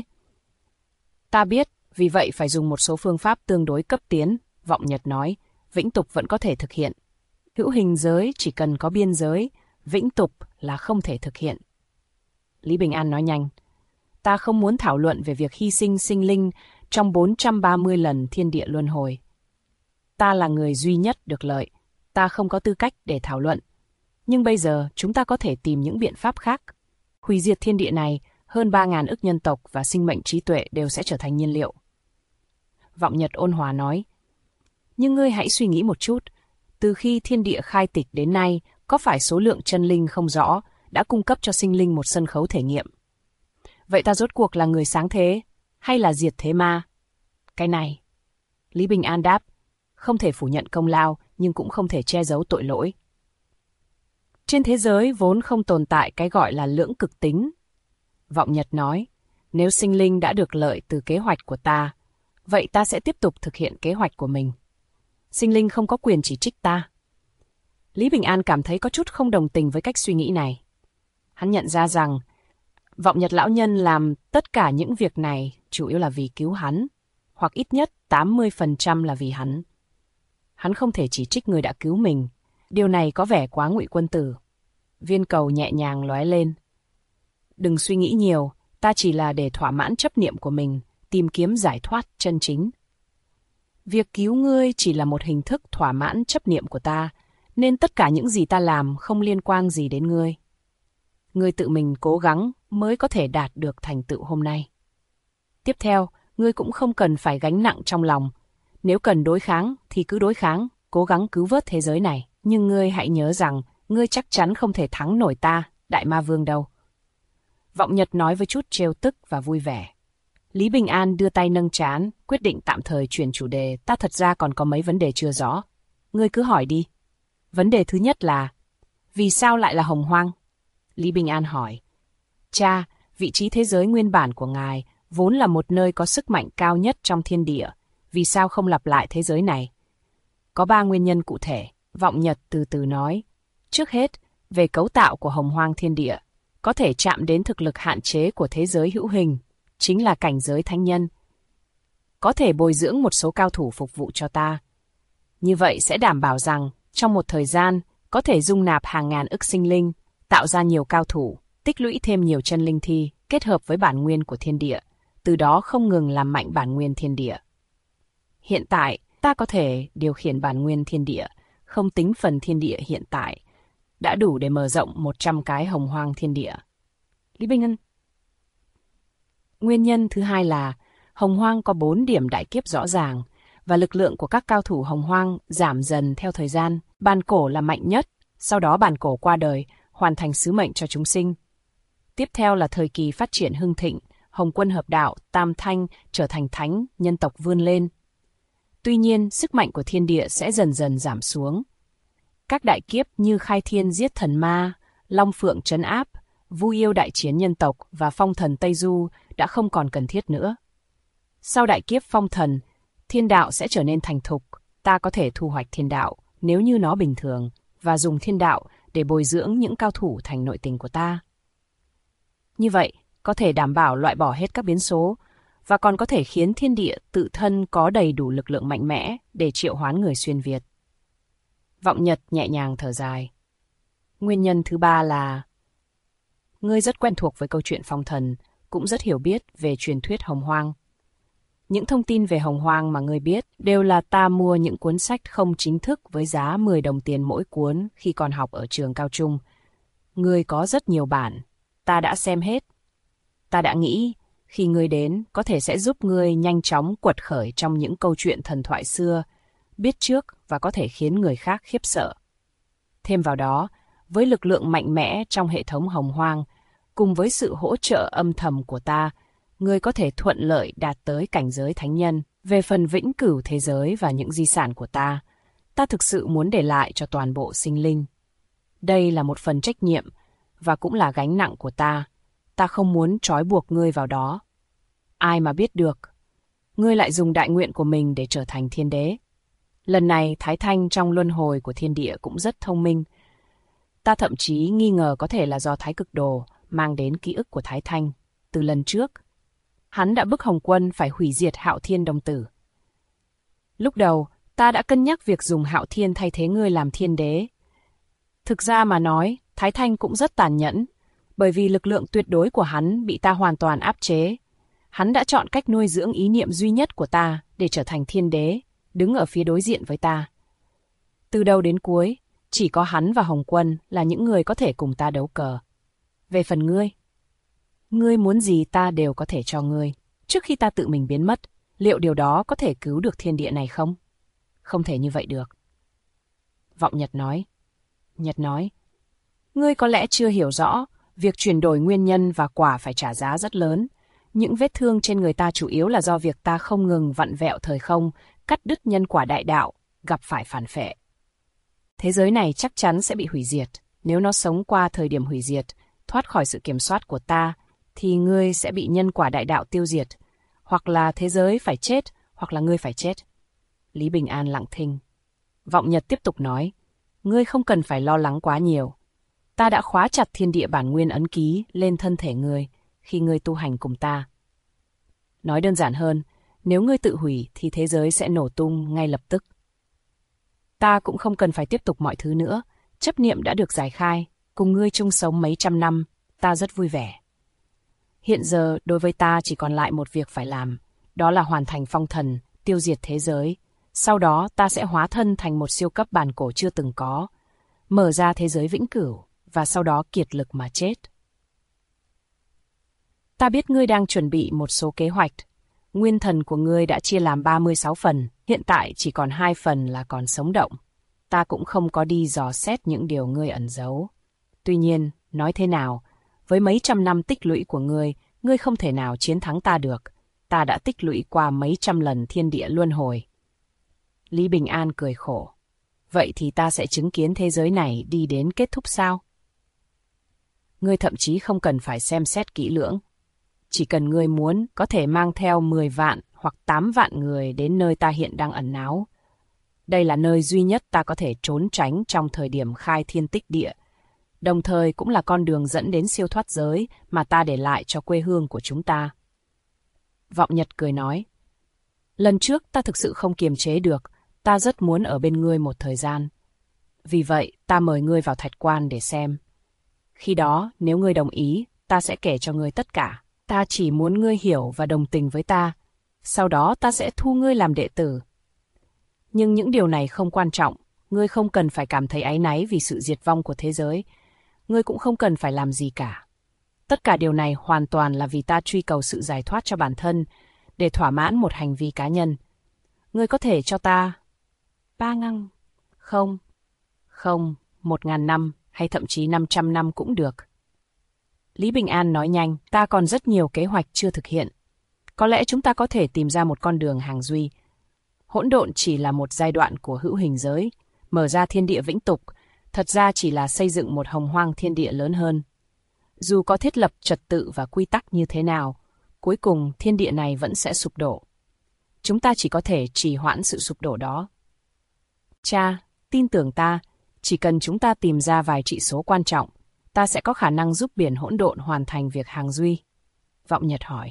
Ta biết, vì vậy phải dùng một số phương pháp tương đối cấp tiến. Vọng Nhật nói, vĩnh tục vẫn có thể thực hiện. Hữu hình giới chỉ cần có biên giới, vĩnh tục là không thể thực hiện. Lý Bình An nói nhanh, ta không muốn thảo luận về việc hy sinh sinh linh trong 430 lần thiên địa luân hồi. Ta là người duy nhất được lợi, ta không có tư cách để thảo luận. Nhưng bây giờ chúng ta có thể tìm những biện pháp khác. Hủy diệt thiên địa này, hơn 3.000 ức nhân tộc và sinh mệnh trí tuệ đều sẽ trở thành nhiên liệu. Vọng Nhật ôn hòa nói, Nhưng ngươi hãy suy nghĩ một chút, từ khi thiên địa khai tịch đến nay, có phải số lượng chân linh không rõ đã cung cấp cho sinh linh một sân khấu thể nghiệm? Vậy ta rốt cuộc là người sáng thế, hay là diệt thế ma? Cái này, Lý Bình An đáp, không thể phủ nhận công lao, nhưng cũng không thể che giấu tội lỗi. Trên thế giới vốn không tồn tại cái gọi là lưỡng cực tính. Vọng Nhật nói, nếu sinh linh đã được lợi từ kế hoạch của ta, vậy ta sẽ tiếp tục thực hiện kế hoạch của mình. Sinh linh không có quyền chỉ trích ta. Lý Bình An cảm thấy có chút không đồng tình với cách suy nghĩ này. Hắn nhận ra rằng, Vọng Nhật lão nhân làm tất cả những việc này chủ yếu là vì cứu hắn, hoặc ít nhất 80% là vì hắn. Hắn không thể chỉ trích người đã cứu mình. Điều này có vẻ quá ngụy quân tử. Viên cầu nhẹ nhàng lóe lên. Đừng suy nghĩ nhiều, ta chỉ là để thỏa mãn chấp niệm của mình, tìm kiếm giải thoát chân chính. Việc cứu ngươi chỉ là một hình thức thỏa mãn chấp niệm của ta, nên tất cả những gì ta làm không liên quan gì đến ngươi. Ngươi tự mình cố gắng mới có thể đạt được thành tựu hôm nay. Tiếp theo, ngươi cũng không cần phải gánh nặng trong lòng. Nếu cần đối kháng thì cứ đối kháng, cố gắng cứu vớt thế giới này. Nhưng ngươi hãy nhớ rằng, ngươi chắc chắn không thể thắng nổi ta, Đại Ma Vương đâu. Vọng Nhật nói với chút trêu tức và vui vẻ. Lý Bình An đưa tay nâng trán, quyết định tạm thời chuyển chủ đề. Ta thật ra còn có mấy vấn đề chưa rõ. Ngươi cứ hỏi đi. Vấn đề thứ nhất là, vì sao lại là Hồng Hoang? Lý Bình An hỏi. Cha, vị trí thế giới nguyên bản của ngài vốn là một nơi có sức mạnh cao nhất trong thiên địa. Vì sao không lặp lại thế giới này? Có 3 nguyên nhân cụ thể. Vọng Nhật từ từ nói. Trước hết, về cấu tạo của Hồng Hoang thiên địa, có thể chạm đến thực lực hạn chế của thế giới hữu hình, chính là cảnh giới thánh nhân. Có thể bồi dưỡng một số cao thủ phục vụ cho ta. Như vậy sẽ đảm bảo rằng, trong một thời gian, có thể dung nạp hàng ngàn ức sinh linh, tạo ra nhiều cao thủ, tích lũy thêm nhiều chân linh thi, kết hợp với bản nguyên của thiên địa, từ đó không ngừng làm mạnh bản nguyên thiên địa. Hiện tại, ta có thể điều khiển bản nguyên thiên địa, không tính phần thiên địa hiện tại, đã đủ để mở rộng 100 cái Hồng Hoang thiên địa. Lý Bình An. Nguyên nhân thứ hai là, Hồng Hoang có 4 điểm đại kiếp rõ ràng, và lực lượng của các cao thủ Hồng Hoang giảm dần theo thời gian. Bàn cổ là mạnh nhất, sau đó bàn cổ qua đời, hoàn thành sứ mệnh cho chúng sinh. Tiếp theo là thời kỳ phát triển hưng thịnh, Hồng Quân hợp đạo, Tam Thanh trở thành thánh, nhân tộc vươn lên. Tuy nhiên, sức mạnh của thiên địa sẽ dần dần giảm xuống. Các đại kiếp như khai thiên giết thần ma, long phượng trấn áp, vu yêu đại chiến nhân tộc và phong thần Tây Du đã không còn cần thiết nữa. Sau đại kiếp phong thần, thiên đạo sẽ trở nên thành thục. Ta có thể thu hoạch thiên đạo nếu như nó bình thường và dùng thiên đạo để bồi dưỡng những cao thủ thành nội tình của ta. Như vậy, có thể đảm bảo loại bỏ hết các biến số và còn có thể khiến thiên địa tự thân có đầy đủ lực lượng mạnh mẽ để triệu hoán người xuyên Việt. Vọng Nhật nhẹ nhàng thở dài. Nguyên nhân thứ ba là, ngươi rất quen thuộc với câu chuyện phong thần, cũng rất hiểu biết về truyền thuyết Hồng Hoang. Những thông tin về Hồng Hoang mà ngươi biết đều là ta mua những cuốn sách không chính thức với giá 10 đồng tiền mỗi cuốn khi còn học ở trường cao trung. Ngươi có rất nhiều bản, ta đã xem hết. Ta đã nghĩ, khi ngươi đến, có thể sẽ giúp ngươi nhanh chóng quật khởi trong những câu chuyện thần thoại xưa, biết trước và có thể khiến người khác khiếp sợ. Thêm vào đó, với lực lượng mạnh mẽ trong hệ thống Hồng Hoang, cùng với sự hỗ trợ âm thầm của ta, ngươi có thể thuận lợi đạt tới cảnh giới thánh nhân. Về phần vĩnh cửu thế giới và những di sản của ta, ta thực sự muốn để lại cho toàn bộ sinh linh. Đây là một phần trách nhiệm và cũng là gánh nặng của ta. Ta không muốn trói buộc ngươi vào đó. Ai mà biết được, ngươi lại dùng đại nguyện của mình để trở thành thiên đế. Lần này Thái Thanh trong luân hồi của thiên địa cũng rất thông minh. Ta thậm chí nghi ngờ có thể là do Thái Cực Đồ mang đến ký ức của Thái Thanh từ lần trước. Hắn đã bức Hồng Quân phải hủy diệt Hạo Thiên đồng tử. Lúc đầu, ta đã cân nhắc việc dùng Hạo Thiên thay thế ngươi làm thiên đế. Thực ra mà nói, Thái Thanh cũng rất tàn nhẫn, bởi vì lực lượng tuyệt đối của hắn bị ta hoàn toàn áp chế. Hắn đã chọn cách nuôi dưỡng ý niệm duy nhất của ta để trở thành thiên đế, đứng ở phía đối diện với ta. Từ đầu đến cuối, chỉ có hắn và Hồng Quân là những người có thể cùng ta đấu cờ. Về phần ngươi muốn gì ta đều có thể cho ngươi. Trước khi ta tự mình biến mất, liệu điều đó có thể cứu được thiên địa này không? không thể như vậy được. Vọng Nhật nói. Nhật nói, ngươi có lẽ chưa hiểu rõ, việc chuyển đổi nguyên nhân và quả phải trả giá rất lớn. Những vết thương trên người ta chủ yếu là do việc ta không ngừng vặn vẹo thời không, cắt đứt nhân quả đại đạo, gặp phải phản phệ. Thế giới này chắc chắn sẽ bị hủy diệt. Nếu nó sống qua thời điểm hủy diệt, thoát khỏi sự kiểm soát của ta, thì ngươi sẽ bị nhân quả đại đạo tiêu diệt. Hoặc là thế giới phải chết, hoặc là ngươi phải chết. Lý Bình An lặng thinh. Vọng Nhật tiếp tục nói, ngươi không cần phải lo lắng quá nhiều. Ta đã khóa chặt thiên địa bản nguyên ấn ký lên thân thể ngươi khi ngươi tu hành cùng ta. Nói đơn giản hơn, nếu ngươi tự hủy thì thế giới sẽ nổ tung ngay lập tức. Ta cũng không cần phải tiếp tục mọi thứ nữa, chấp niệm đã được giải khai, cùng ngươi chung sống mấy trăm năm, ta rất vui vẻ. Hiện giờ đối với ta chỉ còn lại một việc phải làm, đó là hoàn thành phong thần, tiêu diệt thế giới. Sau đó ta sẽ hóa thân thành một siêu cấp bản cổ chưa từng có, mở ra thế giới vĩnh cửu, và sau đó kiệt lực mà chết. Ta biết ngươi đang chuẩn bị một số kế hoạch. Nguyên thần của ngươi đã chia làm 36 phần, hiện tại chỉ còn 2 phần là còn sống động. Ta cũng không có đi dò xét những điều ngươi ẩn giấu. Tuy nhiên, nói thế nào, với mấy trăm năm tích lũy của ngươi không thể nào chiến thắng ta được. Ta đã tích lũy qua mấy trăm lần thiên địa luân hồi. Lý Bình An cười khổ. Vậy thì ta sẽ chứng kiến thế giới này đi đến kết thúc sao? Ngươi thậm chí không cần phải xem xét kỹ lưỡng. Chỉ cần ngươi muốn, có thể mang theo 10 vạn hoặc 8 vạn người đến nơi ta hiện đang ẩn náu. Đây là nơi duy nhất ta có thể trốn tránh trong thời điểm khai thiên tích địa, đồng thời cũng là con đường dẫn đến siêu thoát giới mà ta để lại cho quê hương của chúng ta. Vọng Nhật cười nói, lần trước ta thực sự không kiềm chế được, ta rất muốn ở bên ngươi một thời gian. Vì vậy, ta mời ngươi vào Thạch Quan để xem. Khi đó, nếu ngươi đồng ý, ta sẽ kể cho ngươi tất cả. Ta chỉ muốn ngươi hiểu và đồng tình với ta. Sau đó ta sẽ thu ngươi làm đệ tử. Nhưng những điều này không quan trọng. Ngươi không cần phải cảm thấy áy náy vì sự diệt vong của thế giới. Ngươi cũng không cần phải làm gì cả. Tất cả điều này hoàn toàn là vì ta truy cầu sự giải thoát cho bản thân, để thỏa mãn một hành vi cá nhân. Ngươi có thể cho ta 3.000, không, 1.000 năm, hay thậm chí 500 năm cũng được. Lý Bình An nói nhanh, ta còn rất nhiều kế hoạch chưa thực hiện. Có lẽ chúng ta có thể tìm ra một con đường hàng duy. Hỗn độn chỉ là một giai đoạn của hữu hình giới, mở ra thiên địa vĩnh tục, thật ra chỉ là xây dựng một hồng hoang thiên địa lớn hơn. Dù có thiết lập trật tự và quy tắc như thế nào, cuối cùng thiên địa này vẫn sẽ sụp đổ. Chúng ta chỉ có thể trì hoãn sự sụp đổ đó. Cha, tin tưởng ta, chỉ cần chúng ta tìm ra vài trị số quan trọng, ta sẽ có khả năng giúp biển hỗn độn hoàn thành việc hàng duy. Vọng Nhật hỏi.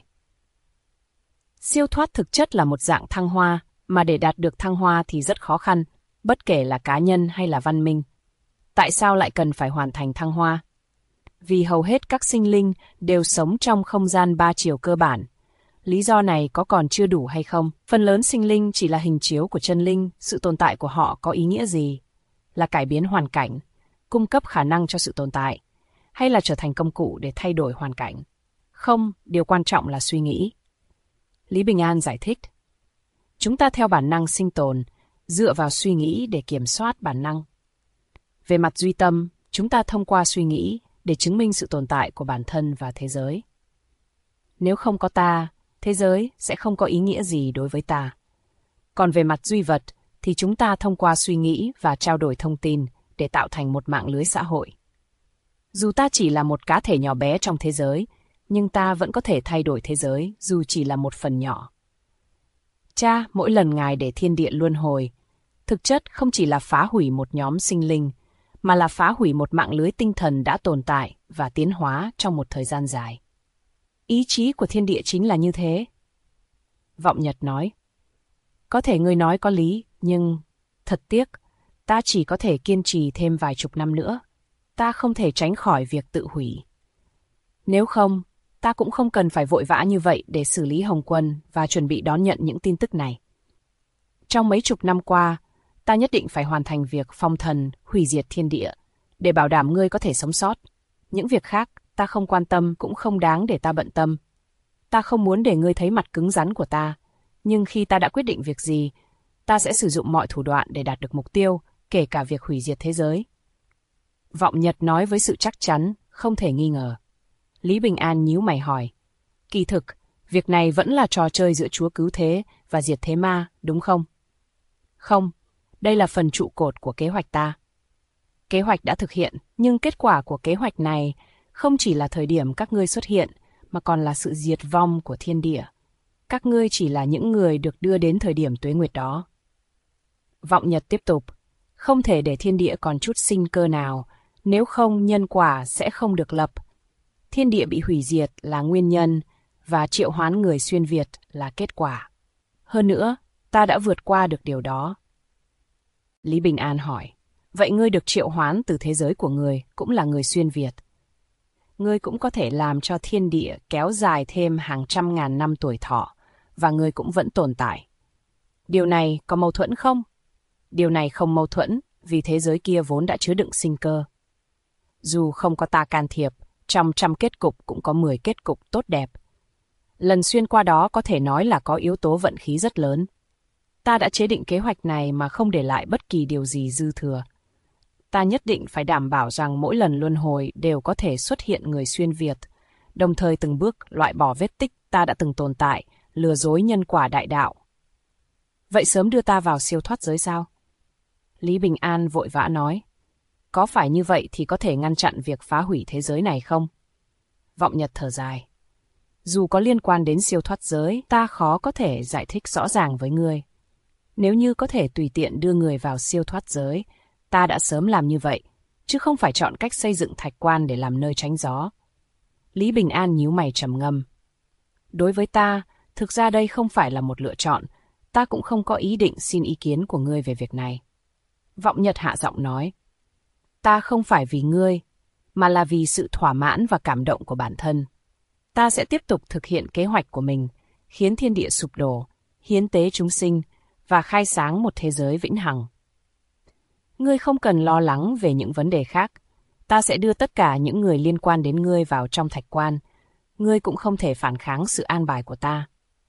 Siêu thoát thực chất là một dạng thăng hoa, mà để đạt được thăng hoa thì rất khó khăn, bất kể là cá nhân hay là văn minh. Tại sao lại cần phải hoàn thành thăng hoa? Vì hầu hết các sinh linh đều sống trong không gian 3 chiều cơ bản. Lý do này có còn chưa đủ hay không? Phần lớn sinh linh chỉ là hình chiếu của chân linh, sự tồn tại của họ có ý nghĩa gì? Là cải biến hoàn cảnh, cung cấp khả năng cho sự tồn tại, hay là trở thành công cụ để thay đổi hoàn cảnh? Không, điều quan trọng là suy nghĩ. Lý Bình An giải thích. Chúng ta theo bản năng sinh tồn, dựa vào suy nghĩ để kiểm soát bản năng. Về mặt duy tâm, chúng ta thông qua suy nghĩ để chứng minh sự tồn tại của bản thân và thế giới. Nếu không có ta, thế giới sẽ không có ý nghĩa gì đối với ta. Còn về mặt duy vật, thì chúng ta thông qua suy nghĩ và trao đổi thông tin để tạo thành một mạng lưới xã hội. Dù ta chỉ là một cá thể nhỏ bé trong thế giới, nhưng ta vẫn có thể thay đổi thế giới dù chỉ là một phần nhỏ. Cha, mỗi lần Ngài để thiên địa luân hồi, thực chất không chỉ là phá hủy một nhóm sinh linh, mà là phá hủy một mạng lưới tinh thần đã tồn tại và tiến hóa trong một thời gian dài. Ý chí của thiên địa chính là như thế. Vọng Nhật nói. Có thể ngươi nói có lý, nhưng thật tiếc, ta chỉ có thể kiên trì thêm vài chục năm nữa. Ta không thể tránh khỏi việc tự hủy. Nếu không, ta cũng không cần phải vội vã như vậy để xử lý Hồng Quân và chuẩn bị đón nhận những tin tức này. Trong mấy chục năm qua, ta nhất định phải hoàn thành việc phong thần, hủy diệt thiên địa, để bảo đảm ngươi có thể sống sót. Những việc khác, ta không quan tâm cũng không đáng để ta bận tâm. Ta không muốn để ngươi thấy mặt cứng rắn của ta, nhưng khi ta đã quyết định việc gì, ta sẽ sử dụng mọi thủ đoạn để đạt được mục tiêu, kể cả việc hủy diệt thế giới. Vọng Nhật nói với sự chắc chắn, không thể nghi ngờ. Lý Bình An nhíu mày hỏi, kỳ thực, việc này vẫn là trò chơi giữa Chúa Cứu Thế và Diệt Thế Ma, đúng không? Không, đây là phần trụ cột của kế hoạch ta. Kế hoạch đã thực hiện, nhưng kết quả của kế hoạch này không chỉ là thời điểm các ngươi xuất hiện, mà còn là sự diệt vong của thiên địa. Các ngươi chỉ là những người được đưa đến thời điểm tuế nguyệt đó. Vọng Nhật tiếp tục, không thể để thiên địa còn chút sinh cơ nào, nếu không nhân quả sẽ không được lập. Thiên địa bị hủy diệt là nguyên nhân, và triệu hoán người xuyên Việt là kết quả. Hơn nữa, ta đã vượt qua được điều đó. Lý Bình An hỏi, vậy ngươi được triệu hoán từ thế giới của ngươi cũng là người xuyên Việt. Ngươi cũng có thể làm cho thiên địa kéo dài thêm hàng trăm ngàn năm tuổi thọ, và ngươi cũng vẫn tồn tại. Điều này có mâu thuẫn không? Điều này không mâu thuẫn, vì thế giới kia vốn đã chứa đựng sinh cơ. Dù không có ta can thiệp, trong 100 kết cục cũng có 10 kết cục tốt đẹp. Lần xuyên qua đó có thể nói là có yếu tố vận khí rất lớn. Ta đã chế định kế hoạch này mà không để lại bất kỳ điều gì dư thừa. Ta nhất định phải đảm bảo rằng mỗi lần luân hồi đều có thể xuất hiện người xuyên Việt, đồng thời từng bước loại bỏ vết tích ta đã từng tồn tại, lừa dối nhân quả đại đạo. Vậy sớm đưa ta vào siêu thoát giới sao? Lý Bình An vội vã nói, có phải như vậy thì có thể ngăn chặn việc phá hủy thế giới này không? Vọng Nhật thở dài. Dù có liên quan đến siêu thoát giới, ta khó có thể giải thích rõ ràng với ngươi. Nếu như có thể tùy tiện đưa người vào siêu thoát giới, ta đã sớm làm như vậy, chứ không phải chọn cách xây dựng thạch quan để làm nơi tránh gió. Lý Bình An nhíu mày trầm ngâm. Đối với ta, thực ra đây không phải là một lựa chọn, ta cũng không có ý định xin ý kiến của ngươi về việc này. Vọng Nhật hạ giọng nói, ta không phải vì ngươi, mà là vì sự thỏa mãn và cảm động của bản thân. Ta sẽ tiếp tục thực hiện kế hoạch của mình, khiến thiên địa sụp đổ, hiến tế chúng sinh và khai sáng một thế giới vĩnh hằng. Ngươi không cần lo lắng về những vấn đề khác. Ta sẽ đưa tất cả những người liên quan đến ngươi vào trong thạch quan. Ngươi cũng không thể phản kháng sự an bài của ta.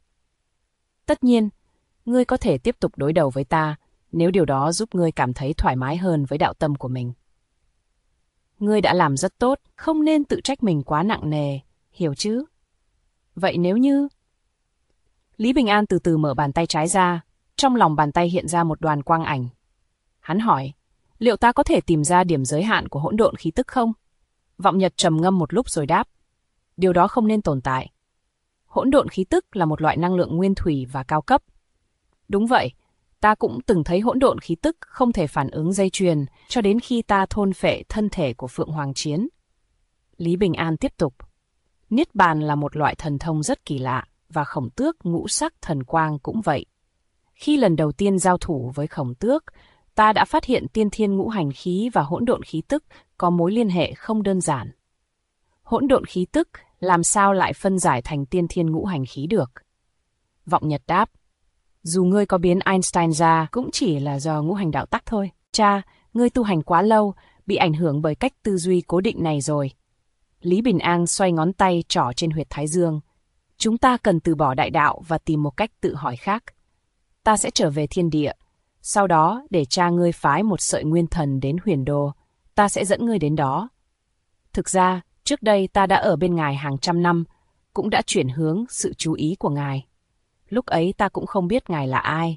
Tất nhiên, ngươi có thể tiếp tục đối đầu với ta nếu điều đó giúp ngươi cảm thấy thoải mái hơn với đạo tâm của mình. Ngươi đã làm rất tốt, không nên tự trách mình quá nặng nề, hiểu chứ? Vậy nếu như... Lý Bình An từ từ mở bàn tay trái ra, trong lòng bàn tay hiện ra một đoàn quang ảnh. Hắn hỏi, liệu ta có thể tìm ra điểm giới hạn của hỗn độn khí tức không? Vọng Nhật trầm ngâm một lúc rồi đáp, điều đó không nên tồn tại. Hỗn độn khí tức là một loại năng lượng nguyên thủy và cao cấp. Đúng vậy, ta cũng từng thấy hỗn độn khí tức không thể phản ứng dây chuyền cho đến khi ta thôn phệ thân thể của Phượng Hoàng Chiến. Lý Bình An tiếp tục, Niết bàn là một loại thần thông rất kỳ lạ, và Khổng Tước ngũ sắc thần quang cũng vậy. Khi lần đầu tiên giao thủ với Khổng Tước, ta đã phát hiện tiên thiên ngũ hành khí và hỗn độn khí tức có mối liên hệ không đơn giản. Hỗn độn khí tức làm sao lại phân giải thành tiên thiên ngũ hành khí được? Vọng Nhật đáp, dù ngươi có biến Einstein ra cũng chỉ là do ngũ hành đạo tắc thôi. Cha, ngươi tu hành quá lâu, bị ảnh hưởng bởi cách tư duy cố định này rồi. Lý Bình An xoay ngón tay trỏ trên huyệt thái dương. Chúng ta cần từ bỏ đại đạo và tìm một cách tự hỏi khác. Ta sẽ trở về thiên địa. Sau đó, để cha ngươi phái một sợi nguyên thần đến Huyền Đô, ta sẽ dẫn ngươi đến đó. Thực ra, trước đây ta đã ở bên ngài hàng trăm năm, cũng đã chuyển hướng sự chú ý của ngài. Lúc ấy ta cũng không biết ngài là ai.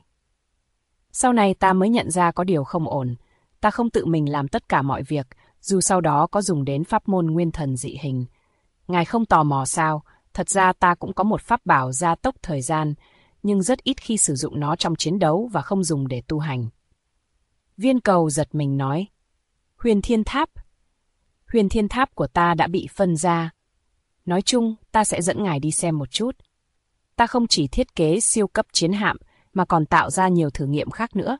Sau này ta mới nhận ra có điều không ổn. Ta không tự mình làm tất cả mọi việc, dù sau đó có dùng đến pháp môn nguyên thần dị hình. Ngài không tò mò sao? Thật ra ta cũng có một pháp bảo gia tốc thời gian, nhưng rất ít khi sử dụng nó trong chiến đấu và không dùng để tu hành. Viên Cầu giật mình nói, Huyền Thiên Tháp. Huyền Thiên Tháp của ta đã bị phân ra. Nói chung, ta sẽ dẫn ngài đi xem một chút. Ta không chỉ thiết kế siêu cấp chiến hạm, mà còn tạo ra nhiều thử nghiệm khác nữa.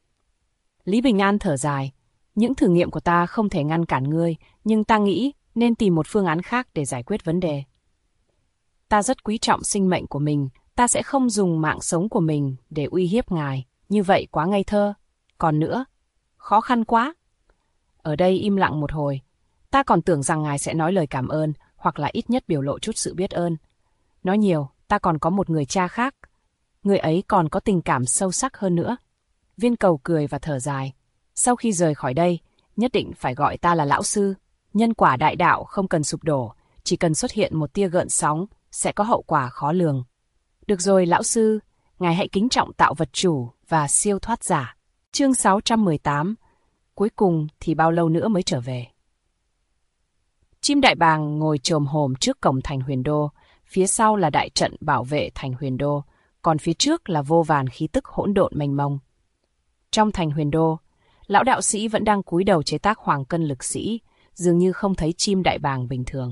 Lý Bình An thở dài, những thử nghiệm của ta không thể ngăn cản ngươi, nhưng ta nghĩ nên tìm một phương án khác để giải quyết vấn đề. Ta rất quý trọng sinh mệnh của mình, ta sẽ không dùng mạng sống của mình để uy hiếp ngài, như vậy quá ngây thơ. Còn nữa, khó khăn quá. Ở đây im lặng một hồi, ta còn tưởng rằng ngài sẽ nói lời cảm ơn, hoặc là ít nhất biểu lộ chút sự biết ơn. Nói nhiều, ta còn có một người cha khác. người ấy còn có tình cảm sâu sắc hơn nữa. Viên Cầu cười và thở dài. Sau khi rời khỏi đây, nhất định phải gọi ta là lão sư. Nhân quả đại đạo không cần sụp đổ, chỉ cần xuất hiện một tia gợn sóng, sẽ có hậu quả khó lường. Được rồi lão sư, ngài hãy kính trọng tạo vật chủ và siêu thoát giả. Chương 618. Cuối cùng thì bao lâu nữa mới trở về? Chim đại bàng ngồi chồm hổm trước cổng thành Huyền Đô, phía sau là đại trận bảo vệ thành Huyền Đô, còn phía trước là vô vàn khí tức hỗn độn mênh mông. Trong thành Huyền Đô, lão đạo sĩ vẫn đang cúi đầu chế tác hoàng cân lực sĩ, dường như không thấy chim đại bàng bình thường.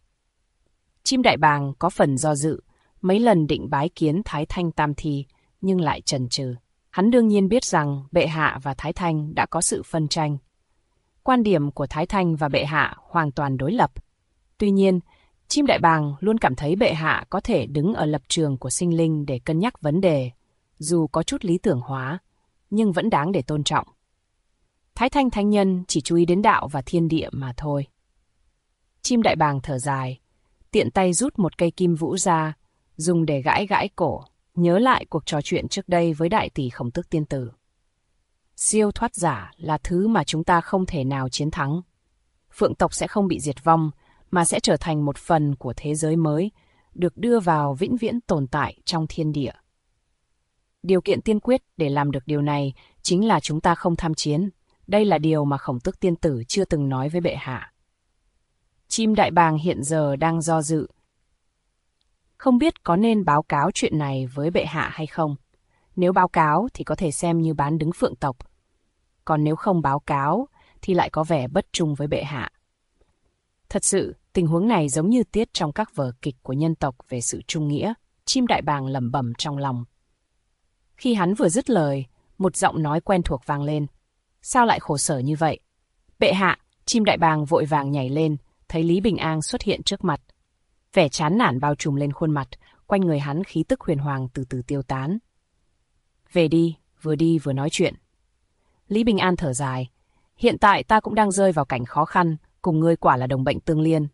Chim đại bàng có phần do dự, mấy lần định bái kiến Thái Thanh Tam Thi, nhưng lại chần chừ. Hắn đương nhiên biết rằng bệ hạ và Thái Thanh đã có sự phân tranh. Quan điểm của Thái Thanh và bệ hạ hoàn toàn đối lập. Tuy nhiên, chim đại bàng luôn cảm thấy bệ hạ có thể đứng ở lập trường của sinh linh để cân nhắc vấn đề, dù có chút lý tưởng hóa, nhưng vẫn đáng để tôn trọng. Thái Thanh thánh nhân chỉ chú ý đến đạo và thiên địa mà thôi. Chim đại bàng thở dài, tiện tay rút một cây kim vũ ra, dùng để gãi gãi cổ, nhớ lại cuộc trò chuyện trước đây với đại tỷ Khổng Tước tiên tử. Siêu thoát giả là thứ mà chúng ta không thể nào chiến thắng. Phượng tộc sẽ không bị diệt vong, mà sẽ trở thành một phần của thế giới mới, được đưa vào vĩnh viễn tồn tại trong thiên địa. Điều kiện tiên quyết để làm được điều này chính là chúng ta không tham chiến. Đây là điều mà Khổng Tước tiên tử chưa từng nói với bệ hạ. Chim đại bàng hiện giờ đang do dự. Không biết có nên báo cáo chuyện này với bệ hạ hay không. Nếu báo cáo thì có thể xem như bán đứng Phượng tộc. Còn nếu không báo cáo thì lại có vẻ bất trung với bệ hạ. Thật sự, tình huống này giống như tiết trong các vở kịch của nhân tộc về sự trung nghĩa. Chim đại bàng lẩm bẩm trong lòng. Khi hắn vừa dứt lời, một giọng nói quen thuộc vang lên. Sao lại khổ sở như vậy? Bệ hạ, chim đại bàng vội vàng nhảy lên, thấy Lý Bình An xuất hiện trước mặt. Vẻ chán nản bao trùm lên khuôn mặt, quanh người hắn khí tức huyền hoàng từ từ tiêu tán. Về đi vừa nói chuyện. Lý Bình An thở dài. Hiện tại ta cũng đang rơi vào cảnh khó khăn, cùng ngươi quả là đồng bệnh tương liên.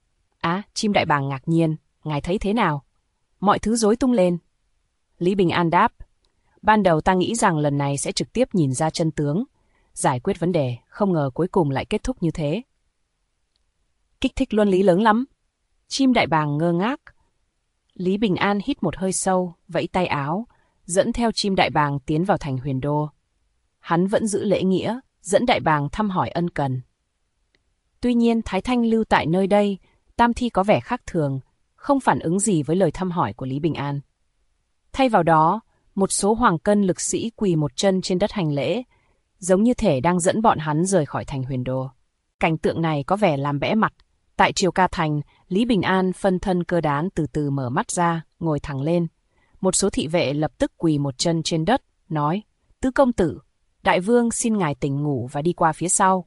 Chim đại bàng ngạc nhiên, ngài thấy thế nào? Mọi thứ rối tung lên. Lý Bình An đáp. Ban đầu ta nghĩ rằng lần này sẽ trực tiếp nhìn ra chân tướng, giải quyết vấn đề, không ngờ cuối cùng lại kết thúc như thế. Kích thích luân lý lớn lắm. Chim đại bàng ngơ ngác. Lý Bình An hít một hơi sâu, vẫy tay áo, dẫn theo chim đại bàng tiến vào thành Huyền Đô. Hắn vẫn giữ lễ nghĩa, dẫn đại bàng thăm hỏi ân cần. Tuy nhiên Thái Thanh lưu tại nơi đây, Tam Thi có vẻ khác thường, không phản ứng gì với lời thăm hỏi của Lý Bình An. Thay vào đó, một số hoàng cân lực sĩ quỳ một chân trên đất hành lễ, giống như thể đang dẫn bọn hắn rời khỏi thành Huyền Đô. Cảnh tượng này có vẻ làm bẽ mặt. Tại Triều Ca Thành, Lý Bình An phân thân cơ đán từ từ mở mắt ra, ngồi thẳng lên. Một số thị vệ lập tức quỳ một chân trên đất, nói, Tứ công tử, đại vương xin ngài tỉnh ngủ và đi qua phía sau.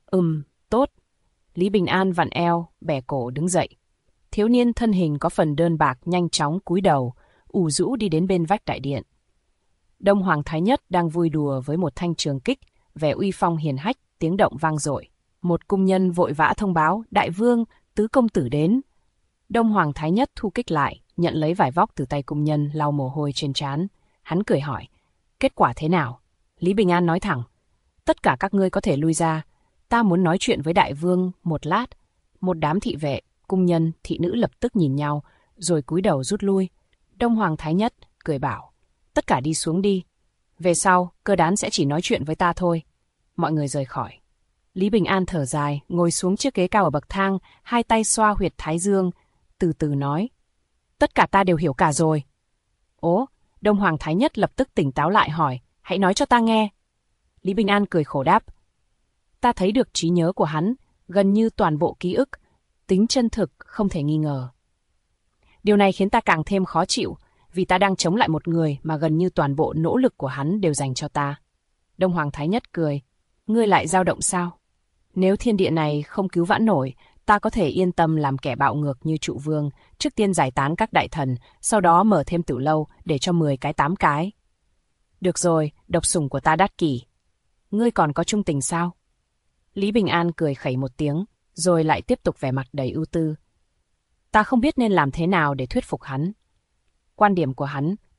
Tốt. Lý Bình An vặn eo, bẻ cổ đứng dậy. Thiếu niên thân hình có phần đơn bạc nhanh chóng cúi đầu, ủ rũ đi đến bên vách đại điện. Đông Hoàng Thái Nhất đang vui đùa với một thanh trường kích, vẻ uy phong hiền hách, tiếng động vang dội. Một cung nhân vội vã thông báo, đại vương, tứ công tử đến. Đông Hoàng Thái Nhất thu kích lại, nhận lấy vải vóc từ tay cung nhân, lau mồ hôi trên trán. Hắn cười hỏi, kết quả thế nào? Lý Bình An nói thẳng, tất cả các ngươi có thể lui ra. Ta muốn nói chuyện với đại vương một lát. Một đám thị vệ, cung nhân, thị nữ lập tức nhìn nhau, rồi cúi đầu rút lui. Đông Hoàng Thái Nhất cười bảo, tất cả đi xuống đi. Về sau, cơ đán sẽ chỉ nói chuyện với ta thôi. Mọi người rời khỏi. Lý Bình An thở dài, ngồi xuống chiếc ghế cao ở bậc thang, hai tay xoa huyệt thái dương, từ từ nói. Tất cả ta đều hiểu cả rồi. Ố, Đông Hoàng Thái Nhất lập tức tỉnh táo lại hỏi, hãy nói cho ta nghe. Lý Bình An cười khổ đáp. Ta thấy được trí nhớ của hắn, gần như toàn bộ ký ức, tính chân thực không thể nghi ngờ. Điều này khiến ta càng thêm khó chịu, vì ta đang chống lại một người mà gần như toàn bộ nỗ lực của hắn đều dành cho ta. Đông Hoàng Thái Nhất cười, ngươi lại dao động sao? Nếu thiên địa này không cứu vãn nổi, ta có thể yên tâm làm kẻ bạo ngược như Trụ Vương, trước tiên giải tán các đại thần, sau đó mở thêm tử lâu để cho 10 cái 8 cái. Được rồi, độc sủng của ta đắt kỷ. Ngươi còn có trung tình sao? Lý Bình An cười khẩy một tiếng, rồi lại tiếp tục vẻ mặt đầy ưu tư. Ta không biết nên làm thế nào để thuyết phục hắn. Quan điểm của hắn,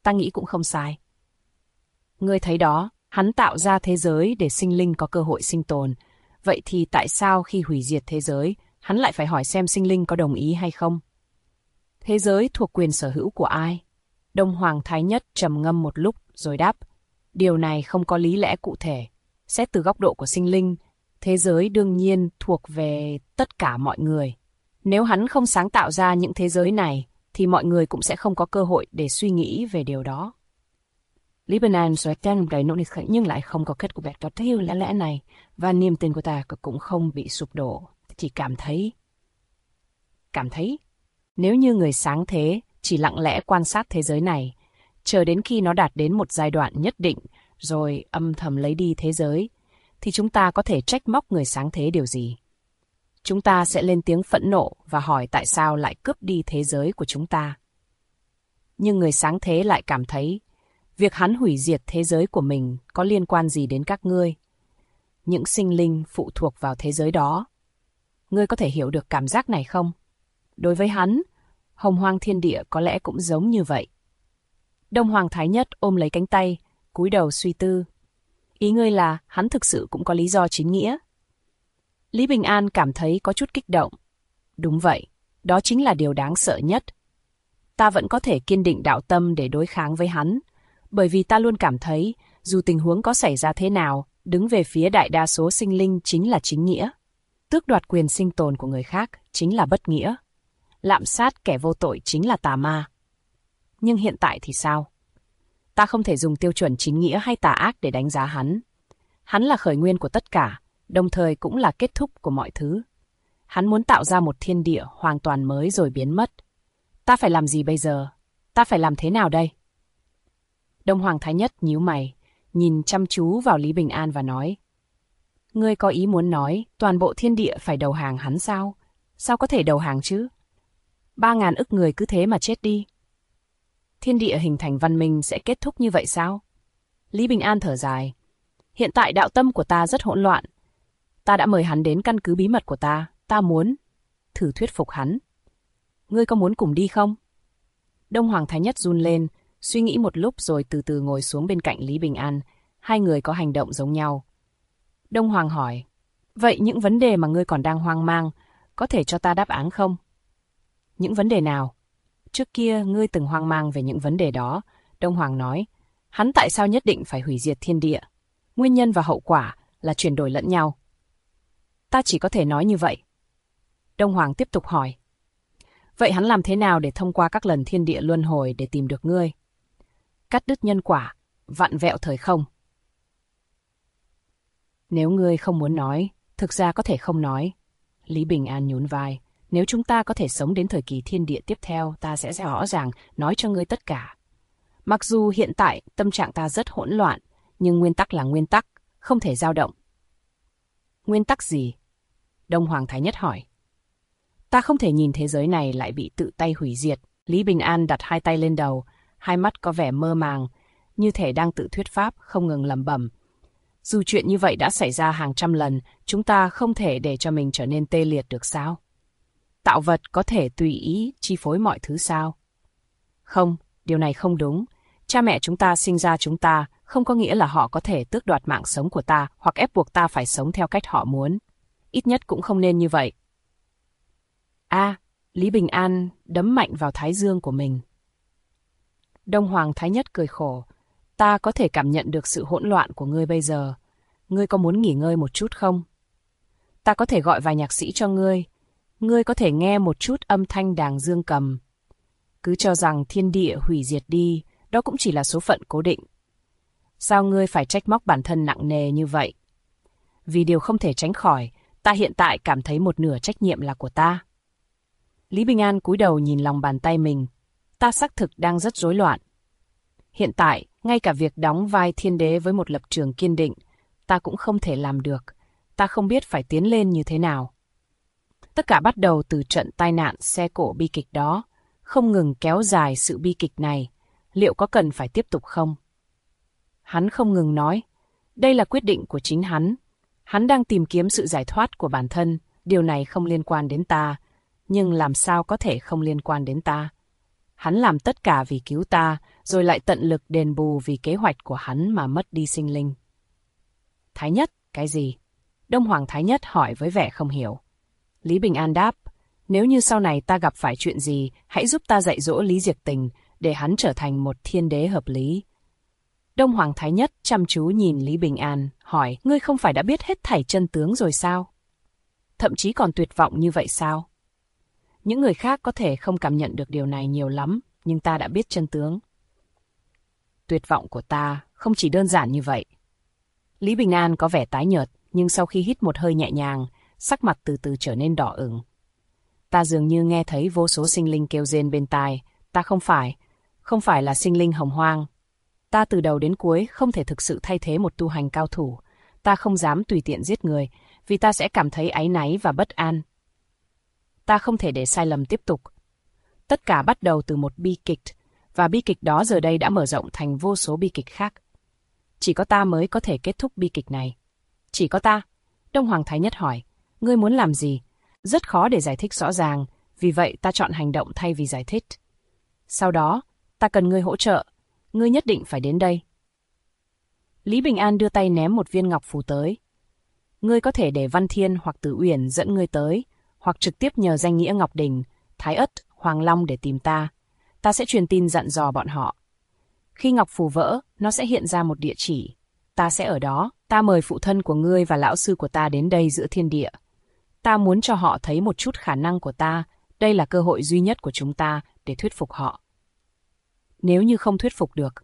ta nghĩ cũng không sai. Ngươi thấy đó, hắn tạo ra thế giới để sinh linh có cơ hội sinh tồn. Vậy thì tại sao khi hủy diệt thế giới, hắn lại phải hỏi xem sinh linh có đồng ý hay không? Thế giới thuộc quyền sở hữu của ai? Đông Hoàng Thái Nhất trầm ngâm một lúc rồi đáp, điều này không có lý lẽ cụ thể. Xét từ góc độ của sinh linh, thế giới đương nhiên thuộc về tất cả mọi người. Nếu hắn không sáng tạo ra những thế giới này, thì mọi người cũng sẽ không có cơ hội để suy nghĩ về điều đó. Lý Bình An xoay tên đầy nỗ lực nhưng lại không có kết quả có theo lẽ này, và niềm tin của ta cũng không bị sụp đổ. Chỉ cảm thấy, nếu như người sáng thế chỉ lặng lẽ quan sát thế giới này, chờ đến khi nó đạt đến một giai đoạn nhất định, rồi âm thầm lấy đi thế giới, thì chúng ta có thể trách móc người sáng thế điều gì? Chúng ta sẽ lên tiếng phẫn nộ và hỏi tại sao lại cướp đi thế giới của chúng ta. Nhưng người sáng thế lại cảm thấy, việc hắn hủy diệt thế giới của mình có liên quan gì đến các ngươi? Những sinh linh phụ thuộc vào thế giới đó. Ngươi có thể hiểu được cảm giác này không? Đối với hắn, hồng hoang thiên địa có lẽ cũng giống như vậy. Đông Hoàng Thái Nhất ôm lấy cánh tay, cúi đầu suy tư. Ý ngươi là hắn thực sự cũng có lý do chính nghĩa? Lý Bình An cảm thấy có chút kích động. Đúng vậy, đó chính là điều đáng sợ nhất. Ta vẫn có thể kiên định đạo tâm để đối kháng với hắn, bởi vì ta luôn cảm thấy, dù tình huống có xảy ra thế nào, đứng về phía đại đa số sinh linh chính là chính nghĩa. Tước đoạt quyền sinh tồn của người khác chính là bất nghĩa. Lạm sát kẻ vô tội chính là tà ma. Nhưng hiện tại thì sao? Ta không thể dùng tiêu chuẩn chính nghĩa hay tà ác để đánh giá hắn. Hắn là khởi nguyên của tất cả, đồng thời cũng là kết thúc của mọi thứ. Hắn muốn tạo ra một thiên địa hoàn toàn mới rồi biến mất. Ta phải làm gì bây giờ? Ta phải làm thế nào đây? Đông Hoàng Thái Nhất nhíu mày, nhìn chăm chú vào Lý Bình An và nói, ngươi có ý muốn nói toàn bộ thiên địa phải đầu hàng hắn sao? Sao có thể đầu hàng chứ? 3.000 ức người cứ thế mà chết đi. Thiên địa hình thành văn minh sẽ kết thúc như vậy sao? Lý Bình An thở dài. Hiện tại đạo tâm của ta rất hỗn loạn. Ta đã mời hắn đến căn cứ bí mật của ta muốn thử thuyết phục hắn. Ngươi có muốn cùng đi không? Đông Hoàng Thái Nhất run lên, suy nghĩ một lúc rồi từ từ ngồi xuống bên cạnh Lý Bình An. Hai người có hành động giống nhau. Đông Hoàng hỏi, vậy những vấn đề mà ngươi còn đang hoang mang, có thể cho ta đáp án không? Những vấn đề nào? Trước kia ngươi từng hoang mang về những vấn đề đó. Đông Hoàng nói, hắn tại sao nhất định phải hủy diệt thiên địa? Nguyên nhân và hậu quả là chuyển đổi lẫn nhau. Ta chỉ có thể nói như vậy. Đông Hoàng tiếp tục hỏi, vậy hắn làm thế nào để thông qua các lần thiên địa luân hồi để tìm được ngươi? Cắt đứt nhân quả, vặn vẹo thời không. Nếu ngươi không muốn nói, thực ra có thể không nói. Lý Bình An nhún vai. Nếu chúng ta có thể sống đến thời kỳ thiên địa tiếp theo, ta sẽ rõ ràng nói cho ngươi tất cả. Mặc dù hiện tại tâm trạng ta rất hỗn loạn, nhưng nguyên tắc là nguyên tắc, không thể dao động. Nguyên tắc gì? Đông Hoàng Thái Nhất hỏi. Ta không thể nhìn thế giới này lại bị tự tay hủy diệt. Lý Bình An đặt hai tay lên đầu, hai mắt có vẻ mơ màng, như thể đang tự thuyết pháp, không ngừng lẩm bẩm. Dù chuyện như vậy đã xảy ra hàng trăm lần, chúng ta không thể để cho mình trở nên tê liệt được sao? Tạo vật có thể tùy ý chi phối mọi thứ sao? Không, điều này không đúng. Cha mẹ chúng ta sinh ra chúng ta, không có nghĩa là họ có thể tước đoạt mạng sống của ta hoặc ép buộc ta phải sống theo cách họ muốn. Ít nhất cũng không nên như vậy. Lý Bình An đấm mạnh vào thái dương của mình. Đông Hoàng Thái Nhất cười khổ. Ta có thể cảm nhận được sự hỗn loạn của ngươi bây giờ. Ngươi có muốn nghỉ ngơi một chút không? Ta có thể gọi vài nhạc sĩ cho ngươi. Ngươi có thể nghe một chút âm thanh đàn dương cầm. Cứ cho rằng thiên địa hủy diệt đi, đó cũng chỉ là số phận cố định. Sao ngươi phải trách móc bản thân nặng nề như vậy? Vì điều không thể tránh khỏi, ta hiện tại cảm thấy một nửa trách nhiệm là của ta. Lý Bình An cúi đầu nhìn lòng bàn tay mình. Ta xác thực đang rất rối loạn. Hiện tại, ngay cả việc đóng vai thiên đế với một lập trường kiên định, ta cũng không thể làm được. Ta không biết phải tiến lên như thế nào. Tất cả bắt đầu từ trận tai nạn xe cộ bi kịch đó, không ngừng kéo dài sự bi kịch này. Liệu có cần phải tiếp tục không? Hắn không ngừng nói. Đây là quyết định của chính hắn. Hắn đang tìm kiếm sự giải thoát của bản thân. Điều này không liên quan đến ta. Nhưng làm sao có thể không liên quan đến ta? Hắn làm tất cả vì cứu ta, rồi lại tận lực đền bù vì kế hoạch của hắn mà mất đi sinh linh. Thái Nhất, cái gì? Đông Hoàng Thái Nhất hỏi với vẻ không hiểu. Lý Bình An đáp, nếu như sau này ta gặp phải chuyện gì, hãy giúp ta dạy dỗ Lý Diệp Tình, để hắn trở thành một thiên đế hợp lý. Đông Hoàng Thái Nhất chăm chú nhìn Lý Bình An, hỏi, ngươi không phải đã biết hết thảy chân tướng rồi sao? Thậm chí còn tuyệt vọng như vậy sao? Những người khác có thể không cảm nhận được điều này nhiều lắm, nhưng ta đã biết chân tướng. Tuyệt vọng của ta không chỉ đơn giản như vậy. Lý Bình An có vẻ tái nhợt, nhưng sau khi hít một hơi nhẹ nhàng, sắc mặt từ từ trở nên đỏ ửng. Ta dường như nghe thấy vô số sinh linh kêu rên bên tai, ta không phải là sinh linh hồng hoang. Ta từ đầu đến cuối không thể thực sự thay thế một tu hành cao thủ. Ta không dám tùy tiện giết người, vì ta sẽ cảm thấy áy náy và bất an. Ta không thể để sai lầm tiếp tục. Tất cả bắt đầu từ một bi kịch, và bi kịch đó giờ đây đã mở rộng thành vô số bi kịch khác. Chỉ có ta mới có thể kết thúc bi kịch này. Chỉ có ta. Đông Hoàng Thái Nhất hỏi, ngươi muốn làm gì? Rất khó để giải thích rõ ràng, vì vậy ta chọn hành động thay vì giải thích. Sau đó, ta cần ngươi hỗ trợ. Ngươi nhất định phải đến đây. Lý Bình An đưa tay ném một viên ngọc phù tới. Ngươi có thể để Văn Thiên hoặc Tử Uyển dẫn ngươi tới, hoặc trực tiếp nhờ danh nghĩa Ngọc Đình, Thái Ất, Hoàng Long để tìm ta. Ta sẽ truyền tin dặn dò bọn họ. Khi ngọc phù vỡ, nó sẽ hiện ra một địa chỉ. Ta sẽ ở đó. Ta mời phụ thân của ngươi và lão sư của ta đến đây giữa thiên địa. Ta muốn cho họ thấy một chút khả năng của ta. Đây là cơ hội duy nhất của chúng ta để thuyết phục họ. Nếu như không thuyết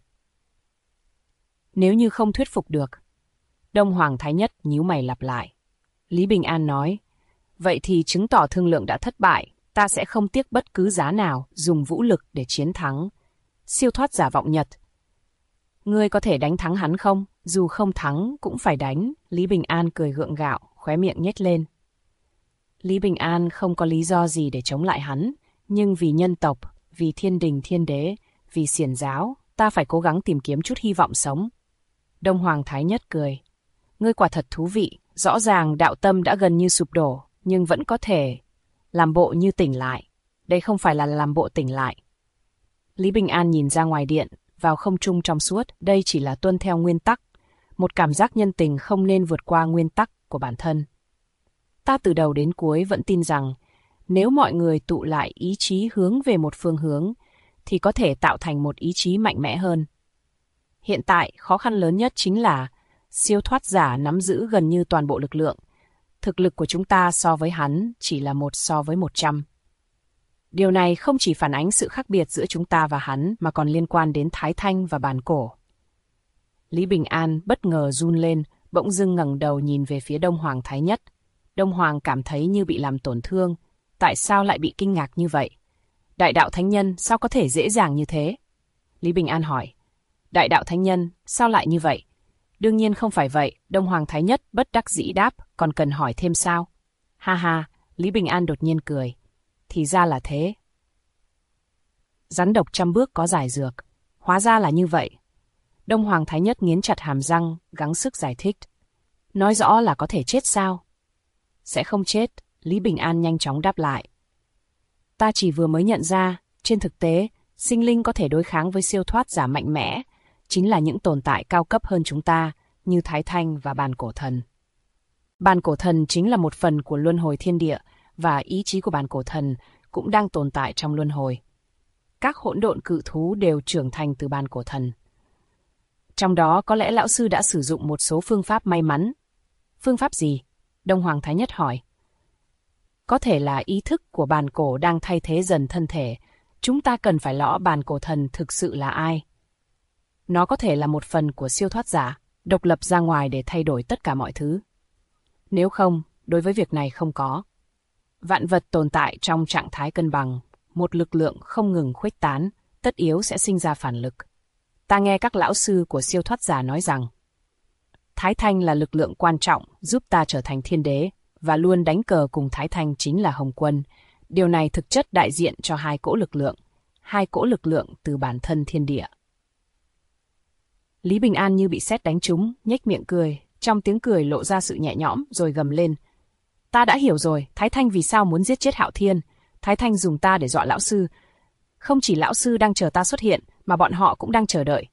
phục được. Đông Hoàng Thái Nhất nhíu mày lặp lại. Lý Bình An nói, vậy thì chứng tỏ thương lượng đã thất bại. Ta sẽ không tiếc bất cứ giá nào dùng vũ lực để chiến thắng siêu thoát giả vọng Nhật. Ngươi có thể đánh thắng hắn không? Dù không thắng cũng phải đánh. Lý Bình An cười gượng gạo, khóe miệng nhếch lên. Lý Bình An không có lý do gì để chống lại hắn, nhưng vì nhân tộc, vì thiên đình thiên đế, vì xiển giáo, ta phải cố gắng tìm kiếm chút hy vọng sống. Đông Hoàng Thái Nhất cười. Ngươi quả thật thú vị, rõ ràng đạo tâm đã gần như sụp đổ, nhưng vẫn có thể làm bộ như tỉnh lại. Đây không phải là làm bộ tỉnh lại. Lý Bình An nhìn ra ngoài điện, vào không trung trong suốt, đây chỉ là tuân theo nguyên tắc. Một cảm giác nhân tình không nên vượt qua nguyên tắc của bản thân. Ta từ đầu đến cuối vẫn tin rằng, nếu mọi người tụ lại ý chí hướng về một phương hướng, thì có thể tạo thành một ý chí mạnh mẽ hơn. Hiện tại, khó khăn lớn nhất chính là siêu thoát giả nắm giữ gần như toàn bộ lực lượng. Thực lực của chúng ta so với hắn chỉ là 1 so với 100. Điều này không chỉ phản ánh sự khác biệt giữa chúng ta và hắn, mà còn liên quan đến Thái Thanh và Bàn Cổ. Lý Bình An bất ngờ run lên, bỗng dưng ngẩng đầu nhìn về phía Đông Hoàng Thái Nhất. Đông Hoàng cảm thấy như bị làm tổn thương. Tại sao lại bị kinh ngạc như vậy? Đại đạo thánh nhân sao có thể dễ dàng như thế? Lý Bình An hỏi. Đại đạo thánh nhân sao lại như vậy? Đương nhiên không phải vậy, Đông Hoàng Thái Nhất bất đắc dĩ đáp, còn cần hỏi thêm sao? Ha ha, Lý Bình An đột nhiên cười. Thì ra là thế. Rắn độc 100 bước có giải dược. Hóa ra là như vậy. Đông Hoàng Thái Nhất nghiến chặt hàm răng, gắng sức giải thích. Nói rõ là có thể chết sao? Sẽ không chết, Lý Bình An nhanh chóng đáp lại. Ta chỉ vừa mới nhận ra, trên thực tế, sinh linh có thể đối kháng với siêu thoát giả mạnh mẽ, chính là những tồn tại cao cấp hơn chúng ta, như Thái Thanh và Bàn Cổ Thần. Bàn Cổ Thần chính là một phần của luân hồi thiên địa, và ý chí của Bàn Cổ Thần cũng đang tồn tại trong luân hồi. Các hỗn độn cự thú đều trưởng thành từ Bàn Cổ Thần. Trong đó có lẽ lão sư đã sử dụng một số phương pháp may mắn. Phương pháp gì? Đông Hoàng Thái Nhất hỏi. Có thể là ý thức của Bàn Cổ đang thay thế dần thân thể. Chúng ta cần phải rõ Bàn Cổ Thần thực sự là ai. Nó có thể là một phần của siêu thoát giả, độc lập ra ngoài để thay đổi tất cả mọi thứ. Nếu không, đối với việc này không có. Vạn vật tồn tại trong trạng thái cân bằng, một lực lượng không ngừng khuếch tán, tất yếu sẽ sinh ra phản lực. Ta nghe các lão sư của siêu thoát giả nói rằng, Thái Thanh là lực lượng quan trọng giúp ta trở thành thiên đế, và luôn đánh cờ cùng Thái Thanh chính là Hồng Quân. Điều này thực chất đại diện cho hai cỗ lực lượng từ bản thân thiên địa. Lý Bình An như bị sét đánh trúng, nhếch miệng cười, trong tiếng cười lộ ra sự nhẹ nhõm rồi gầm lên. Ta đã hiểu rồi, Thái Thanh vì sao muốn giết chết Hạo Thiên. Thái Thanh dùng ta để dọa lão sư. Không chỉ lão sư đang chờ ta xuất hiện, mà bọn họ cũng đang chờ đợi.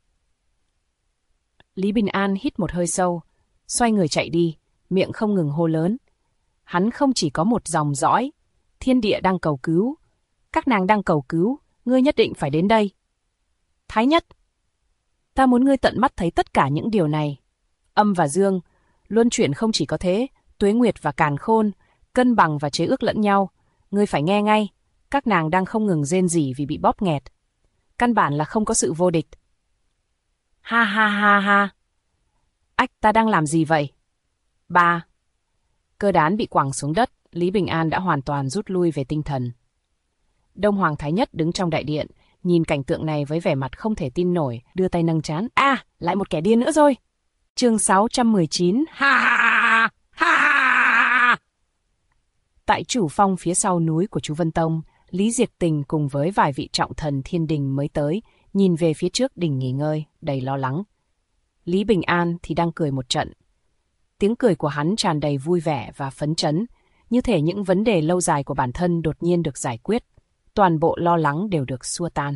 Lý Bình An hít một hơi sâu, xoay người chạy đi, miệng không ngừng hô lớn. Hắn không chỉ có một dòng dõi, thiên địa đang cầu cứu. Các nàng đang cầu cứu, ngươi nhất định phải đến đây. Thái Nhất, ta muốn ngươi tận mắt thấy tất cả những điều này. Âm và dương, luân chuyển không chỉ có thế, tuế nguyệt và càn khôn, cân bằng và chế ước lẫn nhau. Ngươi phải nghe ngay, các nàng đang không ngừng rên rỉ vì bị bóp nghẹt. Căn bản là không có sự vô địch. Ha ha ha ha. Ách, ta đang làm gì vậy? Ba. Cơ đán bị quẳng xuống đất, Lý Bình An đã hoàn toàn rút lui về tinh thần. Đông Hoàng Thái Nhất đứng trong đại điện, nhìn cảnh tượng này với vẻ mặt không thể tin nổi, đưa tay nâng trán. À, lại một kẻ điên nữa rồi. Chương 619. Ha ha ha ha ha. Tại chủ phong phía sau núi của chú Vân Tông, Lý Diệc Tình cùng với vài vị trọng thần thiên đình mới tới, nhìn về phía trước đình nghỉ ngơi, đầy lo lắng. Lý Bình An thì đang cười một trận. Tiếng cười của hắn tràn đầy vui vẻ và phấn chấn, như thể những vấn đề lâu dài của bản thân đột nhiên được giải quyết, toàn bộ lo lắng đều được xua tan.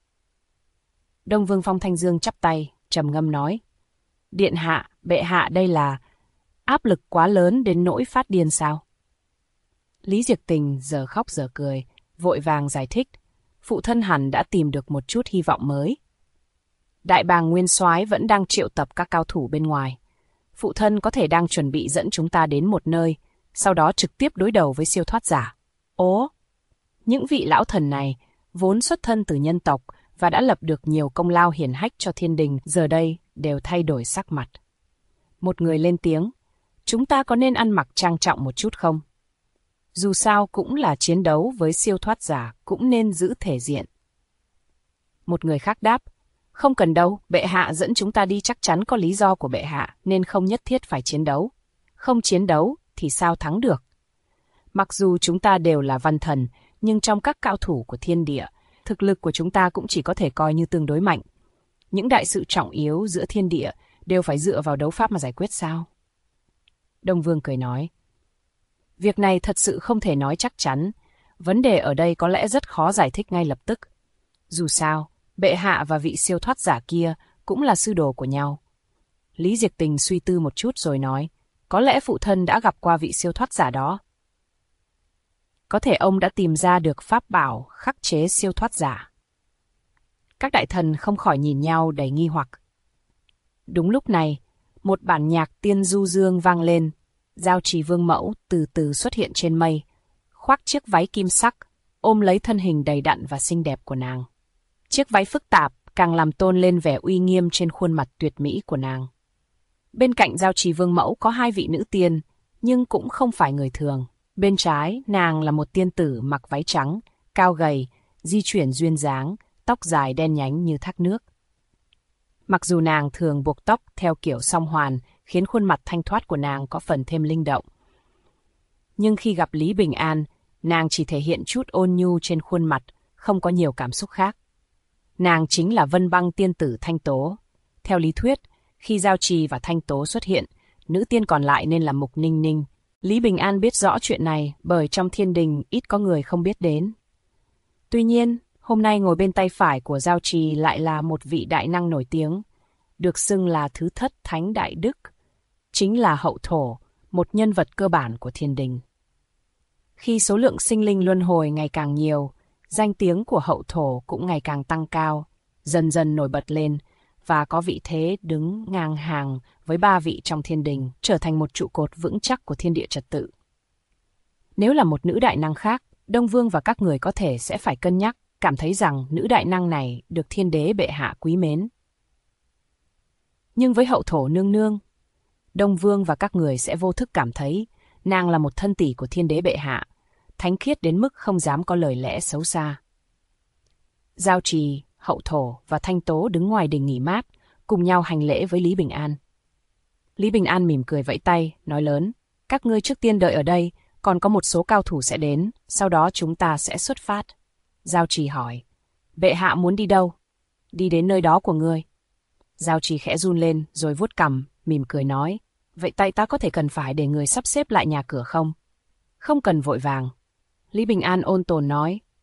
Đông Vương Phong Thanh Dương chắp tay, trầm ngâm nói: Điện hạ, bệ hạ, đây là áp lực quá lớn đến nỗi phát điên sao? Lý Diệc Tình giờ khóc giờ cười, vội vàng giải thích, phụ thân hẳn đã tìm được một chút hy vọng mới. Đại bàng Nguyên Soái vẫn đang triệu tập các cao thủ bên ngoài. Phụ thân có thể đang chuẩn bị dẫn chúng ta đến một nơi, sau đó trực tiếp đối đầu với siêu thoát giả. Ố, những vị lão thần này vốn xuất thân từ nhân tộc và đã lập được nhiều công lao hiển hách cho thiên đình, giờ đây đều thay đổi sắc mặt. Một người lên tiếng, chúng ta có nên ăn mặc trang trọng một chút không? Dù sao cũng là chiến đấu với siêu thoát giả, cũng nên giữ thể diện. Một người khác đáp, không cần đâu, bệ hạ dẫn chúng ta đi chắc chắn có lý do của bệ hạ, nên không nhất thiết phải chiến đấu. Không chiến đấu thì sao thắng được? Mặc dù chúng ta đều là văn thần, nhưng trong các cao thủ của thiên địa, thực lực của chúng ta cũng chỉ có thể coi như tương đối mạnh. Những đại sự trọng yếu giữa thiên địa đều phải dựa vào đấu pháp mà giải quyết sao? Đông Vương cười nói, việc này thật sự không thể nói chắc chắn. Vấn đề ở đây có lẽ rất khó giải thích ngay lập tức. Dù sao, bệ hạ và vị siêu thoát giả kia cũng là sư đồ của nhau. Lý Diệc Tình suy tư một chút rồi nói, có lẽ phụ thân đã gặp qua vị siêu thoát giả đó. Có thể ông đã tìm ra được pháp bảo khắc chế siêu thoát giả. Các đại thần không khỏi nhìn nhau đầy nghi hoặc. Đúng lúc này, một bản nhạc tiên du dương vang lên. Giao Trì Vương Mẫu từ từ xuất hiện trên mây, khoác chiếc váy kim sắc, ôm lấy thân hình đầy đặn và xinh đẹp của nàng. Chiếc váy phức tạp càng làm tôn lên vẻ uy nghiêm trên khuôn mặt tuyệt mỹ của nàng. Bên cạnh Giao Trì Vương Mẫu có hai vị nữ tiên, nhưng cũng không phải người thường. Bên trái, nàng là một tiên tử mặc váy trắng, cao gầy, di chuyển duyên dáng, tóc dài đen nhánh như thác nước. Mặc dù nàng thường buộc tóc theo kiểu song hoàn, khiến khuôn mặt thanh thoát của nàng có phần thêm linh động. Nhưng khi gặp Lý Bình An, nàng chỉ thể hiện chút ôn nhu trên khuôn mặt, không có nhiều cảm xúc khác. Nàng chính là Vân Băng tiên tử Thanh Tố. Theo lý thuyết, khi Giao Trì và Thanh Tố xuất hiện, nữ tiên còn lại nên là Mục Ninh Ninh. Lý Bình An biết rõ chuyện này bởi trong thiên đình ít có người không biết đến. Tuy nhiên, hôm nay ngồi bên tay phải của Giao Trì lại là một vị đại năng nổi tiếng, được xưng là thứ thất thánh đại đức, chính là Hậu Thổ, một nhân vật cơ bản của thiên đình. Khi số lượng sinh linh luân hồi ngày càng nhiều, danh tiếng của Hậu Thổ cũng ngày càng tăng cao, dần dần nổi bật lên và có vị thế đứng ngang hàng với ba vị trong thiên đình, trở thành một trụ cột vững chắc của thiên địa trật tự. Nếu là một nữ đại năng khác, Đông Vương và các người có thể sẽ phải cân nhắc, cảm thấy rằng nữ đại năng này được thiên đế bệ hạ quý mến. Nhưng với Hậu Thổ nương nương, Đông Vương và các người sẽ vô thức cảm thấy nàng là một thân tỷ của thiên đế bệ hạ, thánh khiết đến mức không dám có lời lẽ xấu xa. Giao Trì, Hậu Thổ và Thanh Tố đứng ngoài đình nghỉ mát, cùng nhau hành lễ với Lý Bình An. Lý Bình An mỉm cười vẫy tay, nói lớn, các ngươi trước tiên đợi ở đây, còn có một số cao thủ sẽ đến, sau đó chúng ta sẽ xuất phát. Giao Trì hỏi, bệ hạ muốn đi đâu? Đi đến nơi đó của ngươi. Giao Trì khẽ run lên rồi vuốt cằm, mỉm cười nói, vậy tại ta có thể cần phải để người sắp xếp lại nhà cửa không? Không cần vội vàng. Lý Bình An ôn tồn nói,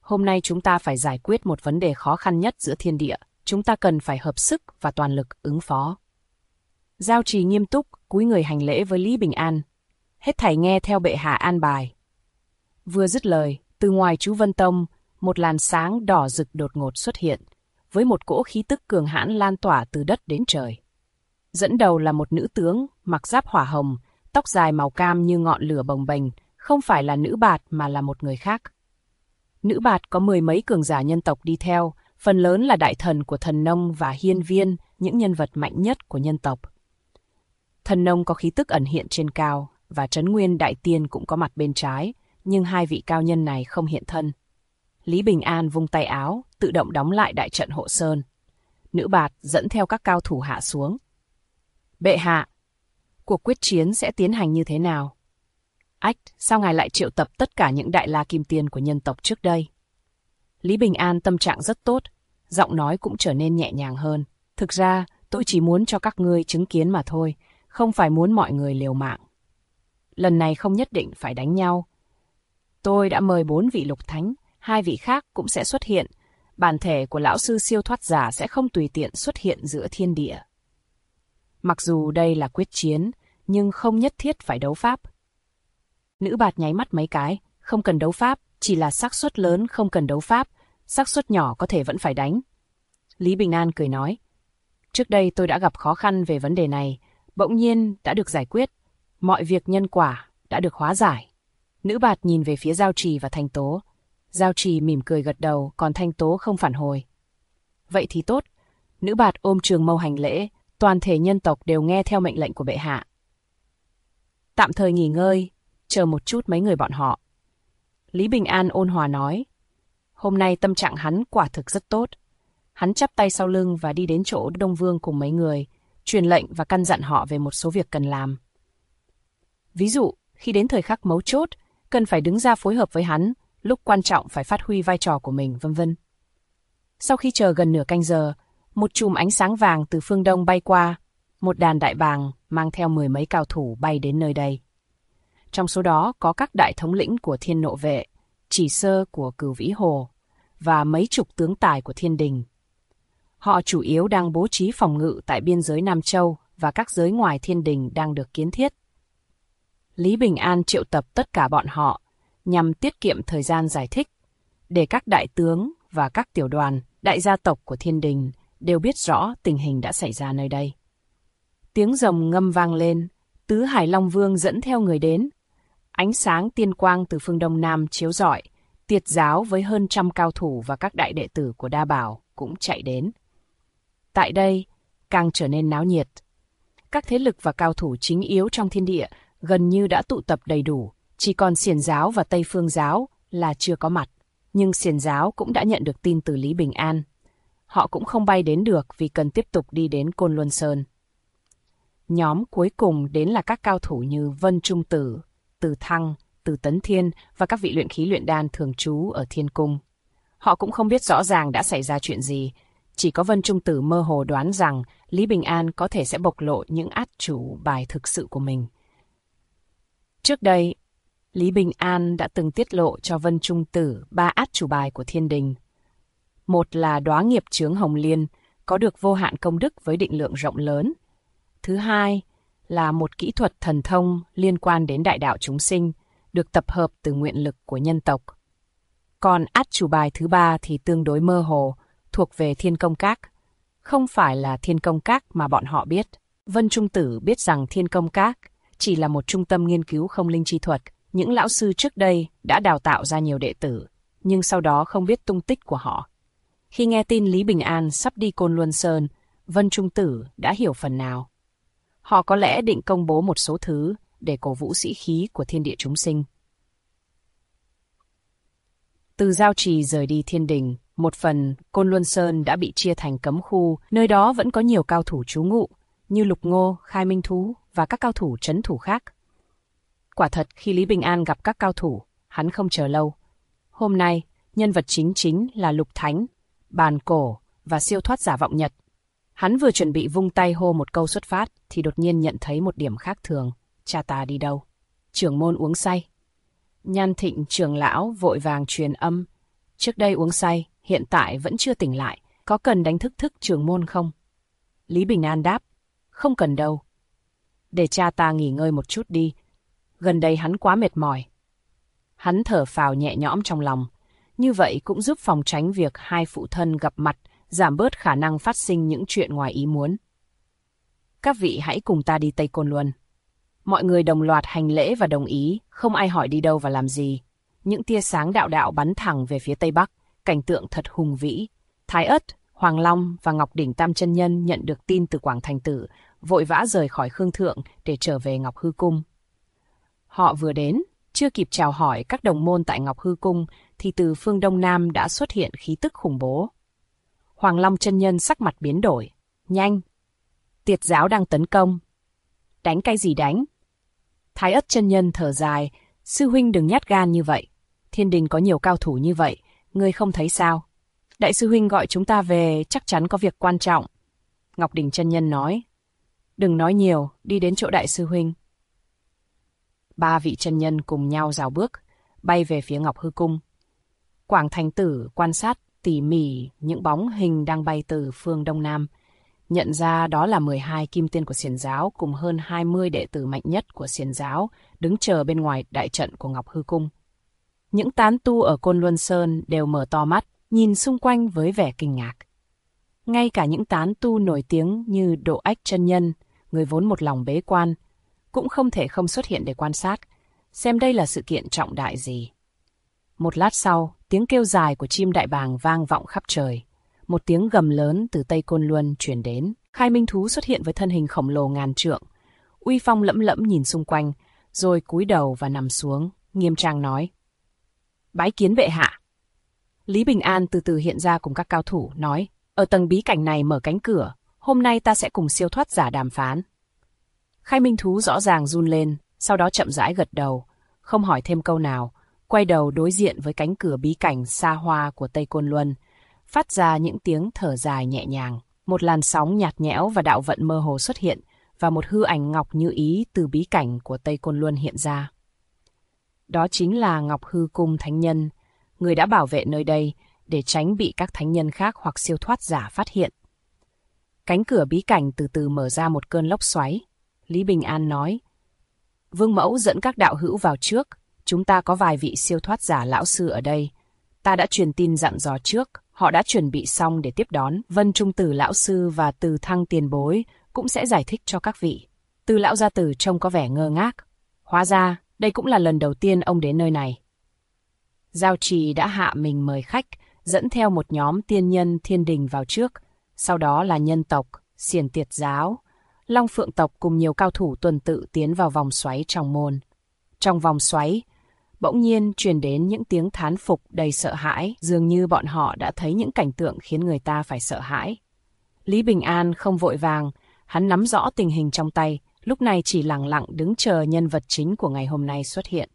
Hôm nay chúng ta phải giải quyết một vấn đề khó khăn nhất giữa thiên địa. Chúng ta cần phải hợp sức và toàn lực ứng phó. Giao Trì nghiêm túc, cúi người hành lễ với Lý Bình An. Hết thảy nghe theo bệ hạ an bài. Vừa dứt lời, từ ngoài chú Vân Tông, một làn sáng đỏ rực đột ngột xuất hiện, với một cỗ khí tức cường hãn lan tỏa từ đất đến trời. Dẫn đầu là một nữ tướng, mặc giáp hỏa hồng, tóc dài màu cam như ngọn lửa bồng bềnh, không phải là nữ bạt mà là một người khác. Nữ bạt có 10 mấy cường giả nhân tộc đi theo, phần lớn là đại thần của Thần Nông và Hiên Viên, những nhân vật mạnh nhất của nhân tộc. Thần Nông có khí tức ẩn hiện trên cao, và Trấn Nguyên Đại Tiên cũng có mặt bên trái, nhưng hai vị cao nhân này không hiện thân. Lý Bình An vung tay áo, tự động đóng lại đại trận hộ sơn. Nữ bạt dẫn theo các cao thủ hạ xuống. Bệ hạ, cuộc quyết chiến sẽ tiến hành như thế nào? Ách, sao ngài lại triệu tập tất cả những đại la kim tiên của nhân tộc trước đây? Lý Bình An tâm trạng rất tốt, giọng nói cũng trở nên nhẹ nhàng hơn. Thực ra, tôi chỉ muốn cho các ngươi chứng kiến mà thôi, không phải muốn mọi người liều mạng. Lần này không nhất định phải đánh nhau. Tôi đã mời 4 vị lục thánh, 2 vị khác cũng sẽ xuất hiện. Bản thể của lão sư siêu thoát giả sẽ không tùy tiện xuất hiện giữa thiên địa. Mặc dù đây là quyết chiến, nhưng không nhất thiết phải đấu pháp. Nữ bạt nháy mắt mấy cái, không cần đấu pháp, chỉ là xác suất lớn không cần đấu pháp, xác suất nhỏ có thể vẫn phải đánh. Lý Bình An cười nói, trước đây tôi đã gặp khó khăn về vấn đề này, bỗng nhiên đã được giải quyết, mọi việc nhân quả đã được hóa giải. Nữ bạt nhìn về phía Giao Trì và Thanh Tố. Giao Trì mỉm cười gật đầu, còn Thanh Tố không phản hồi. Vậy thì tốt. Nữ bạt ôm trường mâu hành lễ, toàn thể nhân tộc đều nghe theo mệnh lệnh của bệ hạ. Tạm thời nghỉ ngơi, chờ một chút mấy người bọn họ. Lý Bình An ôn hòa nói. Hôm nay tâm trạng hắn quả thực rất tốt. Hắn chắp tay sau lưng và đi đến chỗ Đông Vương cùng mấy người, truyền lệnh và căn dặn họ về một số việc cần làm. Ví dụ, khi đến thời khắc mấu chốt, cần phải đứng ra phối hợp với hắn, lúc quan trọng phải phát huy vai trò của mình, vân vân. Sau khi chờ gần nửa canh giờ, một chùm ánh sáng vàng từ phương đông bay qua, một đàn đại bàng mang theo 10 mấy cao thủ bay đến nơi đây. Trong số đó có các đại thống lĩnh của Thiên Nộ Vệ, Chỉ Sơ của Cửu Vĩ Hồ và mấy chục tướng tài của Thiên Đình. Họ chủ yếu đang bố trí phòng ngự tại biên giới Nam Châu và các giới ngoài Thiên Đình đang được kiến thiết. Lý Bình An triệu tập tất cả bọn họ nhằm tiết kiệm thời gian giải thích, để các đại tướng và các tiểu đoàn, đại gia tộc của Thiên Đình đều biết rõ tình hình đã xảy ra nơi đây. Tiếng rồng ngâm vang lên, Tứ Hải Long Vương dẫn theo người đến. Ánh sáng tiên quang từ phương Đông Nam chiếu rọi, Tiệt giáo với hơn 100 cao thủ và các đại đệ tử của Đa Bảo cũng chạy đến. Tại đây, càng trở nên náo nhiệt. Các thế lực và cao thủ chính yếu trong thiên địa gần như đã tụ tập đầy đủ, chỉ còn Xiển giáo và Tây Phương giáo là chưa có mặt. Nhưng Xiển giáo cũng đã nhận được tin từ Lý Bình An. Họ cũng không bay đến được vì cần tiếp tục đi đến Côn Luân Sơn. Nhóm cuối cùng đến là các cao thủ như Vân Trung Tử, Từ Thăng, Từ Tấn Thiên và các vị luyện khí luyện đan thường trú ở Thiên Cung. Họ cũng không biết rõ ràng đã xảy ra chuyện gì, chỉ có Vân Trung Tử mơ hồ đoán rằng Lý Bình An có thể sẽ bộc lộ những át chủ bài thực sự của mình. Trước đây, Lý Bình An đã từng tiết lộ cho Vân Trung Tử 3 át chủ bài của Thiên Đình. Một là đóa nghiệp chướng Hồng Liên, có được vô hạn công đức với định lượng rộng lớn. Thứ hai là một kỹ thuật thần thông liên quan đến đại đạo chúng sinh, được tập hợp từ nguyện lực của nhân tộc. Còn át chủ bài thứ 3 thì tương đối mơ hồ, thuộc về Thiên Công Các. Không phải là Thiên Công Các mà bọn họ biết. Vân Trung Tử biết rằng Thiên Công Các chỉ là một trung tâm nghiên cứu không linh chi thuật. Những lão sư trước đây đã đào tạo ra nhiều đệ tử, nhưng sau đó không biết tung tích của họ. Khi nghe tin Lý Bình An sắp đi Côn Luân Sơn, Vân Trung Tử đã hiểu phần nào. Họ có lẽ định công bố một số thứ để cổ vũ sĩ khí của thiên địa chúng sinh. Từ Giao Trì rời đi Thiên Đình, một phần Côn Luân Sơn đã bị chia thành cấm khu, nơi đó vẫn có nhiều cao thủ trú ngụ, như Lục Ngô, Khai Minh Thú và các cao thủ trấn thủ khác. Quả thật, khi Lý Bình An gặp các cao thủ, hắn không chờ lâu. Hôm nay, nhân vật chính là Lục Thánh, Bàn Cổ và siêu thoát giả Vọng Nhật. Hắn vừa chuẩn bị vung tay hô một câu xuất phát, thì đột nhiên nhận thấy một điểm khác thường. Cha ta đi đâu? Trưởng môn uống say. Nhan Thịnh trưởng lão vội vàng truyền âm. Trước đây uống say, hiện tại vẫn chưa tỉnh lại, có cần đánh thức trưởng môn không? Lý Bình An đáp, không cần đâu. Để cha ta nghỉ ngơi một chút đi, gần đây hắn quá mệt mỏi. Hắn thở phào nhẹ nhõm trong lòng, như vậy cũng giúp phòng tránh việc hai phụ thân gặp mặt, giảm bớt khả năng phát sinh những chuyện ngoài ý muốn. Các vị hãy cùng ta đi Tây Côn Luân. Mọi người đồng loạt hành lễ và đồng ý, không ai hỏi đi đâu và làm gì. Những tia sáng đạo đạo bắn thẳng về phía Tây Bắc, cảnh tượng thật hùng vĩ. Thái Ất, Hoàng Long và Ngọc Đỉnh Tam chân nhân nhận được tin từ Quảng Thành Tử, vội vã rời khỏi Khương Thượng để trở về Ngọc Hư Cung. Họ vừa đến, chưa kịp chào hỏi các đồng môn tại Ngọc Hư Cung, thì từ phương Đông Nam đã xuất hiện khí tức khủng bố. Hoàng Long chân nhân sắc mặt biến đổi. Nhanh! Tiệt giáo đang tấn công. Đánh cái gì đánh? Thái Ất chân nhân thở dài. Sư huynh đừng nhát gan như vậy. Thiên đình có nhiều cao thủ như vậy, ngươi không thấy sao? Đại sư huynh gọi chúng ta về, chắc chắn có việc quan trọng. Ngọc Đỉnh chân nhân nói. Đừng nói nhiều, đi đến chỗ đại sư huynh. Ba vị chân nhân cùng nhau rào bước, bay về phía Ngọc Hư Cung. Quảng Thành Tử quan sát tỉ mỉ những bóng hình đang bay từ phương Đông Nam, nhận ra đó là 12 kim tiên của Xiển giáo cùng hơn 20 đệ tử mạnh nhất của Xiển giáo đứng chờ bên ngoài đại trận của Ngọc Hư Cung. Những tán tu ở Côn Luân Sơn đều mở to mắt, nhìn xung quanh với vẻ kinh ngạc. Ngay cả những tán tu nổi tiếng như Độ Ách chân nhân, người vốn một lòng bế quan, cũng không thể không xuất hiện để quan sát, xem đây là sự kiện trọng đại gì. Một lát sau, tiếng kêu dài của chim đại bàng vang vọng khắp trời. Một tiếng gầm lớn từ Tây Côn Luân truyền đến. Khai Minh thú xuất hiện với thân hình khổng lồ ngàn trượng. Uy phong lẫm lẫm nhìn xung quanh, rồi cúi đầu và nằm xuống, nghiêm trang nói. Bái kiến bệ hạ. Lý Bình An từ từ hiện ra cùng các cao thủ, nói. Ở tầng bí cảnh này mở cánh cửa, hôm nay ta sẽ cùng siêu thoát giả đàm phán. Khai Minh thú rõ ràng run lên, sau đó chậm rãi gật đầu, không hỏi thêm câu nào, quay đầu đối diện với cánh cửa bí cảnh xa hoa của Tây Côn Luân, phát ra những tiếng thở dài nhẹ nhàng. Một làn sóng nhạt nhẽo và đạo vận mơ hồ xuất hiện, và một hư ảnh ngọc như ý từ bí cảnh của Tây Côn Luân hiện ra. Đó chính là Ngọc Hư Cung Thánh Nhân, người đã bảo vệ nơi đây để tránh bị các thánh nhân khác hoặc siêu thoát giả phát hiện. Cánh cửa bí cảnh từ từ mở ra một cơn lốc xoáy. Lý Bình An nói, Vương Mẫu dẫn các đạo hữu vào trước, chúng ta có vài vị siêu thoát giả lão sư ở đây. Ta đã truyền tin dặn dò trước, họ đã chuẩn bị xong để tiếp đón. Vân Trung Tử lão sư và Từ Thăng tiền bối cũng sẽ giải thích cho các vị. Từ lão gia tử trông có vẻ ngơ ngác. Hóa ra, đây cũng là lần đầu tiên ông đến nơi này. Giao trì đã hạ mình mời khách, dẫn theo một nhóm tiên nhân thiên đình vào trước, sau đó là nhân tộc, Xiển Tiệt giáo, Long Phượng tộc cùng nhiều cao thủ tuần tự tiến vào vòng xoáy trong môn. Trong vòng xoáy, bỗng nhiên truyền đến những tiếng thán phục đầy sợ hãi, dường như bọn họ đã thấy những cảnh tượng khiến người ta phải sợ hãi. Lý Bình An không vội vàng, hắn nắm rõ tình hình trong tay, lúc này chỉ lặng lặng đứng chờ nhân vật chính của ngày hôm nay xuất hiện.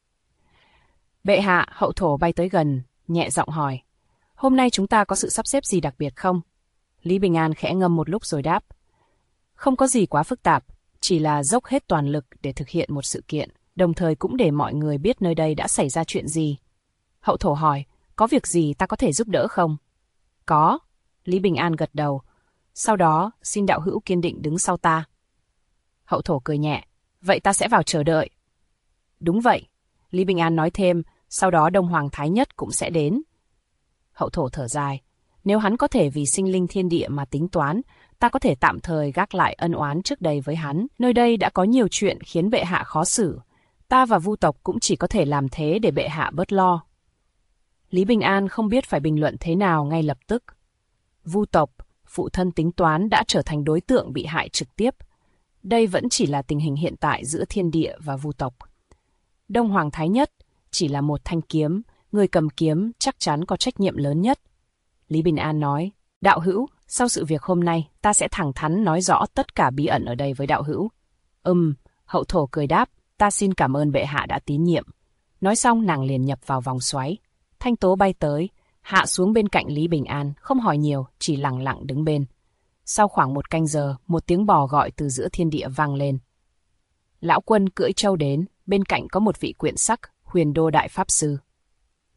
Bệ hạ, hậu thổ bay tới gần, nhẹ giọng hỏi, hôm nay chúng ta có sự sắp xếp gì đặc biệt không? Lý Bình An khẽ ngâm một lúc rồi đáp, không có gì quá phức tạp, chỉ là dốc hết toàn lực để thực hiện một sự kiện, đồng thời cũng để mọi người biết nơi đây đã xảy ra chuyện gì. Hậu thổ hỏi, có việc gì ta có thể giúp đỡ không? Có, Lý Bình An gật đầu. Sau đó, xin đạo hữu kiên định đứng sau ta. Hậu thổ cười nhẹ, vậy ta sẽ vào chờ đợi. Đúng vậy, Lý Bình An nói thêm, sau đó Đông Hoàng Thái Nhất cũng sẽ đến. Hậu thổ thở dài, nếu hắn có thể vì sinh linh thiên địa mà tính toán, ta có thể tạm thời gác lại ân oán trước đây với hắn. Nơi đây đã có nhiều chuyện khiến bệ hạ khó xử. Ta và Vu tộc cũng chỉ có thể làm thế để bệ hạ bớt lo. Lý Bình An không biết phải bình luận thế nào ngay lập tức. Vu tộc, phụ thân tính toán đã trở thành đối tượng bị hại trực tiếp. Đây vẫn chỉ là tình hình hiện tại giữa thiên địa và Vu tộc. Đông Hoàng Thái Nhất chỉ là một thanh kiếm, người cầm kiếm chắc chắn có trách nhiệm lớn nhất. Lý Bình An nói, đạo hữu, sau sự việc hôm nay, ta sẽ thẳng thắn nói rõ tất cả bí ẩn ở đây với đạo hữu. Hậu thổ cười đáp, ta xin cảm ơn bệ hạ đã tín nhiệm. Nói xong nàng liền nhập vào vòng xoáy. Thanh tố bay tới, hạ xuống bên cạnh Lý Bình An, không hỏi nhiều, chỉ lặng lặng đứng bên. Sau khoảng một canh giờ, một tiếng bò gọi từ giữa thiên địa vang lên. Lão quân cưỡi trâu đến, bên cạnh có một vị quyện sắc, Huyền Đô Đại Pháp Sư.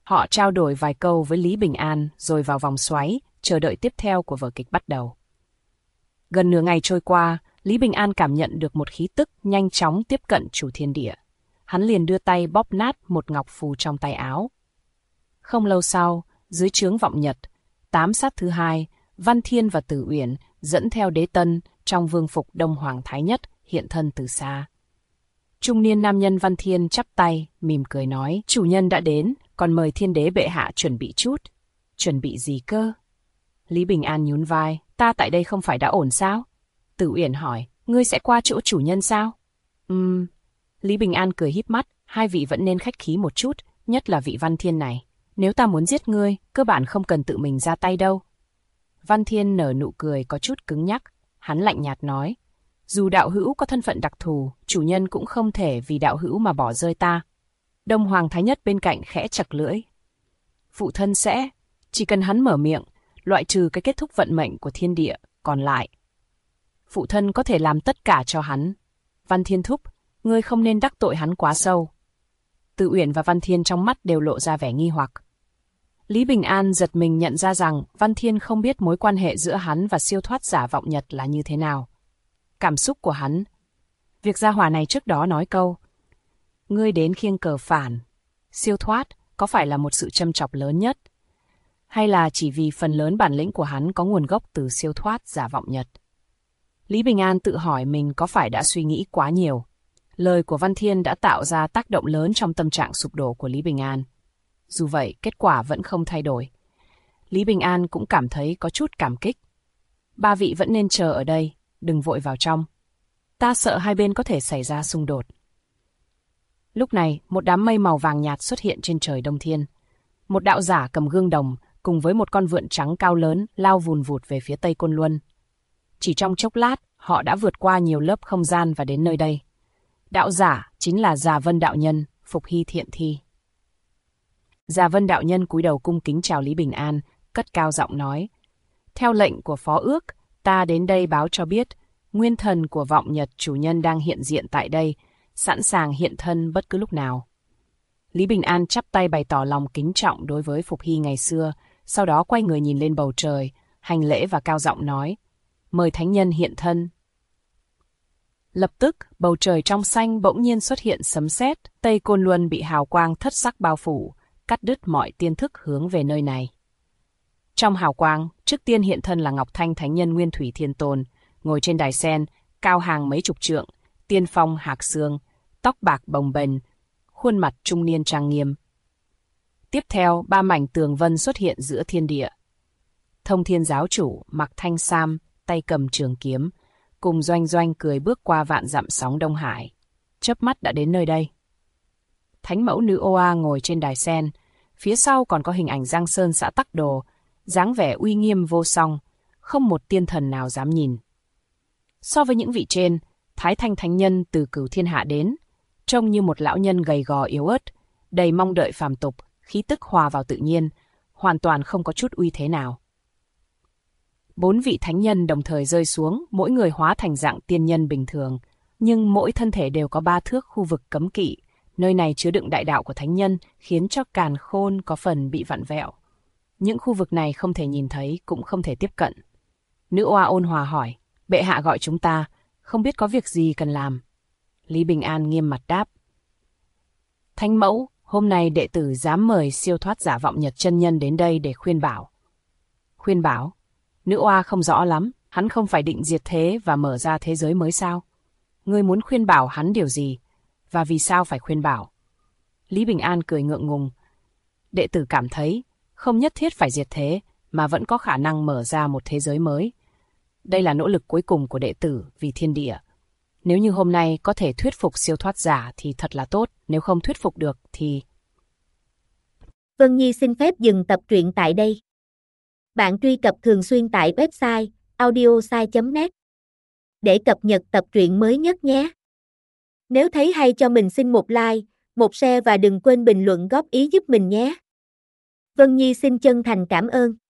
Họ trao đổi vài câu với Lý Bình An rồi vào vòng xoáy, chờ đợi tiếp theo của vở kịch bắt đầu. Gần nửa ngày trôi qua, Lý Bình An cảm nhận được một khí tức nhanh chóng tiếp cận chủ thiên địa. Hắn liền đưa tay bóp nát một ngọc phù trong tay áo. Không lâu sau, dưới trướng Vọng Nhật, 8 sát thứ hai, Văn Thiên và Tử Uyển dẫn theo Đế Tân trong vương phục Đông Hoàng Thái Nhất hiện thân từ xa. Trung niên nam nhân Văn Thiên chắp tay, mỉm cười nói, chủ nhân đã đến, còn mời thiên đế bệ hạ chuẩn bị chút. Chuẩn bị gì cơ? Lý Bình An nhún vai, ta tại đây không phải đã ổn sao? Tử Uyển hỏi, ngươi sẽ qua chỗ chủ nhân sao? Lý Bình An cười híp mắt, hai vị vẫn nên khách khí một chút, nhất là vị Văn Thiên này. Nếu ta muốn giết ngươi, cơ bản không cần tự mình ra tay đâu. Văn Thiên nở nụ cười có chút cứng nhắc, hắn lạnh nhạt nói, dù đạo hữu có thân phận đặc thù, chủ nhân cũng không thể vì đạo hữu mà bỏ rơi ta. Đông Hoàng Thái Nhất bên cạnh khẽ chặt lưỡi. Phụ thân sẽ, chỉ cần hắn mở miệng, loại trừ cái kết thúc vận mệnh của thiên địa, còn lại. Phụ thân có thể làm tất cả cho hắn. Văn Thiên thúc, ngươi không nên đắc tội hắn quá sâu. Tử Uyển và Văn Thiên trong mắt đều lộ ra vẻ nghi hoặc. Lý Bình An giật mình nhận ra rằng Văn Thiên không biết mối quan hệ giữa hắn và siêu thoát giả Vọng Nhật là như thế nào. Cảm xúc của hắn. Việc gia hỏa này trước đó nói câu, ngươi đến khiêng cờ phản, siêu thoát có phải là một sự châm chọc lớn nhất? Hay là chỉ vì phần lớn bản lĩnh của hắn có nguồn gốc từ siêu thoát giả Vọng Nhật? Lý Bình An tự hỏi mình có phải đã suy nghĩ quá nhiều. Lời của Văn Thiên đã tạo ra tác động lớn trong tâm trạng sụp đổ của Lý Bình An. Dù vậy, kết quả vẫn không thay đổi. Lý Bình An cũng cảm thấy có chút cảm kích. Ba vị vẫn nên chờ ở đây, đừng vội vào trong. Ta sợ hai bên có thể xảy ra xung đột. Lúc này, một đám mây màu vàng nhạt xuất hiện trên trời Đông Thiên. Một đạo giả cầm gương đồng, cùng với một con vượn trắng cao lớn, lao vùn vụt về phía Tây Côn Luân. Chỉ trong chốc lát, họ đã vượt qua nhiều lớp không gian và đến nơi đây. Đạo giả chính là Già Vân đạo nhân, Phục Hy Thiện Thi. Già Vân đạo nhân cúi đầu cung kính chào Lý Bình An, cất cao giọng nói: theo lệnh của phó ước, ta đến đây báo cho biết, nguyên thần của Vọng Nhật chủ nhân đang hiện diện tại đây, sẵn sàng hiện thân bất cứ lúc nào. Lý Bình An chắp tay bày tỏ lòng kính trọng đối với Phục Hy ngày xưa, sau đó quay người nhìn lên bầu trời, hành lễ và cao giọng nói: mời thánh nhân hiện thân. Lập tức, bầu trời trong xanh bỗng nhiên xuất hiện sấm sét, Tây Côn Luân bị hào quang thất sắc bao phủ, cắt đứt mọi tiên thức hướng về nơi này. Trong hào quang, trước tiên hiện thân là Ngọc Thanh Thánh Nhân Nguyên Thủy Thiên Tôn, ngồi trên đài sen, cao hàng mấy chục trượng, tiên phong hạc xương, tóc bạc bồng bềnh, khuôn mặt trung niên trang nghiêm. Tiếp theo, ba mảnh tường vân xuất hiện giữa thiên địa. Thông Thiên giáo chủ mặc thanh sam, tay cầm trường kiếm, cùng Doanh Doanh cười bước qua vạn dặm sóng Đông Hải, chớp mắt đã đến nơi đây. Thánh mẫu Nữ Oa ngồi trên đài sen, phía sau còn có hình ảnh Giang Sơn xã Tắc Đồ, dáng vẻ uy nghiêm vô song, không một tiên thần nào dám nhìn. So với những vị trên, Thái Thanh Thánh Nhân từ Cửu Thiên Hạ đến, trông như một lão nhân gầy gò yếu ớt, đầy mong đợi phàm tục, khí tức hòa vào tự nhiên, hoàn toàn không có chút uy thế nào. 4 vị thánh nhân đồng thời rơi xuống, mỗi người hóa thành dạng tiên nhân bình thường, nhưng mỗi thân thể đều có 3 thước khu vực cấm kỵ. Nơi này chứa đựng đại đạo của thánh nhân, khiến cho càn khôn có phần bị vặn vẹo. Những khu vực này không thể nhìn thấy, cũng không thể tiếp cận. Nữ Oa ôn hòa hỏi: bệ hạ gọi chúng ta, không biết có việc gì cần làm? Lý Bình An nghiêm mặt đáp: Thánh mẫu, hôm nay đệ tử dám mời siêu thoát giả Vọng Nhật chân nhân đến đây để khuyên bảo. Khuyên bảo? Nữ Oa không rõ lắm, hắn không phải định diệt thế và mở ra thế giới mới sao? Ngươi muốn khuyên bảo hắn điều gì? Và vì sao phải khuyên bảo? Lý Bình An cười ngượng ngùng. Đệ tử cảm thấy, không nhất thiết phải diệt thế, mà vẫn có khả năng mở ra một thế giới mới. Đây là nỗ lực cuối cùng của đệ tử vì thiên địa. Nếu như hôm nay có thể thuyết phục siêu thoát giả thì thật là tốt, nếu không thuyết phục được thì... Vân Nhi xin phép dừng tập truyện tại đây. Bạn truy cập thường xuyên tại website audiosai.net để cập nhật tập truyện mới nhất nhé. Nếu thấy hay cho mình xin một like, một share và đừng quên bình luận góp ý giúp mình nhé. Vân Nhi xin chân thành cảm ơn.